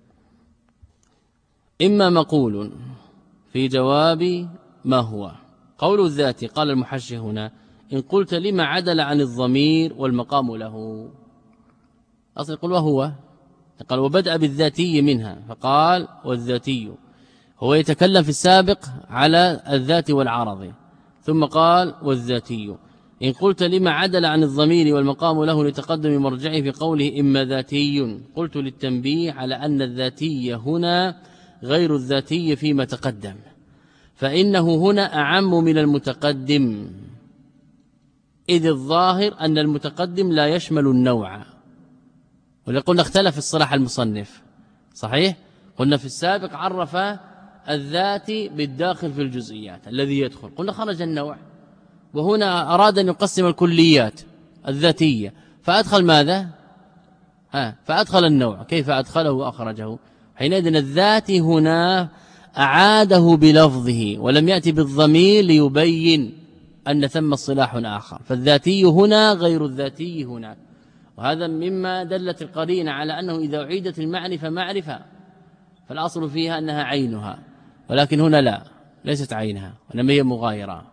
إما مقول في جواب ما هو. قول الذات قال المحشي هنا: إن قلت لما عدل عن الضمير والمقام له، أصل قل وهو، قال وبدأ بالذاتي منها فقال والذاتي، هو يتكلم في السابق على الذات والعرض، ثم قال والذاتي إن قلت لما عدل عن الضمير والمقام له لتقدم مرجعه في قوله إما ذاتي، قلت للتنبيه على أن الذاتي هنا غير الذاتي فيما تقدم، فإنه هنا أعم من المتقدم، إذ الظاهر أن المتقدم لا يشمل النوع. ولقلنا اختلف الصلاح المصنف صحيح، قلنا في السابق عرف الذات بالداخل في الجزئيات الذي يدخل، قلنا خرج النوع، وهنا أراد أن يقسم الكليات الذاتية فأدخل ماذا؟ ها فأدخل النوع. كيف أدخله وأخرجه؟ حينئذ الذات هنا أعاده بلفظه ولم يأتي بالضمير ليبين أن ثم الصلاح آخر، فالذاتي هنا غير الذاتي هناك. وهذا مما دلت القرينة على أنه إذا أعيدت المعرفة معرفة فالأصل فيها أنها عينها، ولكن هنا لا، ليست عينها وإنما هي مغايرة.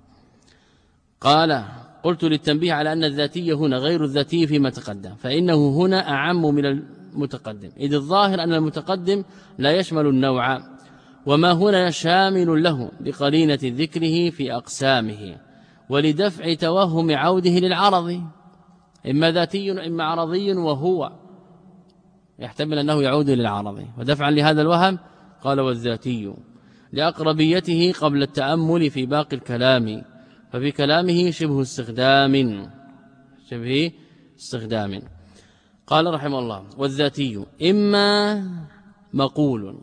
قال قلت للتنبيه على أن الذاتي هنا غير الذاتي فيما تقدم، فإنه هنا أعم من المتقدم، إذ الظاهر أن المتقدم لا يشمل النوع، وما هنا شامل له بقرينة ذكره في أقسامه، ولدفع توهم عوده للعرض، إما ذاتي إما عرضي، وهو يحتمل أنه يعود للعرض، ودفعا لهذا الوهم قال والذاتي لأقربيته قبل التأمل في باقي الكلام، ففي كلامه شبه استخدام شبه استخدام. قال رحمه الله والذاتي إما مقول،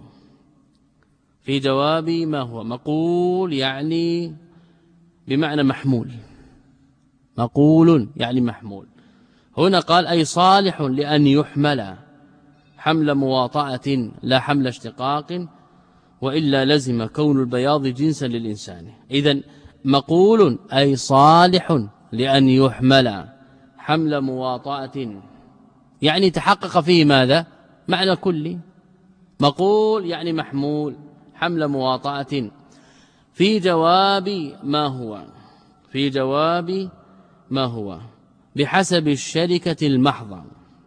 في جواب ما هو مقول يعني بمعنى محمول، مقول يعني محمول. هنا قال أي صالح لأن يحمل حمل مواطأة لا حمل اشتقاق، وإلا لزم كون البياض جنسا للإنسان. إذن مقول أي صالح لأن يحمل حمل مواطأة، يعني تحقق فيه ماذا؟ معنى كلي. مقول يعني محمول حمل مواطأة في جواب ما هو، في جواب ما هو بحسب الشركة المحضة،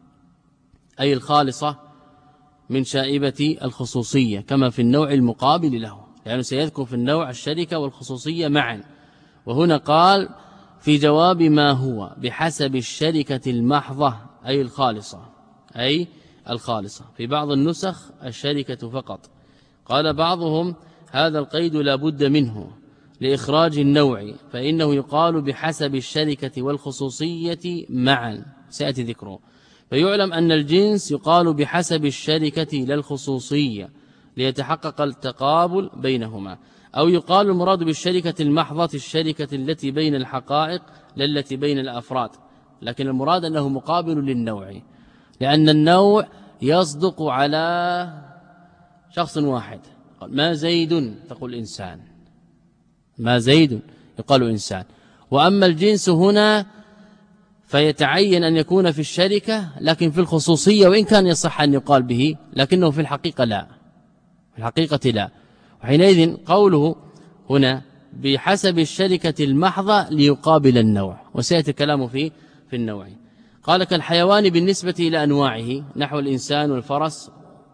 أي الخالصة من شائبة الخصوصية كما في النوع المقابل له، يعني سيذكر في النوع الشركة والخصوصية معا. وهنا قال في جواب ما هو بحسب الشركة المحضة أي الخالصة، أي الخالصة. في بعض النسخ الشركة فقط. قال بعضهم هذا القيد لا بد منه لإخراج النوع، فإنه يقال بحسب الشركة والخصوصية معا، سيأتي ذكره. فيعلم أن الجنس يقال بحسب الشركة للخصوصية ليتحقق التقابل بينهما، أو يقال المراد بالشركة المحضة الشركة التي بين الحقائق لا التي بين الأفراد، لكن المراد أنه مقابل للنوع، لأن النوع يصدق على شخص واحد. ما زيد تقول إنسان، ما زيد يقال إنسان. وأما الجنس هنا فيتعين أن يكون في الشركة لكن في الخصوصية، وإن كان يصح أن يقال به لكنه في الحقيقة لا، في الحقيقة لا. وحينئذ قوله هنا بحسب الشركة المحضة ليقابل النوع، وسيأتي الكلام في في النوع. قال كالحيوان بالنسبة إلى أنواعه، نحو الإنسان والفرس.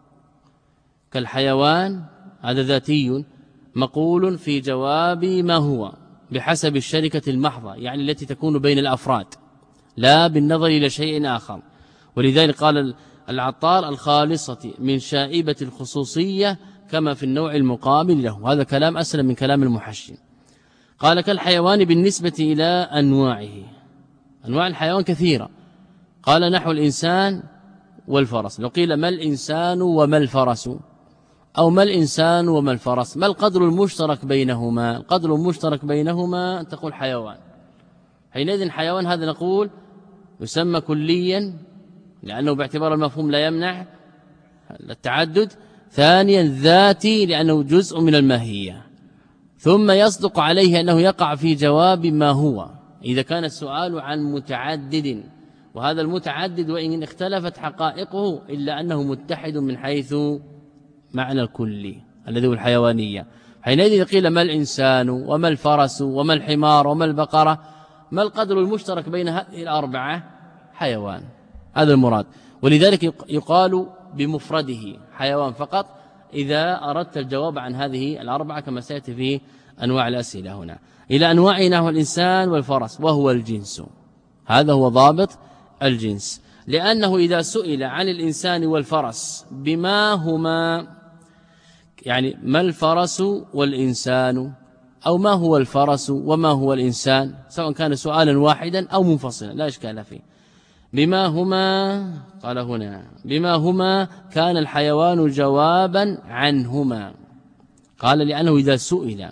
كالحيوان هذا ذاتي مقول في جواب ما هو بحسب الشركة المحضة، يعني التي تكون بين الأفراد لا بالنظر إلى شيء آخر. ولذلك قال العطار الخالصة من شائبة الخصوصية كما في النوع المقابل له. هذا كلام أسلم من كلام المحشي. قال كالحيوان بالنسبة إلى أنواعه، أنواع الحيوان كثيرة. قال نحو الإنسان والفرس. لو قيل ما الإنسان وما الفرس، أو ما الإنسان وما الفرس، ما القدر المشترك بينهما؟ القدر المشترك بينهما تقول حيوان. حينئذ الحيوان هذا نقول يسمى كليا لأنه باعتبار المفهوم لا يمنع التعدد. ثانيا ذاتي لأنه جزء من الماهية. ثم يصدق عليه أنه يقع في جواب ما هو إذا كان السؤال عن متعدد، وهذا المتعدد وإن اختلفت حقائقه إلا أنه متحد من حيث معنى الكلي الذي هو الحيوانية. حينئذ قيل ما الإنسان وما الفرس وما الحمار وما البقرة، ما القدر المشترك بين هذه الأربعة؟ حيوان، هذا المراد. ولذلك يقال بمفرده حيوان فقط، إذا أردت الجواب عن هذه الأربعة كما سيأتي في أنواع الأسئلة هنا إلى أنواع نحو الإنسان والفرس وهو الجنس. هذا هو ضابط الجنس، لأنه إذا سئل عن الإنسان والفرس بما هما، يعني ما الفرس والإنسان، أو ما هو الفرس وما هو الإنسان، سواء كان سؤالا واحدا أو منفصلا لا إشكال فيه. بما هما، قال هنا بما هما كان الحيوان جوابا عنهما. قال لأنه إذا سئل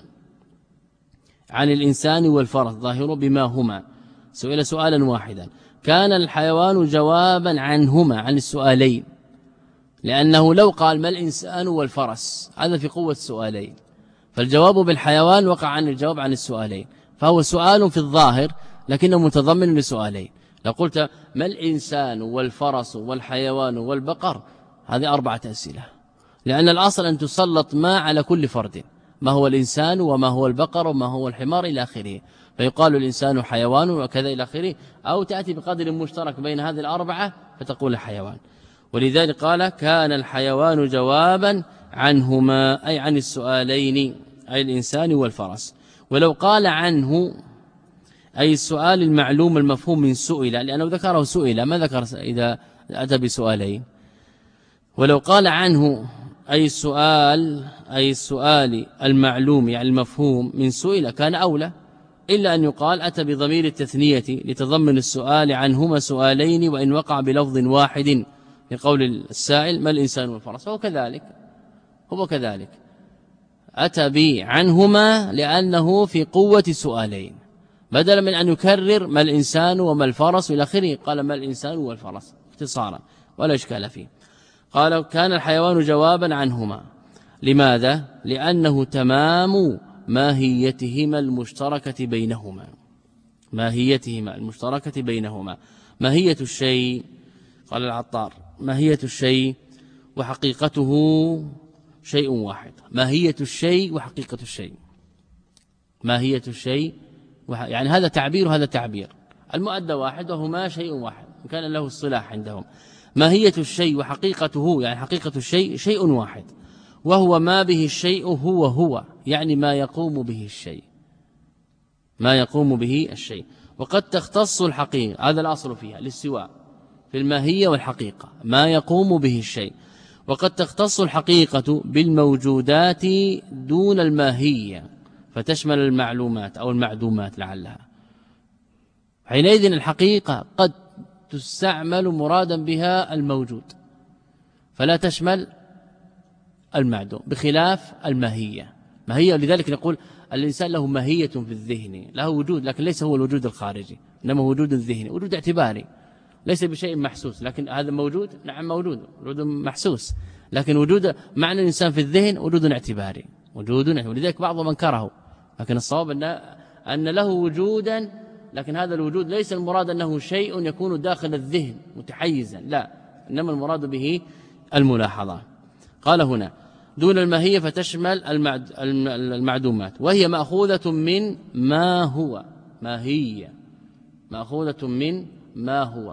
عن الإنسان والفرس ظاهره بما هما، سئل سؤالا واحدا، كان الحيوان جوابا عنهما، عن السؤالين، لأنه لو قال ما الإنسان والفرس هذا في قوة السؤالين، فالجواب بالحيوان وقع عن الجواب عن السؤالين، فهو سؤال في الظاهر لكنه متضمن لسؤالين. لو قلت ما الإنسان والفرس والحيوان والبقر، هذه أربعة أسئلة، لأن الأصل أن تسلط ما على كل فرد، ما هو الإنسان وما هو البقر وما هو الحمار إلى آخره، فيقال الإنسان حيوان وكذا إلى آخره، أو تأتي بقدر مشترك بين هذه الأربعة فتقول حيوان. ولذلك قال كان الحيوان جوابا عنهما، أي عن السؤالين، أي الإنسان والفرس. ولو قال عنه أي السؤال المعلوم المفهوم من سئل، لأنه ذكره سئل، ما ذكر إذا أتى بسؤالين. ولو قال عنه أي السؤال أي السؤال المعلوم يعني المفهوم من سئل كان أولى، إلا أن يقال أتى بضمير التثنية لتضمن السؤال عنهما سؤالين وإن وقع بلفظ واحد، لقول السائل ما الإنسان والفرس، هو كذلك هو كذلك أتى به عنهما لأنه في قوة سؤالين، بدلا من أن يكرر ما الإنسان وما الفرس إلى آخره قال ما الإنسان والفرس اختصارا ولا إشكال فيه. قال كان الحيوان جوابا عنهما. لماذا؟ لأنه تمام ماهيتهما المشتركة بينهما، ماهيتهما المشتركة بينهما. ماهية الشيء، قال العطار ماهية الشيء وحقيقته شيء واحد. ماهية الشيء وحقيقة الشيء، ماهية الشيء وح... يعني هذا تعبير وهذا تعبير، المؤدى واحد وهما شيء واحد كان له الصلاح عندهم. ماهية الشيء وحقيقته يعني حقيقة الشيء شيء واحد، وهو ما به الشيء هو هو، يعني ما يقوم به الشيء، ما يقوم به الشيء. وقد تختص الحقيقة، هذا الأصل فيها الاستواء في الماهية والحقيقة، ما يقوم به الشيء. وقد تختص الحقيقة بالموجودات دون الماهية فتشمل المعلومات أو المعدومات لعلها. حينئذ الحقيقة قد تستعمل مرادا بها الموجود فلا تشمل المعدوم، بخلاف الماهية. ماهية، لذلك نقول الإنسان له ماهية في الذهن، له وجود لكن ليس هو الوجود الخارجي، إنما وجود الذهني، وجود اعتباري ليس بشيء محسوس، لكن هذا موجود، نعم موجود، وجود محسوس، لكن وجود معنى الإنسان في الذهن وجود اعتباري، وجود. ولذلك بعضهم انكره، لكن الصواب أن أن له وجودا، لكن هذا الوجود ليس المراد أنه شيء يكون داخل الذهن متحيزا، لا، إنما المراد به الملاحظة. قال هنا دون الماهية فتشمل المعدومات، وهي مأخوذة من ما هو، ماهية مأخوذة من ما هو،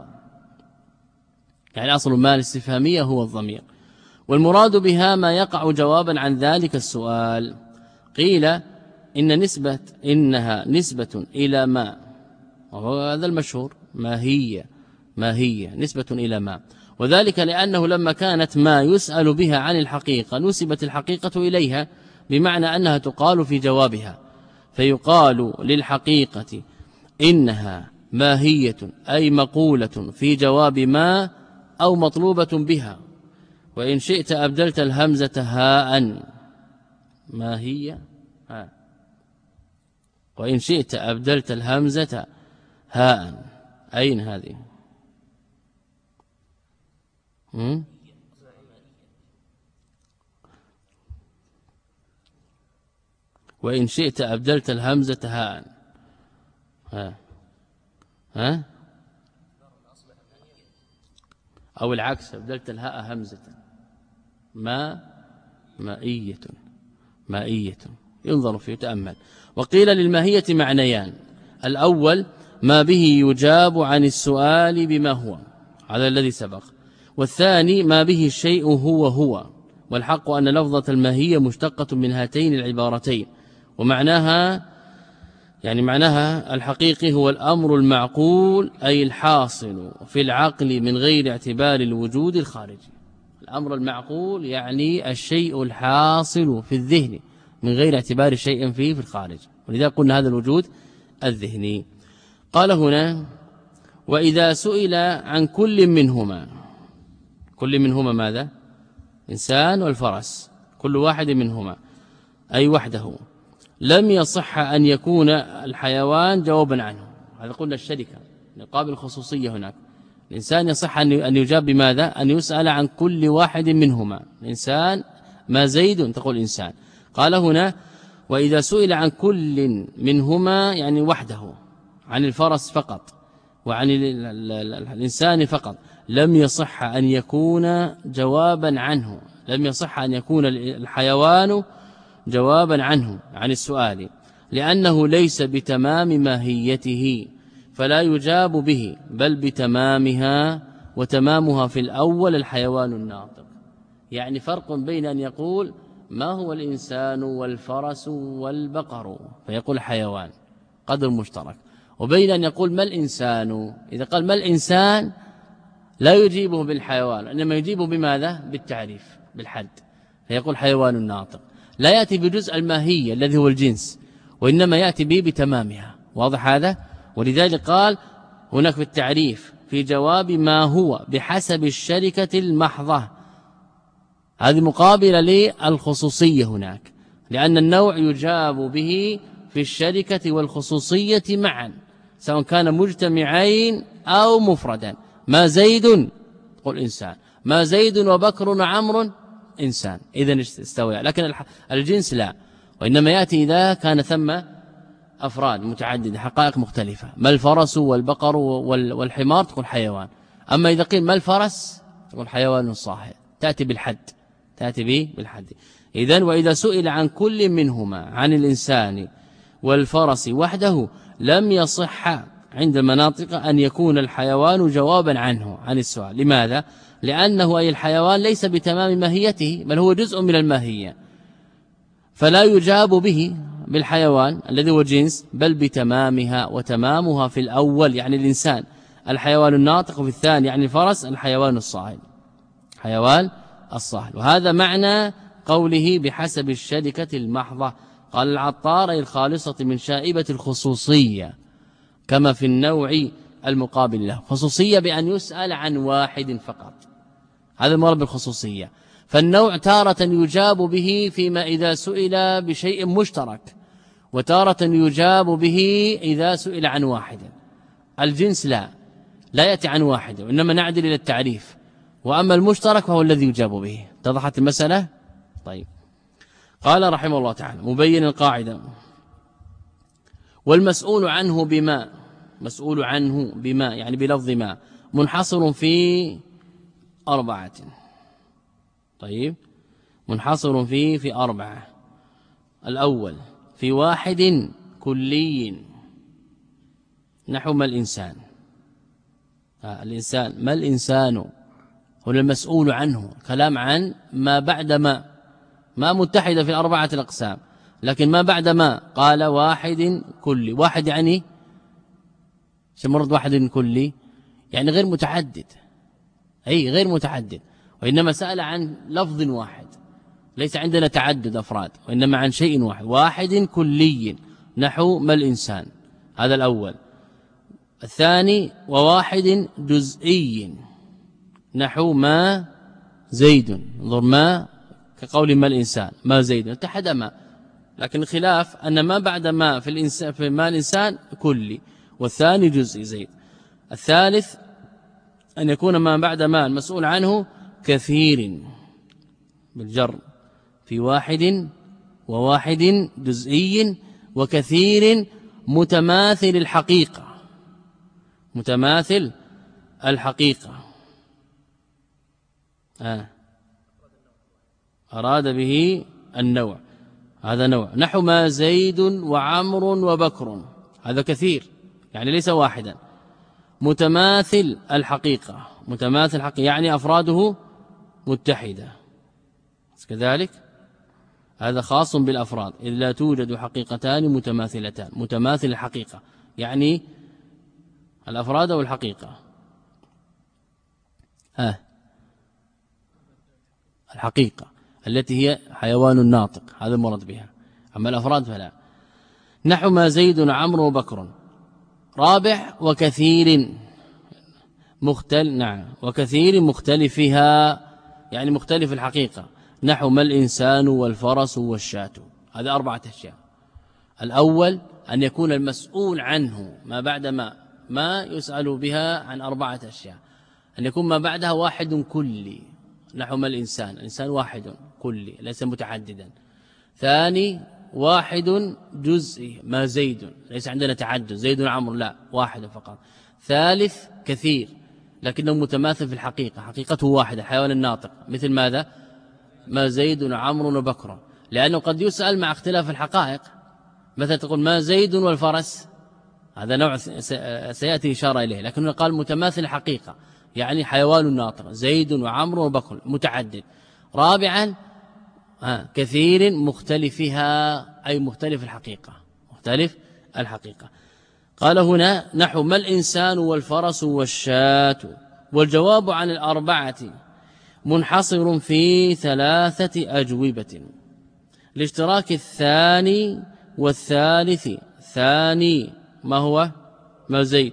يعني أصل ما الاستفهامية هو الضمير، والمراد بها ما يقع جوابا عن ذلك السؤال. قيل إن نسبة إنها نسبة إلى ما، وهو هذا المشهور، ما هي ما هي نسبة إلى ما، وذلك لأنه لما كانت ما يسأل بها عن الحقيقة نسبت الحقيقة إليها، بمعنى أنها تقال في جوابها، فيقال للحقيقة إنها ماهية أي مقولة في جواب ما أو مطلوبة بها. وإن شئت أبدلت الهمزة هاء، ما هي ها، وإن شئت أبدلت الهمزة هاء، أين هذه؟ هم؟ وإن شئت أبدلت الهمزة هاء، ها ها أو العكس أبدلت الهاء همزة، ما مائية مائية، ينظر فيه تأمل. وقيل للماهية معنيان، الأول ما به يجاب عن السؤال بما هو، هذا الذي سبق، والثاني ما به الشيء هو هو، والحق أن لفظة الماهية مشتقة من هاتين العبارتين، ومعناها يعني معناها الحقيقي هو الأمر المعقول أي الحاصل في العقل من غير اعتبار الوجود الخارجي. الأمر المعقول يعني الشيء الحاصل في الذهن من غير اعتبار شيء فيه في الخارج، ولذا قلنا هذا الوجود الذهني. قال هنا وإذا سئل عن كل منهما، كل منهما ماذا؟ إنسان والفرس، كل واحد منهما أي وحده، لم يصح أن يكون الحيوان جوابا عنه. هذا قلنا الشركة نقابل الخصوصية هناك. الإنسان يصح أن يجاب بماذا؟ أن يسأل عن كل واحد منهما. الإنسان ما زيد تقول إنسان. قال هنا وإذا سئل عن كل منهما يعني وحده، عن الفرس فقط وعن الإنسان فقط، لم يصح أن يكون جوابا عنه، لم يصح أن يكون الحيوان جوابا عنه عن السؤال، لأنه ليس بتمام ماهيته فلا يجاب به، بل بتمامها، وتمامها في الأول الحيوان الناطق. يعني فرق بين أن يقول ما هو الإنسان والفرس والبقر فيقول حيوان قدر مشترك، وبين أن يقول ما الإنسان، إذا قال ما الإنسان لا يجيبه بالحيوان، إنما يجيبه بماذا؟ بالتعريف بالحد، فيقول حيوان ناطق. لا يأتي بجزء الماهية الذي هو الجنس، وإنما يأتي به بتمامها. واضح هذا؟ ولذلك قال هناك في التعريف في جواب ما هو بحسب الشركة المحضة، هذه مقابلة للخصوصية هناك، لأن النوع يجاب به في الشركة والخصوصية معا سواء كان مجتمعين أو مفردا. ما زيد قل إنسان، ما زيد وبكر وعمر إنسان، إذن استوى. لكن الجنس لا، وإنما يأتي إذا كان ثم أفراد متعددة حقائق مختلفة. ما الفرس والبقر والحمار تقول حيوان، أما إذا قيل ما الفرس تقول حيوان صاحب، تأتي بالحد، تأتي به بالحد. إذن وإذا سئل عن كل منهما عن الإنسان والفرس وحده لم يصح عند المناطق أن يكون الحيوان جوابا عنه عن السؤال. لماذا؟ لأنه أي الحيوان ليس بتمام ماهيته، بل هو جزء من الماهية، فلا يجاب به بالحيوان الذي هو جنس، بل بتمامها، وتمامها في الأول يعني الإنسان الحيوان الناطق، وفي الثاني يعني الفرس الحيوان الصاعد، حيوان الصاعد. وهذا معنى قوله بحسب الشركة المحضة. قال العطار أي الخالصة من شائبة الخصوصية، كما في النوع المقابل له. خصوصية بأن يسأل عن واحد فقط، هذا المراد بالخصوصية. فالنوع تارة يجاب به فيما إذا سئل بشيء مشترك، وتارة يجاب به إذا سئل عن واحد. الجنس لا لا يأتي عن واحد، وإنما نعدل إلى التعريف، وأما المشترك فهو الذي يجاب به. اتضحت المسألة؟ طيب. قال رحمه الله تعالى مبين القاعدة: والمسؤول عنه بما، مسؤول عنه بما يعني بلفظ ما، منحصر في أربعة. طيب، منحصر في في أربعة. الأول في واحد كلي نحو ما الإنسان. آه الإنسان ما الإنسان هنا المسؤول عنه، كلام عن ما بعد ما، ما متحدة في الأربعة الأقسام، لكن ما بعد ما قال واحد كلي. واحد يعني شمرد واحد كلي يعني غير متعدد، أي غير متعدد، وإنما سأل عن لفظ واحد، ليس عندنا تعدد أفراد، وإنما عن شيء واحد. واحد كلي نحو ما الإنسان، هذا الأول. الثاني وواحد جزئي نحو ما زيد، انظر ما كقول ما الإنسان ما زيد اتحد ما، لكن الخلاف أن ما بعد ما في الإنسان في ما الإنسان كلي، والثاني جزئي زيد. الثالث أن يكون ما بعد ما المسؤول عنه كثير بالجر، في واحد وواحد جزئي وكثير متماثل الحقيقة، متماثل الحقيقة. آه. أراد به النوع، هذا نوع. نحو ما زيد وعمر وبكر، هذا كثير يعني ليس واحدا. متماثل الحقيقة، متماثل الحقيقة يعني أفراده متحدة، كذلك هذا خاص بالأفراد إذ لا توجد حقيقتان متماثلتان. متماثل الحقيقة يعني الأفراد والحقيقة. ها الحقيقة التي هي حيوان ناطق هذا المراد بها، أما الأفراد فلا. نحو ما زيد وعمرو وبكر. رابع وكثير مختل نعم وكثير مختلفها يعني مختلف الحقيقة. نحو ما الإنسان والفرس والشاة. هذا أربعة أشياء. الأول أن يكون المسؤول عنه ما بعد ما ما يسأل بها عن أربعة أشياء، أن يكون ما بعدها واحد كلي. نحو ما الإنسان، الإنسان واحد كلي ليس متعددا. ثاني واحد جزئي ما زيد، ليس عندنا تعدد زيد وعمر لا واحد فقط. ثالث كثير لكنه متماثل في الحقيقة، حقيقته واحدة حيوان الناطق. مثل ماذا؟ ما زيد وعمر وبكر، لأنه قد يسأل مع اختلاف الحقائق. مثلا تقول ما زيد والفرس، هذا نوع سيأتي إشارة إليه، لكنه قال متماثل الحقيقة يعني حيوان ناطق زيد وعمر وبكر متعدد. رابعا كثير مختلفها أي مختلف الحقيقة، مختلف الحقيقة. قال هنا نحو ما الإنسان والفرس والشاة. والجواب عن الأربعة منحصر في ثلاثة أجوبة لاشتراك الثاني والثالث. ثاني ما هو؟ ما زيد.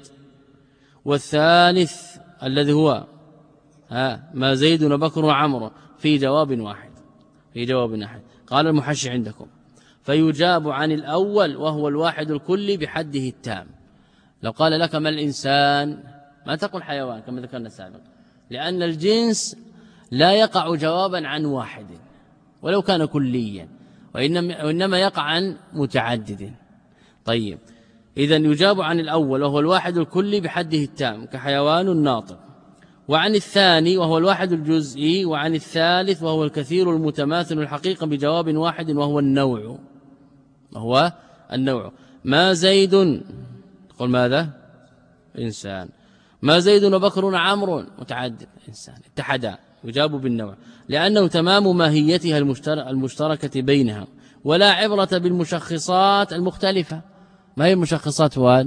والثالث الذي هو ها ما زيد وبكر وعمر في جواب واحد، في جواب واحد. قال المحشي عندكم فيجاب عن الأول وهو الواحد الكلي بحده التام. لو قال لك ما الإنسان ما تقول حيوان كما ذكرنا سابقا، لأن الجنس لا يقع جوابا عن واحد ولو كان كليا، وإنما يقع عن متعدد. طيب إذن يجاب عن الأول وهو الواحد الكلي بحده التام كحيوان ناطق، وعن الثاني وهو الواحد الجزئي، وعن الثالث وهو الكثير المتماثل الحقيقة بجواب واحد وهو النوع. وهو النوع ما زيد قل ماذا؟ إنسان. ما زيد وبكر وعمر متعدد إنسان، اتحدا يجاب بالنوع لأنه تمام ماهيتها المشتركة بينها، ولا عبرة بالمشخصات المختلفة. ما هي المشخصات وان؟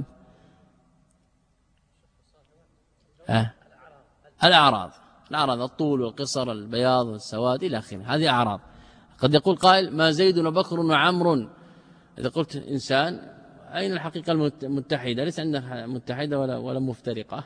أه؟ الأعراض، الأعراض الطول والقصر البياض والسواد إلى آخره، هذه أعراض. قد يقول قائل ما زيد وبكر وعمر، إذا قلت إنسان أين الحقيقة المتحدة؟ ليس عندنا متحدة ولا ولا مفترقة.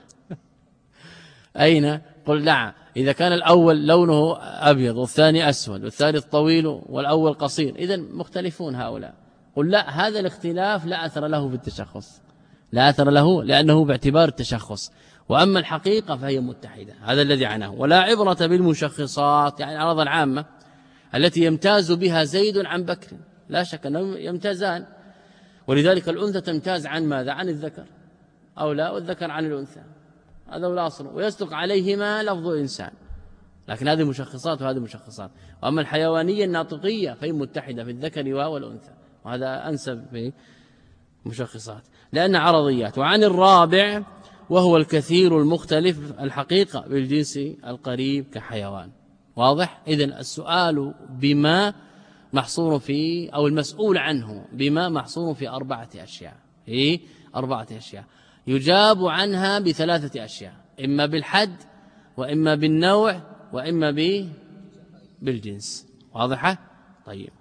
أين؟ قل لا، إذا كان الأول لونه أبيض والثاني أسود والثالث طويل والأول قصير إذن مختلفون هؤلاء. قل لا، هذا الاختلاف لا أثر له في التشخص، لا أثر له لأنه باعتبار التشخص، وأما الحقيقة فهي متحدة. هذا الذي عناه. ولا عبرة بالمشخصات يعني الأعراض العامة التي يمتاز بها زيد عن بكر، لا شك أنهم يمتازان، ولذلك الأنثى تمتاز عن ماذا؟ عن الذكر أو لا، والذكر عن الأنثى، هذا هو الأصل، ويصدق عليهما لفظ إنسان. لكن هذه مشخصات وهذه مشخصات. وأما الحيوانية الناطقية فهي متحدة في الذكر والأنثى، وهذا أنسب في مشخصات لأن عرضيات. وعن الرابع وهو الكثير المختلف الحقيقة بالجنس القريب كحيوان. واضح؟ إذن السؤال بما محصور في أو المسؤول عنه بما محصور في أربعة أشياء، في أربعة أشياء يجاب عنها بثلاثة أشياء، إما بالحد وإما بالنوع وإما بالجنس. واضحة؟ طيب.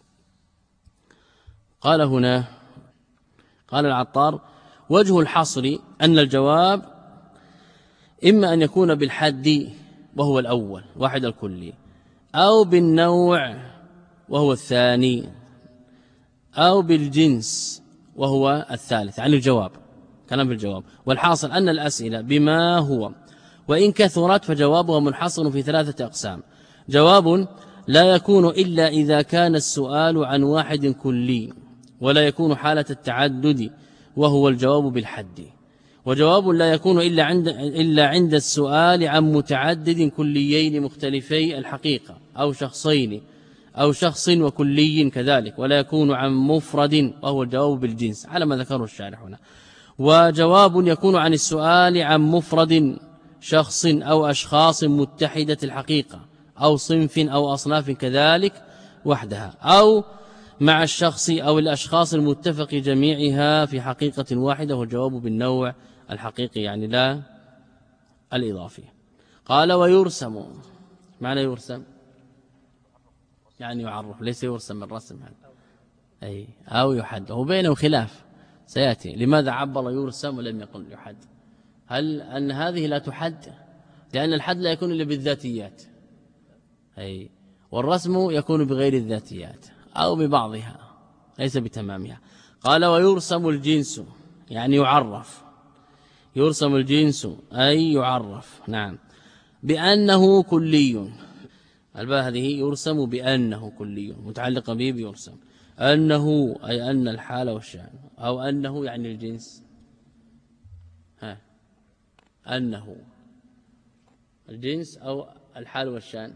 قال هنا قال العطار وجه الحصر أن الجواب إما أن يكون بالحد وهو الأول واحد الكلي، أو بالنوع وهو الثاني، أو بالجنس وهو الثالث عن الجواب. كلام في الجواب. والحاصل أن الأسئلة بما هو وإن كثرت فجوابها منحصر في ثلاثة أقسام. جواب لا يكون إلا إذا كان السؤال عن واحد كلي ولا يكون حالة التعدد وهو الجواب بالحد. وجواب لا يكون إلا عند إلا عند السؤال عن متعدد كليين مختلفي الحقيقة أو شخصين أو شخص وكلي كذلك، ولا يكون عن مفرد وهو الجواب بالجنس على ما ذكره الشارح هنا. وجواب يكون عن السؤال عن مفرد شخص أو أشخاص متحدة الحقيقة أو صنف أو أصناف كذلك وحدها، أو مع الشخص أو الأشخاص المتفق جميعها في حقيقة واحدة، والجواب بالنوع الحقيقي يعني لا الإضافي. قال ويرسم، معنى يرسم يعني يعرف، ليس يرسم الرسم هذا، أي أو يحد، وبينه خلاف سيأتي. لماذا عبر يرسم ولم يقل يحد؟ هل أن هذه لا تحد؟ لأن الحد لا يكون إلا بالذاتيات، أي والرسم يكون بغير الذاتيات أو ببعضها ليس بتمامها. قال ويرسم الجنس يعني يعرف، يرسم الجنس أي يعرف، نعم، بأنه كلي. الباء هذه يرسم بأنه كلي متعلقة به بيرسم، أنه أي أن الحال والشأن، أو أنه يعني الجنس، ها أنه الجنس أو الحال والشأن،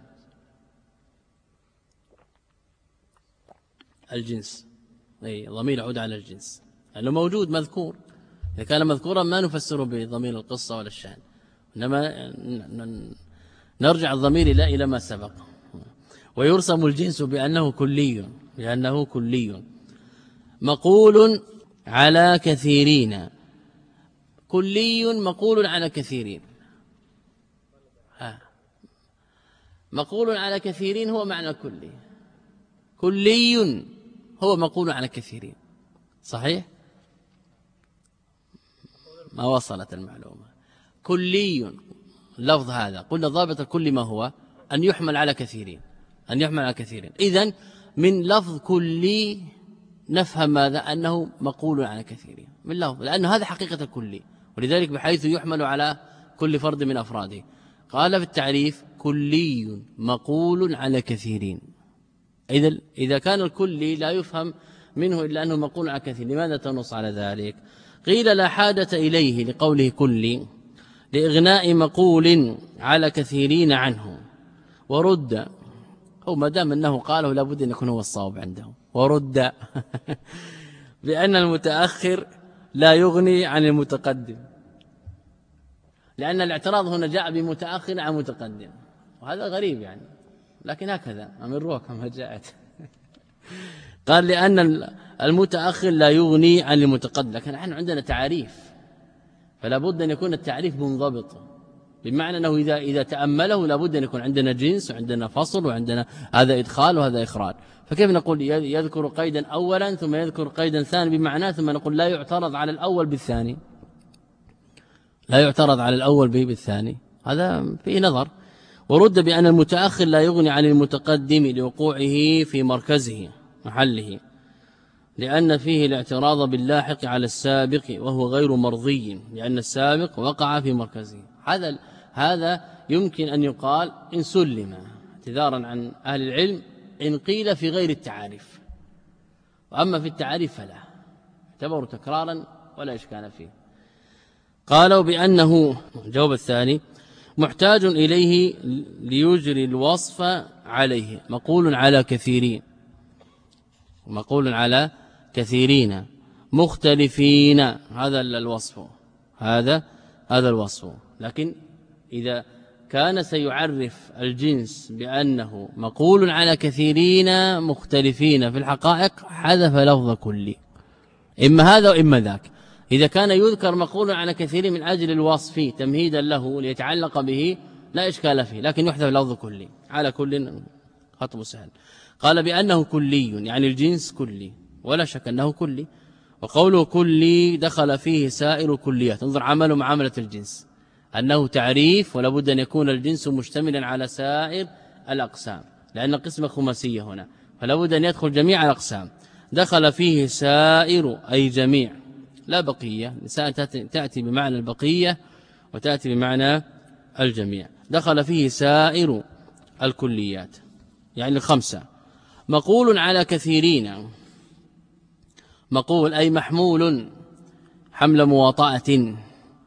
الجنس، أي ضمير يعود على الجنس لأنه موجود مذكور. إذا كان مذكورا ما نفسره بضمير القصة ولا الشأن، إنما نرجع الضمير إلى إلى ما سبق. ويرسم الجنس بأنه كلي، بأنه كلي مقول على كثيرين، كلي مقول على كثيرين، ها مقول على كثيرين هو معنى كلي، كلي هو مقول على كثيرين، صحيح؟ ما وصلت المعلومة. كلي اللفظ هذا قلنا ضابط الكل ما هو؟ أن يحمل على كثيرين، أن يحمل على كثيرين. إذن من لفظ كلي نفهم ماذا؟ أنه مقول على كثيرين من لفظ، لأنه هذا حقيقة الكلي، ولذلك بحيث يحمل على كل فرد من أفراده. قال في التعريف كلي مقول على كثيرين. إذا إذا كان الكلي لا يفهم منه إلا أنه مقول على كثير، لماذا تنص على ذلك؟ قيل لا حاجة إليه لقوله كلي لإغناء مقول على كثيرين عنه، ورد، أو ما دام أنه قاله لابد أن يكون هو الصواب عنده، ورد بأن المتأخر لا يغني عن المتقدم، لأن الاعتراض هنا جاء بمتأخر عن متقدم، وهذا غريب يعني، لكن هكذا أمروها كما جاءت. قال لأن المتأخر لا يغني عن المتقدم، لكن نحن عندنا تعريف، فلا بد أن يكون التعريف منضبط، بمعنى أنه إذا إذا تأمله لا بد أن يكون عندنا جنس وعندنا فصل وعندنا هذا إدخال وهذا إخراج. فكيف نقول يذكر قيدا أولا ثم يذكر قيدا ثاني بمعناه، ثم نقول لا يعترض على الأول بالثاني، لا يعترض على الأول به بالثاني، هذا فيه نظر. ورد بأن المتأخر لا يغني عن المتقدم لوقوعه في مركزه محله، لأن فيه الاعتراض باللاحق على السابق وهو غير مرضي، لأن السابق وقع في مركزه. هذا هذا يمكن أن يقال إن سلم اعتذارا عن أهل العلم إن قيل في غير التعاريف، وأما في التعاريف فلا، اعتبروا تكرارا ولا إشكال فيه. قالوا بأنه الجواب الثاني محتاج إليه ليجري الوصف عليه، مقول على كثيرين، مقول على كثيرين مختلفين، هذا الوصف، هذا هذا الوصف. لكن إذا كان سيعرف الجنس بأنه مقول على كثيرين مختلفين في الحقائق حذف لفظ كل، إما هذا وإما ذاك. إذا كان يذكر مقول على كثير من أجل الوصف تمهيدا له ليتعلق به لا إشكال فيه، لكن يحذف لفظ كل، على كل خطب سهل. قال بأنه كلي يعني الجنس كلي، ولا شك أنه كلي، وقوله كلي دخل فيه سائر كليات. انظر عمله معاملة الجنس، أنه تعريف ولا بد أن يكون الجنس مشتملا على سائر الأقسام، لأن قسمة خماسية هنا، فلا بد أن يدخل جميع الأقسام. دخل فيه سائر أي جميع، لا بقية، تأتي بمعنى البقية وتأتي بمعنى الجميع. دخل فيه سائر الكليات يعني الخمسة. مقول على كثيرين، مقول أي محمول حمل مواطأة،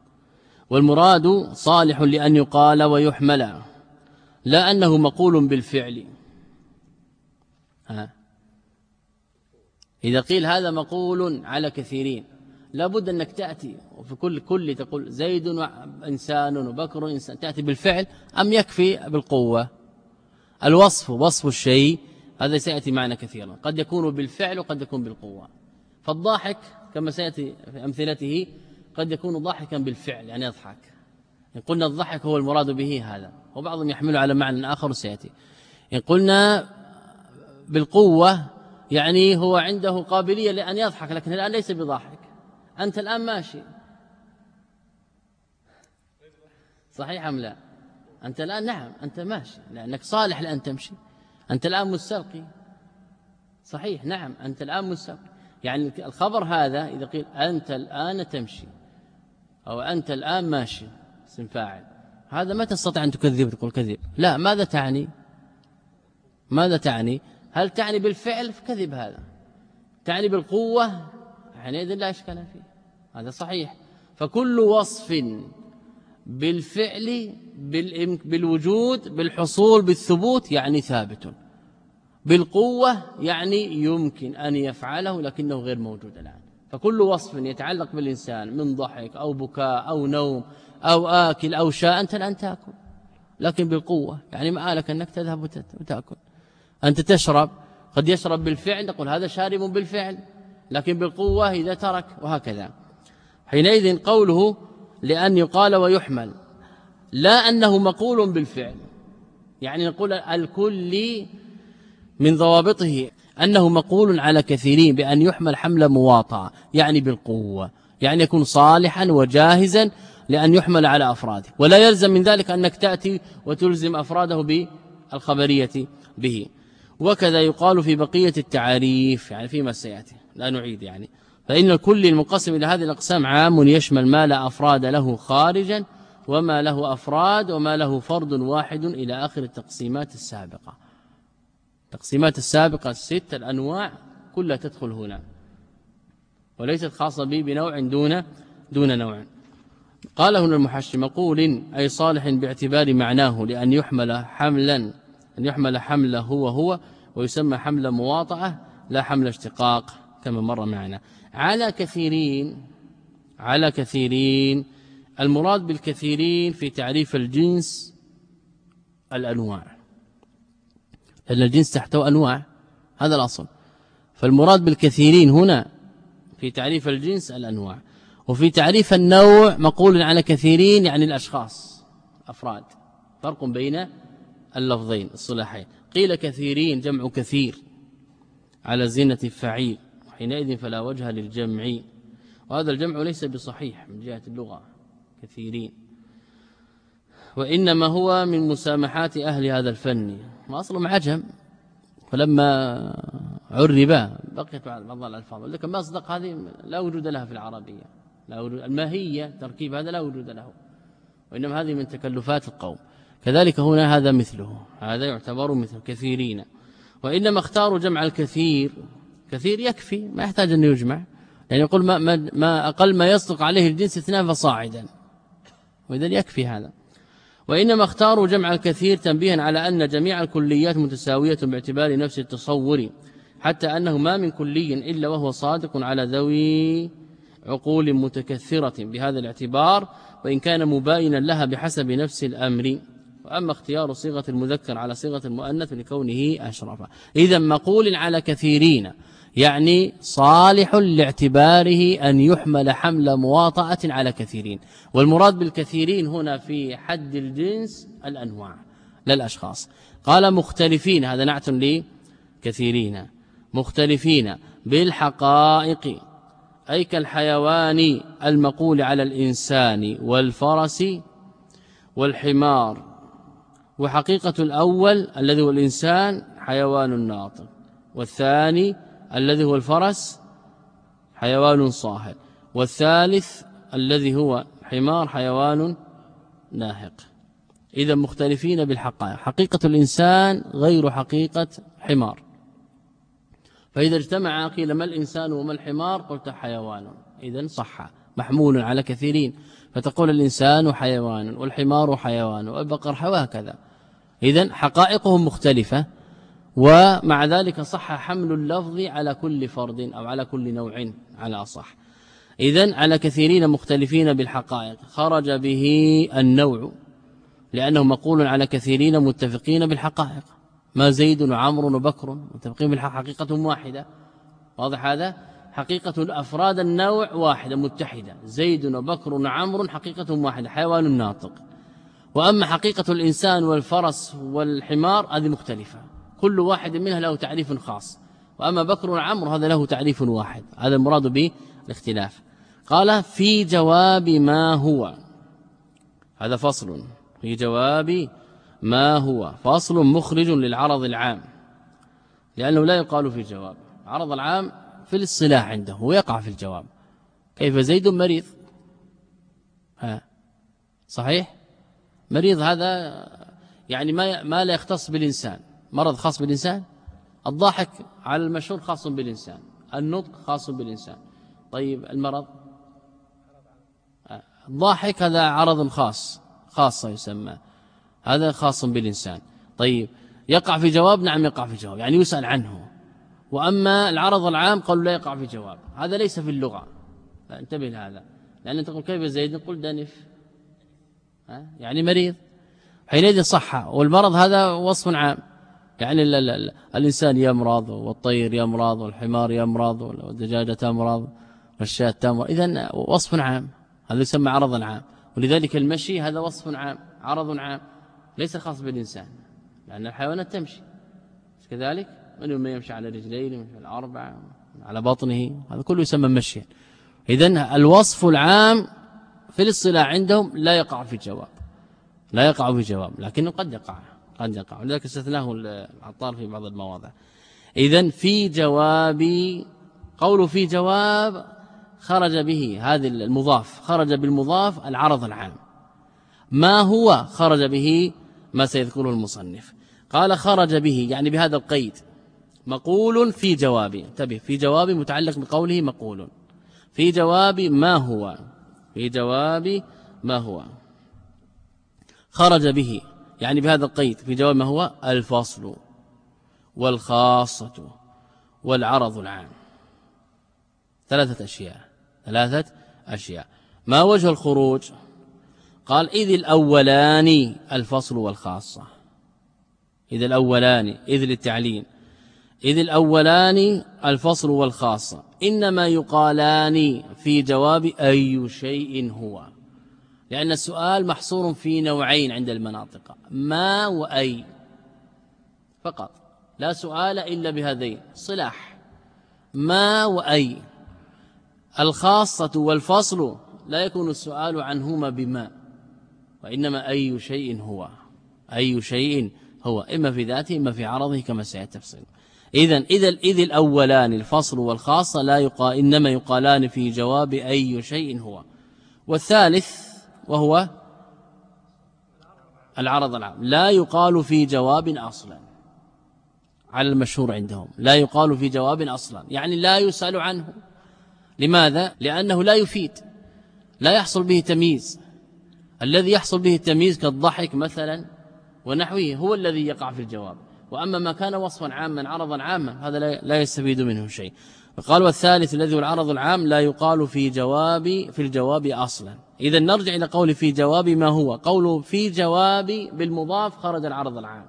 والمراد صالح لأن يقال ويحمل، لا أنه مقول بالفعل. ها إذا قيل هذا مقول على كثيرين لابد أنك تأتي وفي كل كل تقول زيد إنسان وبكر إنسان، تأتي بالفعل أم يكفي بالقوة؟ الوصف وصف الشيء هذا سيأتي معنا كثيرا، قد يكون بالفعل وقد يكون بالقوة. فالضاحك كما سيأتي في أمثلته قد يكون ضاحكا بالفعل يعني يضحك، إن قلنا الضحك هو المراد به هذا، وبعضهم يحمله على معنى آخر سيأتي. إن قلنا بالقوة يعني هو عنده قابلية لأن يضحك، لكن الآن ليس بضاحك. أنت الآن ماشي، صحيح أم لا؟ أنت الآن نعم أنت ماشي لأنك صالح لأن تمشي. أنت الآن مستلقي، صحيح نعم أنت الآن مستلقي. يعني الخبر هذا إذا قيل أنت الآن تمشي أو أنت الآن ماشي اسم فاعل، هذا ما تستطيع أن تكذب تقول كذب، لا. ماذا تعني؟ ماذا تعني؟ هل تعني بالفعل؟ كذب هذا. تعني بالقوة؟ حينئذ لا إشكال فيه، هذا صحيح. فكل وصف بالفعل بالوجود بالحصول بالثبوت يعني ثابت، بالقوة يعني يمكن أن يفعله لكنه غير موجود الآن. فكل وصف يتعلق بالإنسان من ضحك أو بكاء أو نوم أو آكل أو شاء، أنت الآن تأكل لكن بالقوة، يعني ما آلك أنك تذهب وتأكل. أنت تشرب، قد يشرب بالفعل نقول هذا شارب بالفعل، لكن بالقوة إذا ترك، وهكذا. حينئذ قوله لأن يقال ويحمل، لا أنه مقول بالفعل، يعني نقول الكل من ضوابطه أنه مقول على كثيرين بأن يحمل حمل مواطعة، يعني بالقوة، يعني يكون صالحا وجاهزا لأن يحمل على أفراده، ولا يلزم من ذلك أنك تأتي وتلزم أفراده بالخبرية به. وكذا يقال في بقية التعاريف يعني فيما سيأتي لا نعيد يعني. فإن الكل المنقسم إلى هذه الأقسام عام يشمل ما لا أفراد له خارجا وما له أفراد وما له فرد واحد إلى آخر التقسيمات السابقة. التقسيمات السابقة الست الأنواع كلها تدخل هنا، وليست خاصة به بنوع دون دون نوع. قال هنا المحشي مقول أي صالح باعتبار معناه لأن يحمل حملا أن يحمل حمله هو هو ويسمى حمل مواطعة لا حمل اشتقاق كما مر معنا. على كثيرين على كثيرين المراد بالكثيرين في تعريف الجنس الأنواع، لأن الجنس تحته أنواع، هذا الأصل. فالمراد بالكثيرين هنا في تعريف الجنس الأنواع، وفي تعريف النوع مقول على كثيرين يعني الأشخاص أفراد، فرق بين اللفظين الصلاحين. قيل كثيرين جمع كثير على زينة فعيل، حينئذ فلا وجه للجمع، وهذا الجمع ليس بصحيح من جهة اللغة كثيرين، وإنما هو من مسامحات أهل هذا الفن، وأصلهم عجم، فلما عرب بقيت بعض الألفاظ، لكن ما أصدق هذه لا وجود لها في العربية، لا وجود الماهية تركيب هذا لا وجود له، وإنما هذه من تكلفات القوم. كذلك هنا هذا مثله، هذا يعتبر مثل كثيرين، وإنما اختاروا جمع الكثير، كثير يكفي ما يحتاج أن يجمع، يعني يقول ما, ما, ما أقل ما يصدق عليه الجنس اثنان فصاعدا، وإذا يكفي هذا. وإنما اختاروا جمع الكثير تنبيها على أن جميع الكليات متساوية باعتبار نفس التصور، حتى أنه ما من كلي إلا وهو صادق على ذوي عقول متكثرة بهذا الاعتبار، وإن كان مباينا لها بحسب نفس الأمر. وأما اختيار صيغة المذكر على صيغة المؤنث لكونه أشرف. إذا مقول على كثيرين يعني صالح لاعتباره أن يحمل حمل مواطأة على كثيرين، والمراد بالكثيرين هنا في حد الجنس الأنواع لا الأشخاص. قال مختلفين، هذا نعت لكثيرين، مختلفين بالحقائق أي كالحيوان المقول على الإنسان والفرس والحمار. وحقيقة الأول الذي هو الإنسان حيوان ناطق، والثاني الذي هو الفرس حيوان صاهر، والثالث الذي هو حمار حيوان ناهق. إذا مختلفين بالحقائق، حقيقة الإنسان غير حقيقة حمار، فإذا اجتمع قيل ما الإنسان وما الحمار قلت حيوان، إذن صح محمول على كثيرين، فتقول الإنسان حيوان والحمار حيوان والبقر وهكذا. إذن حقائقهم مختلفة، ومع ذلك صح حمل اللفظ على كل فرد أو على كل نوع على أصح. إذن على كثيرين مختلفين بالحقائق خرج به النوع، لأنه مقول على كثيرين متفقين بالحقائق، ما زيد وعمر وبكر متفقين بالحق حقيقة واحدة. واضح هذا؟ حقيقة أفراد النوع واحدة متحدة، زيد وبكر وعمر حقيقة واحدة، حيوان ناطق. وأما حقيقة الإنسان والفرس والحمار هذه مختلفة، كل واحد منها له تعريف خاص. وأما بكر وعمر هذا له تعريف واحد، هذا المراد به الاختلاف. قال في جواب ما هو، هذا فصل في جواب ما هو، فصل مخرج للعرض العام، لأنه لا يقال في جواب. عرض العام في الاصطلاح عنده ويقع في الجواب. كيف زيد مريض؟ ها صحيح؟ مريض هذا يعني ما ما لا يختص بالإنسان، مرض خاص بالإنسان. الضاحك على المشهور خاص بالإنسان، النطق خاص بالإنسان. طيب المرض الضاحك هذا عرض خاص، خاصة يسمى، هذا خاص بالإنسان. طيب يقع في جواب؟ نعم يقع في جواب، يعني يسأل عنه. وأما العرض العام قالوا لا يقع في جواب، هذا ليس في اللغة، فانتبه لهذا. لأن تقول كيف زيد؟ نقول دنف، يعني مريض، حينئذ صح. والمرض هذا وصف عام، يعني ال ال ال الإنسان يمرض، والطير يمرض، والحمار يمرض، والدجاجة تمرض، والشاة تمرض، إذن وصف عام، هذا يسمى عرضا عام. ولذلك المشي هذا وصف عام، عرض عام، ليس خاص بالإنسان، لأن الحيوانات تمشي كذلك، من يمشي على رجلين، يمشي على أربعة، على بطنه، هذا كله يسمى مشيا. إذن الوصف العام في الاصطلاح عندهم لا يقع في جواب، لا يقع في جواب، لكنه قد يقع، قد يقع، ولذلك استثناه العطار في بعض المواضع. إذن في جواب، قول في جواب خرج به هذا المضاف، خرج بالمضاف العرض العام. ما هو خرج به ما سيذكره المصنف. قال خرج به يعني بهذا القيد، مقول في جواب، انتبه، في جواب متعلق بقوله مقول، في جواب ما هو، في جواب ما هو خرج به يعني بهذا القيد، في جواب ما هو الفصل والخاصة والعرض العام. ثلاثة أشياء، ثلاثة أشياء. ما وجه الخروج؟ قال إذ الأولان الفصل والخاصة، إذ الأولان، إذ للتعليل، إذ الأولان الفصل والخاصة إنما يقالان في جواب أي شيء هو، لأن السؤال محصور في نوعين عند المناطق، ما وأي فقط، لا سؤال إلا بهذين صلاح، ما وأي. الخاصة والفصل لا يكون السؤال عنهما بما، وإنما أي شيء هو، أي شيء هو، إما في ذاته إما في عرضه كما سيتفصل. إذن إذا إذ الأولان الفصل والخاصة لا يقال، إنما يقالان في جواب أي شيء هو. والثالث وهو العرض العام لا يقال في جواب أصلا، على المشهور عندهم لا يقال في جواب أصلا، يعني لا يسأل عنه. لماذا؟ لأنه لا يفيد، لا يحصل به تمييز. الذي يحصل به التمييز كالضحك مثلا ونحوه هو الذي يقع في الجواب، وأما ما كان وصفا عاما عرضا عاما هذا لا يستفيد منه شيء. فقال والثالث الذي هو العرض العام لا يقال في جواب في الجواب أصلا. إذا نرجع إلى قول في جواب ما هو، قوله في جواب بالمضاف خرج العرض العام،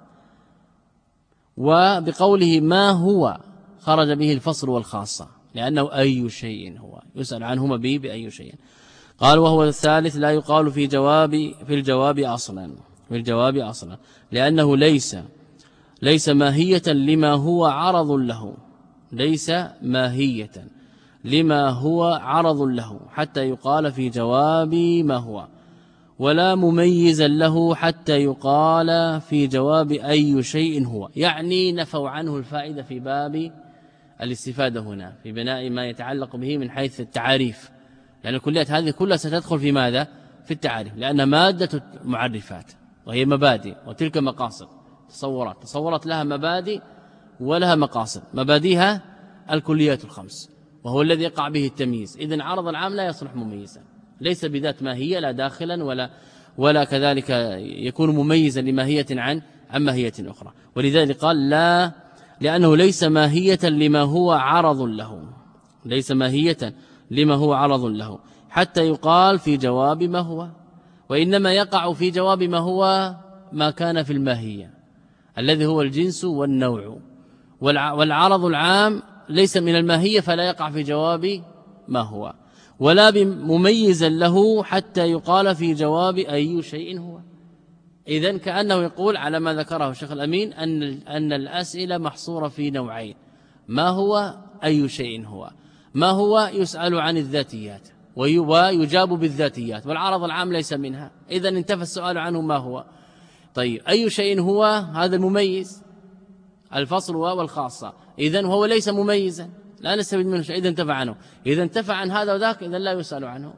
وبقوله ما هو خرج به الفصل والخاصة، لأنه أي شيء هو يسأل عنهما به بأي شيء. قال وهو الثالث لا يقال في جواب في الجواب أصلا، في الجواب أصلا لأنه ليس ليس ماهية لما هو عرض له، ليس ماهية لما هو عرض له حتى يقال في جواب ما هو، ولا مميزا له حتى يقال في جواب أي شيء هو. يعني نفوا عنه الفائدة في باب الاستفادة هنا في بناء ما يتعلق به من حيث التعاريف، لأن الكليات هذه كلها ستدخل في ماذا؟ في التعاريف، لأن مادة معرفات وهي مبادئ، وتلك مقاصد تصورات، تصورت لها مبادئ ولها مقاصد. مبادئها الكليات الخمس، وهو الذي يقع به التمييز. إذن عرض العام لا يصلح مميزا، ليس بذات ماهية لا داخلا ولا ولا كذلك يكون مميزا لماهية عن عن ماهية أخرى. ولذلك قال لا، لأنه ليس ماهية لما هو عرض له، ليس ماهية لما هو عرض له حتى يقال في جواب ما هو، وإنما يقع في جواب ما هو ما كان في الماهية، الذي هو الجنس والنوع، والعرض العام ليس من الماهية فلا يقع في جواب ما هو، ولا مميزا له حتى يقال في جواب أي شيء هو. إذن كأنه يقول على ما ذكره الشيخ الأمين أن أن الأسئلة محصورة في نوعين: ما هو، أي شيء هو. ما هو يسأل عن الذاتيات ويجاب بالذاتيات، والعرض العام ليس منها، إذن انتفى السؤال عنه ما هو. طيب أي شيء هو، هذا المميز، الفصل والخاصة، إذن هو ليس مميزا لا نستفيد منه شيء، إذا انتفى عنه. إذا انتفى عن هذا وذاك إذن لا يسأل عنه،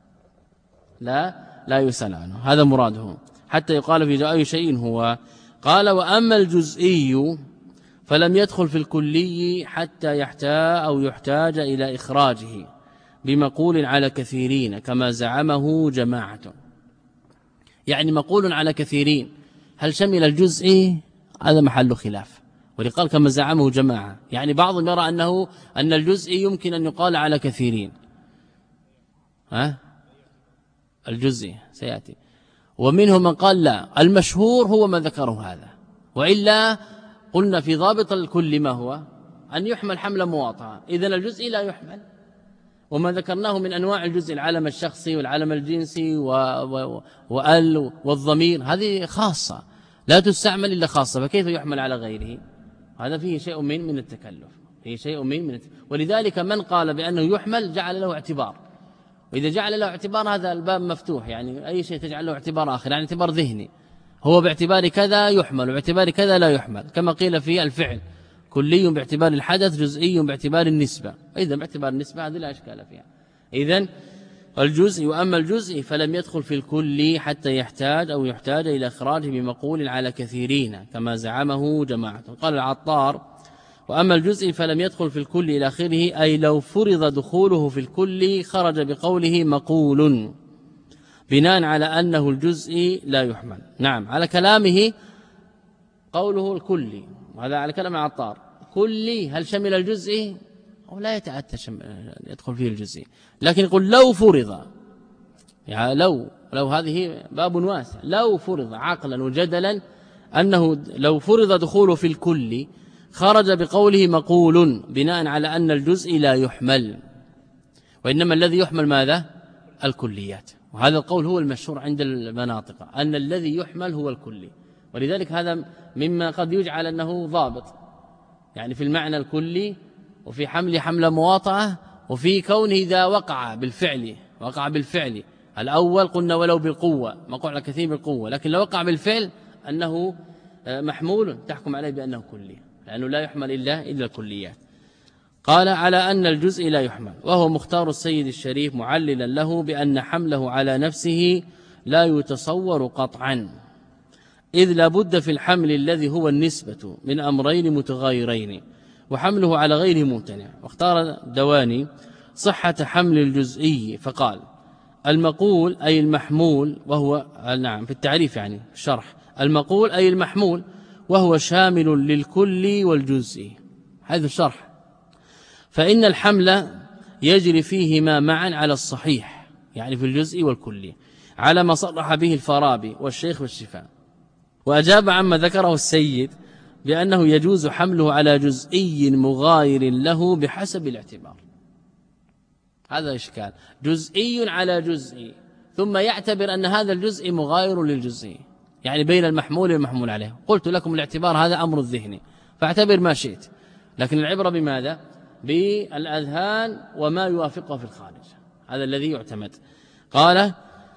لا لا يسأل عنه، هذا مراده، حتى يقال في أي شيء هو. قال: وأما الجزئي فلم يدخل في الكلي حتى يحتاج أو يحتاج إلى إخراجه بمقول على كثيرين كما زعمه جماعة. يعني مقول على كثيرين هل شمل الجزئي؟ هذا محل خلاف، ولقال كما زعمه جماعة، يعني بعضهم يرى أنه أن الجزئي يمكن أن يقال على كثيرين، ها الجزئي سيأتي، ومنهم من قال لا، المشهور هو ما ذكره هذا، وإلا قلنا في ضابط الكل ما هو أن يحمل حمل مواطعة، إذن الجزئي لا يحمل. وما ذكرناه من أنواع الجزء، العلم الشخصي والعلم الجنسي وال والضمير، هذه خاصة لا تستعمل إلا خاصة، فكيف يحمل على غيره؟ هذا فيه شيء من من التكلف، فيه شيء من من التكلف. ولذلك من قال بأنه يحمل جعل له اعتبار، وإذا جعل له اعتبار هذا الباب مفتوح، يعني أي شيء تجعل له اعتبار آخر، يعني اعتبار ذهني، هو باعتبار كذا يحمل وباعتبار كذا لا يحمل، كما قيل في الفعل: كلي باعتبار الحدث، جزئي باعتبار النسبة. إذا باعتبار النسبة هذه لا إشكال فيها. إذن الجزء، وأما الجزء فلم يدخل في الكل حتى يحتاج أو يحتاج إلى إخراجه بمقول على كثيرين كما زعمه جماعة. قال العطار: وأما الجزء فلم يدخل في الكل إلى آخره، أي لو فرض دخوله في الكل خرج بقوله مقول، بناء على أنه الجزء لا يحمل. نعم، على كلامه قوله الكلي، وهذا على كلام العطار، كلي هل شمل الجزء؟ أو لا يتأتى يدخل فيه الجزء، لكن يقول لو فرض، يعني لو لو هذه باب واسع، لو فرض عقلا وجدلا أنه لو فرض دخوله في الكل خرج بقوله مقول، بناء على أن الجزء لا يحمل، وإنما الذي يحمل ماذا؟ الكليات. وهذا القول هو المشهور عند المناطق، أن الذي يحمل هو الكلي، ولذلك هذا مما قد يجعل أنه ضابط، يعني في المعنى الكلي، وفي حمل حمل مواطعة، وفي كونه إذا وقع بالفعل وقع بالفعل. الأول قلنا ولو بالقوة، مقوع كثير بالقوة، لكن لو وقع بالفعل أنه محمول تحكم عليه بأنه كلي، لأنه لا يحمل إلا إلا الكليات. قال: على أن الجزء لا يحمل، وهو مختار السيد الشريف معللا له بأن حمله على نفسه لا يتصور قطعا، إذ لا بد في الحمل الذي هو النسبة من أمرين متغايرين، وحمله على غيره ممتنع. واختار الدواني صحة حمل الجزئي فقال: المقول أي المحمول، وهو نعم في التعريف يعني الشرح، المقول أي المحمول وهو شامل للكل والجزء، هذا الشرح، فإن الحمل يجري فيهما معا على الصحيح، يعني في الجزء والكل، على ما صرح به الفارابي والشيخ والشفاء. وأجاب عما ذكره السيد بأنه يجوز حمله على جزئي مغاير له بحسب الاعتبار. هذا إشكال، جزئي على جزئي، ثم يعتبر أن هذا الجزء مغاير للجزئي، يعني بين المحمول والمحمول عليه. قلت لكم الاعتبار هذا أمر الذهني، فاعتبر ما شئت، لكن العبرة بماذا؟ بالأذهان وما يوافقه في الخارج، هذا الذي يعتمد. قال: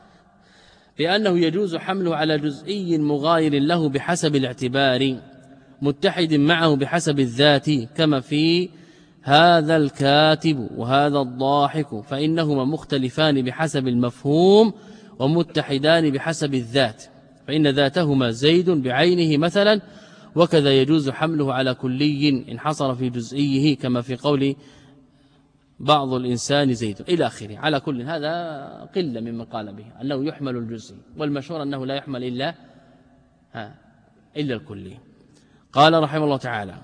بأنه يجوز حمله على جزئي مغاير له بحسب الاعتبار، متحد معه بحسب الذات، كما في هذا الكاتب وهذا الضاحك، فإنهما مختلفان بحسب المفهوم ومتحدان بحسب الذات، فإن ذاتهما زيد بعينه مثلا، وكذا يجوز حمله على كلي انحصر في جزئيه، كما في قول بعض الإنسان زيد إلى آخره. على كل هذا قلة مما قال به أنه يحمل الجزئي، والمشهور أنه لا يحمل إلا ها إلا الكلي. قال رحمه الله تعالى: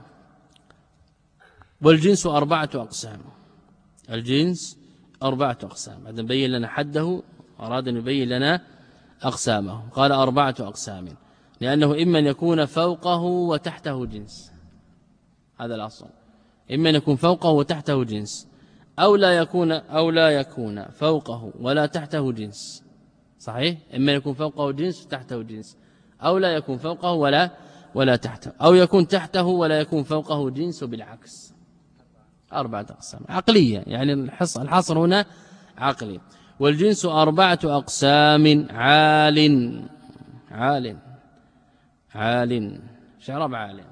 والجنس أربعة أقسام. الجنس أربعة أقسام، بعد بين لنا حده أراد أن يبين لنا أقسامه. قال: أربعة أقسام: لأنه إما أن يكون فوقه وتحته جنس، هذا الأصل، إما أن يكون فوقه وتحته جنس، أو لا يكون أو لا يكون فوقه ولا تحته جنس. صحيح؟ إما يكون فوقه جنس وتحته جنس، أو لا يكون فوقه ولا ولا تحته، أو يكون تحته ولا يكون فوقه جنس، بالعكس. أربعة أقسام عقلية، يعني الحصر هنا عقلي. والجنس أربعة أقسام: عال عال عال شعرب عال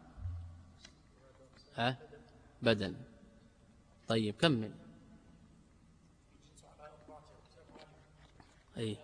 ها بدل. طيب كمل. أي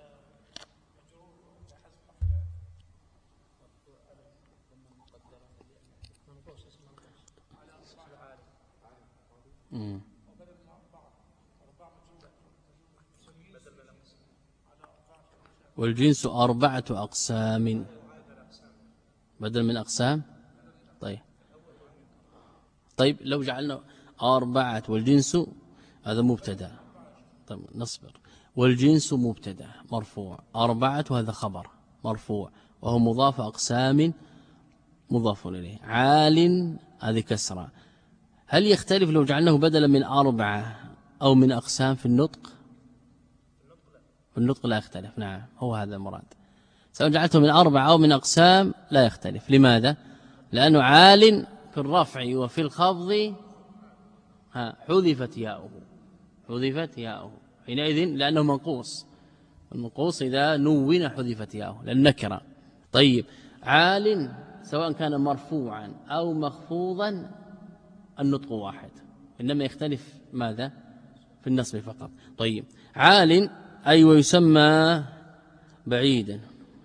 والجنس أربعة أقسام بدل من أقسام. طيب طيب لو جعلنا أربعة والجنس هذا مبتدا. طيب نصبر. والجنس مبتدا مرفوع، أربعة وهذا خبر مرفوع وهو مضاف أقسام مضاف إليه. عال هذه كسرة. هل يختلف لو جعلناه بدلا من أربعة أو من أقسام في النطق؟ في النطق لا يختلف. نعم هو هذا المراد. سواء جعلته من أربعة أو من أقسام لا يختلف. لماذا؟ لأنه عال في الرفع وفي الخفض ها حذفت ياؤه، حذفت ياؤه حينئذ لأنه منقوص، المنقوص إذا نون حذفت ياؤه للنكرة. طيب عال سواء كان مرفوعا أو مخفوضا النطق واحد، إنما يختلف ماذا؟ في النصب فقط. طيب عال أي ويسمى بعيدا،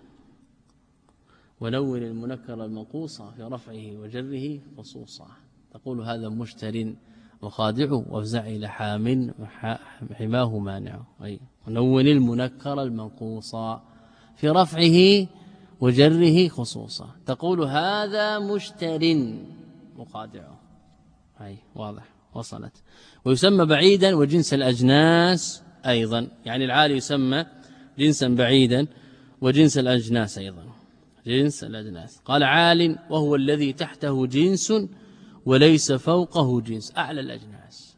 ونون المنكر المنقوصة في رفعه وجره خصوصا، تقول هذا مشتر وخادع وافزع لحام حماه مانع. أي ونون المنكر المنقوصة في رفعه وجره خصوصا، تقول هذا مشتر وخادعه. أي واضح وصلت. ويسمى بعيدا وجنس الأجناس أيضا، يعني العالي يسمى جنسا بعيدا وجنس الأجناس أيضا جنس الأجناس. قال عال وهو الذي تحته جنس وليس فوقه جنس، أعلى الأجناس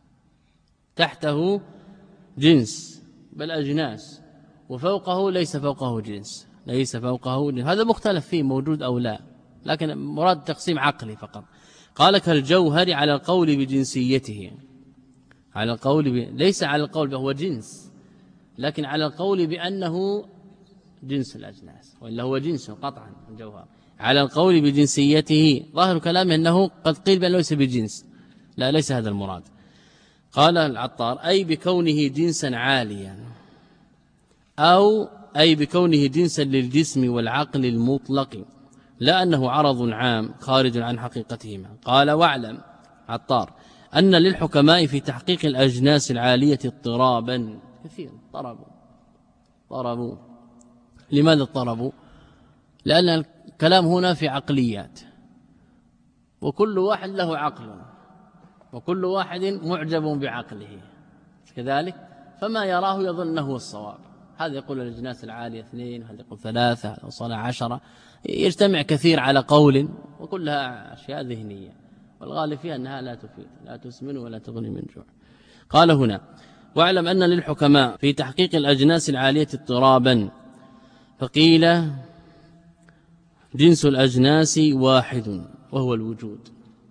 تحته جنس بل أجناس، وفوقه ليس فوقه جنس، ليس فوقه جنس. هذا مختلف فيه موجود أو لا، لكن مراد تقسيم عقلي فقط. قال كالجوهر على القول بجنسيته، على القول ب... ليس على القول هو جنس، لكن على القول بأنه جنس الأجناس، وإلا هو جنس قطعا الجوهر. على القول بجنسيته ظاهر كلامه أنه قد قيل بأنه ليس بجنس، لا ليس هذا المراد. قال العطار أي بكونه جنسا عاليا، أو أي بكونه جنسا للجسم والعقل المطلق، لا أنه عرض عام خارج عن حقيقتهما. قال واعلم عطار أن للحكماء في تحقيق الأجناس العالية اضطرابا كثير. طربوا طربوا لماذا اضطربوا؟ لأن الكلام هنا في عقليات، وكل واحد له عقل، وكل واحد معجب بعقله كذلك، فما يراه يظن أنه الصواب. هذا يقول الأجناس العالية اثنين، هذا يقول ثلاثة، هذا وصل عشرة، يجتمع كثير على قول، وكلها أشياء ذهنية، والغالب فيها أنها لا تفيد، لا تسمن ولا تغني من جوع. قال هنا واعلم أن للحكماء في تحقيق الأجناس العالية اضطرابا، فقيل جنس الأجناس واحد وهو الوجود،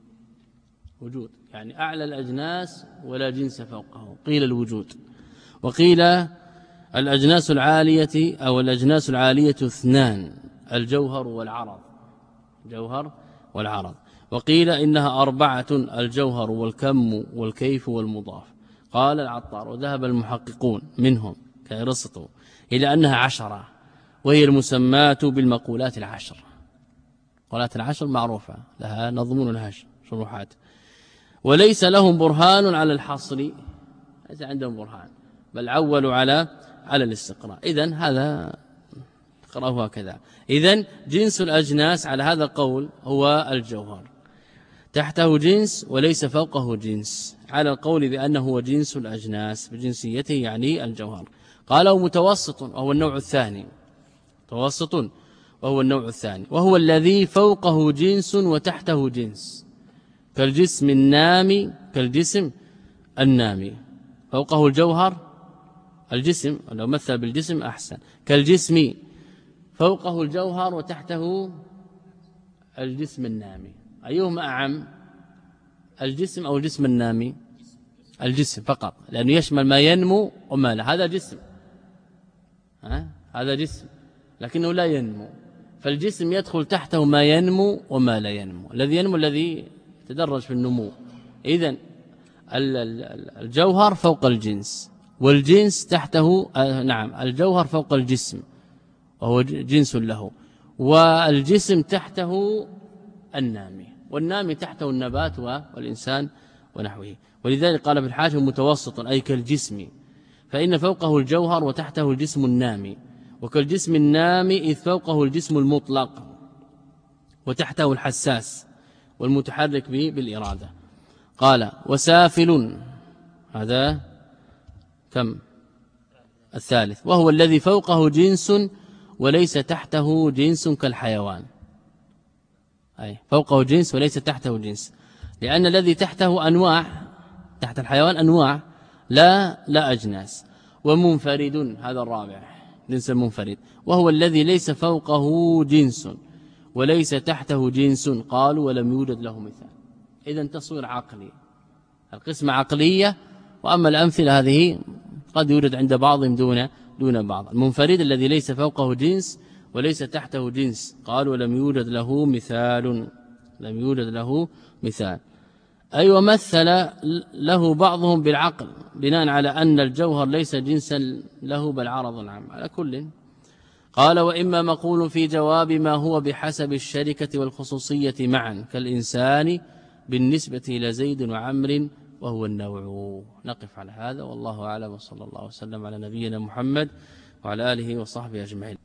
وجود يعني أعلى الأجناس ولا جنس فوقه، قيل الوجود. وقيل الأجناس العالية أو الأجناس العالية اثنان، الجوهر والعرض، جوهر والعرض. وقيل إنها أربعة، الجوهر والكم والكيف والمضاف. قال العطار وذهب المحققون منهم كأرسطو إلى أنها عشرة، وهي المسمات بالمقولات العشر. مقولات العشر معروفة لها نظم ولها شروحات، وليس لهم برهان على الحصر، ليس عندهم برهان، بل عولوا على على الاستقراء. إذن هذا اقرأه هكذا. إذن جنس الأجناس على هذا القول هو الجوهر، تحته جنس وليس فوقه جنس، على القول بأنه هو جنس الأجناس بجنسيته يعني الجوهر. قالوا متوسط وهو النوع الثاني، متوسط وهو النوع الثاني، وهو الذي فوقه جنس وتحته جنس، كالجسم النامي كالجسم النامي. فوقه الجوهر الجسم، لو مثل بالجسم أحسن، كالجسم فوقه الجوهر وتحته الجسم النامي. أيهما أعم، الجسم أو الجسم النامي؟ الجسم فقط، لأنه يشمل ما ينمو وما لا. هذا جسم، ها؟ هذا جسم لكنه لا ينمو، فالجسم يدخل تحته ما ينمو وما لا ينمو. الذي ينمو الذي يتدرج في النمو. إذن الجوهر فوق الجنس، والجنس تحته، نعم الجوهر فوق الجسم وهو جنس له، والجسم تحته النامي، والنامي تحته النبات والإنسان ونحوه. ولذلك قال في الحاشية متوسط أي كالجسم، فإن فوقه الجوهر وتحته الجسم النامي، وكالجسم النامي إذ فوقه الجسم المطلق وتحته الحساس والمتحرك به بالإرادة. قال وسافل، هذا كم؟ الثالث، وهو الذي فوقه جنس وليس تحته جنس كالحيوان. أي فوقه جنس وليس تحته جنس، لأن الذي تحته أنواع، تحت الحيوان أنواع لا لا أجناس. ومنفرد، هذا الرابع جنس المنفرد، وهو الذي ليس فوقه جنس وليس تحته جنس. قالوا ولم يوجد له مثال. إذن تصوير عقلي، القسمة عقلية، وأما الأمثلة هذه قد يوجد عند بعضهم دون دون بعض. المنفرد الذي ليس فوقه جنس وليس تحته جنس، قالوا ولم يوجد له مثال، لم يوجد له مثال. أي ومثل له بعضهم بالعقل بناء على أن الجوهر ليس جنسا له بل عرض عام. على كل قال وإما مقول في جواب ما هو بحسب الشركة والخصوصية معا، كالإنسان بالنسبة إلى زيد وعمر وهو النوع. نقف على هذا والله أعلم، وصلى الله وسلم على نبينا محمد وعلى آله وصحبه أجمعين.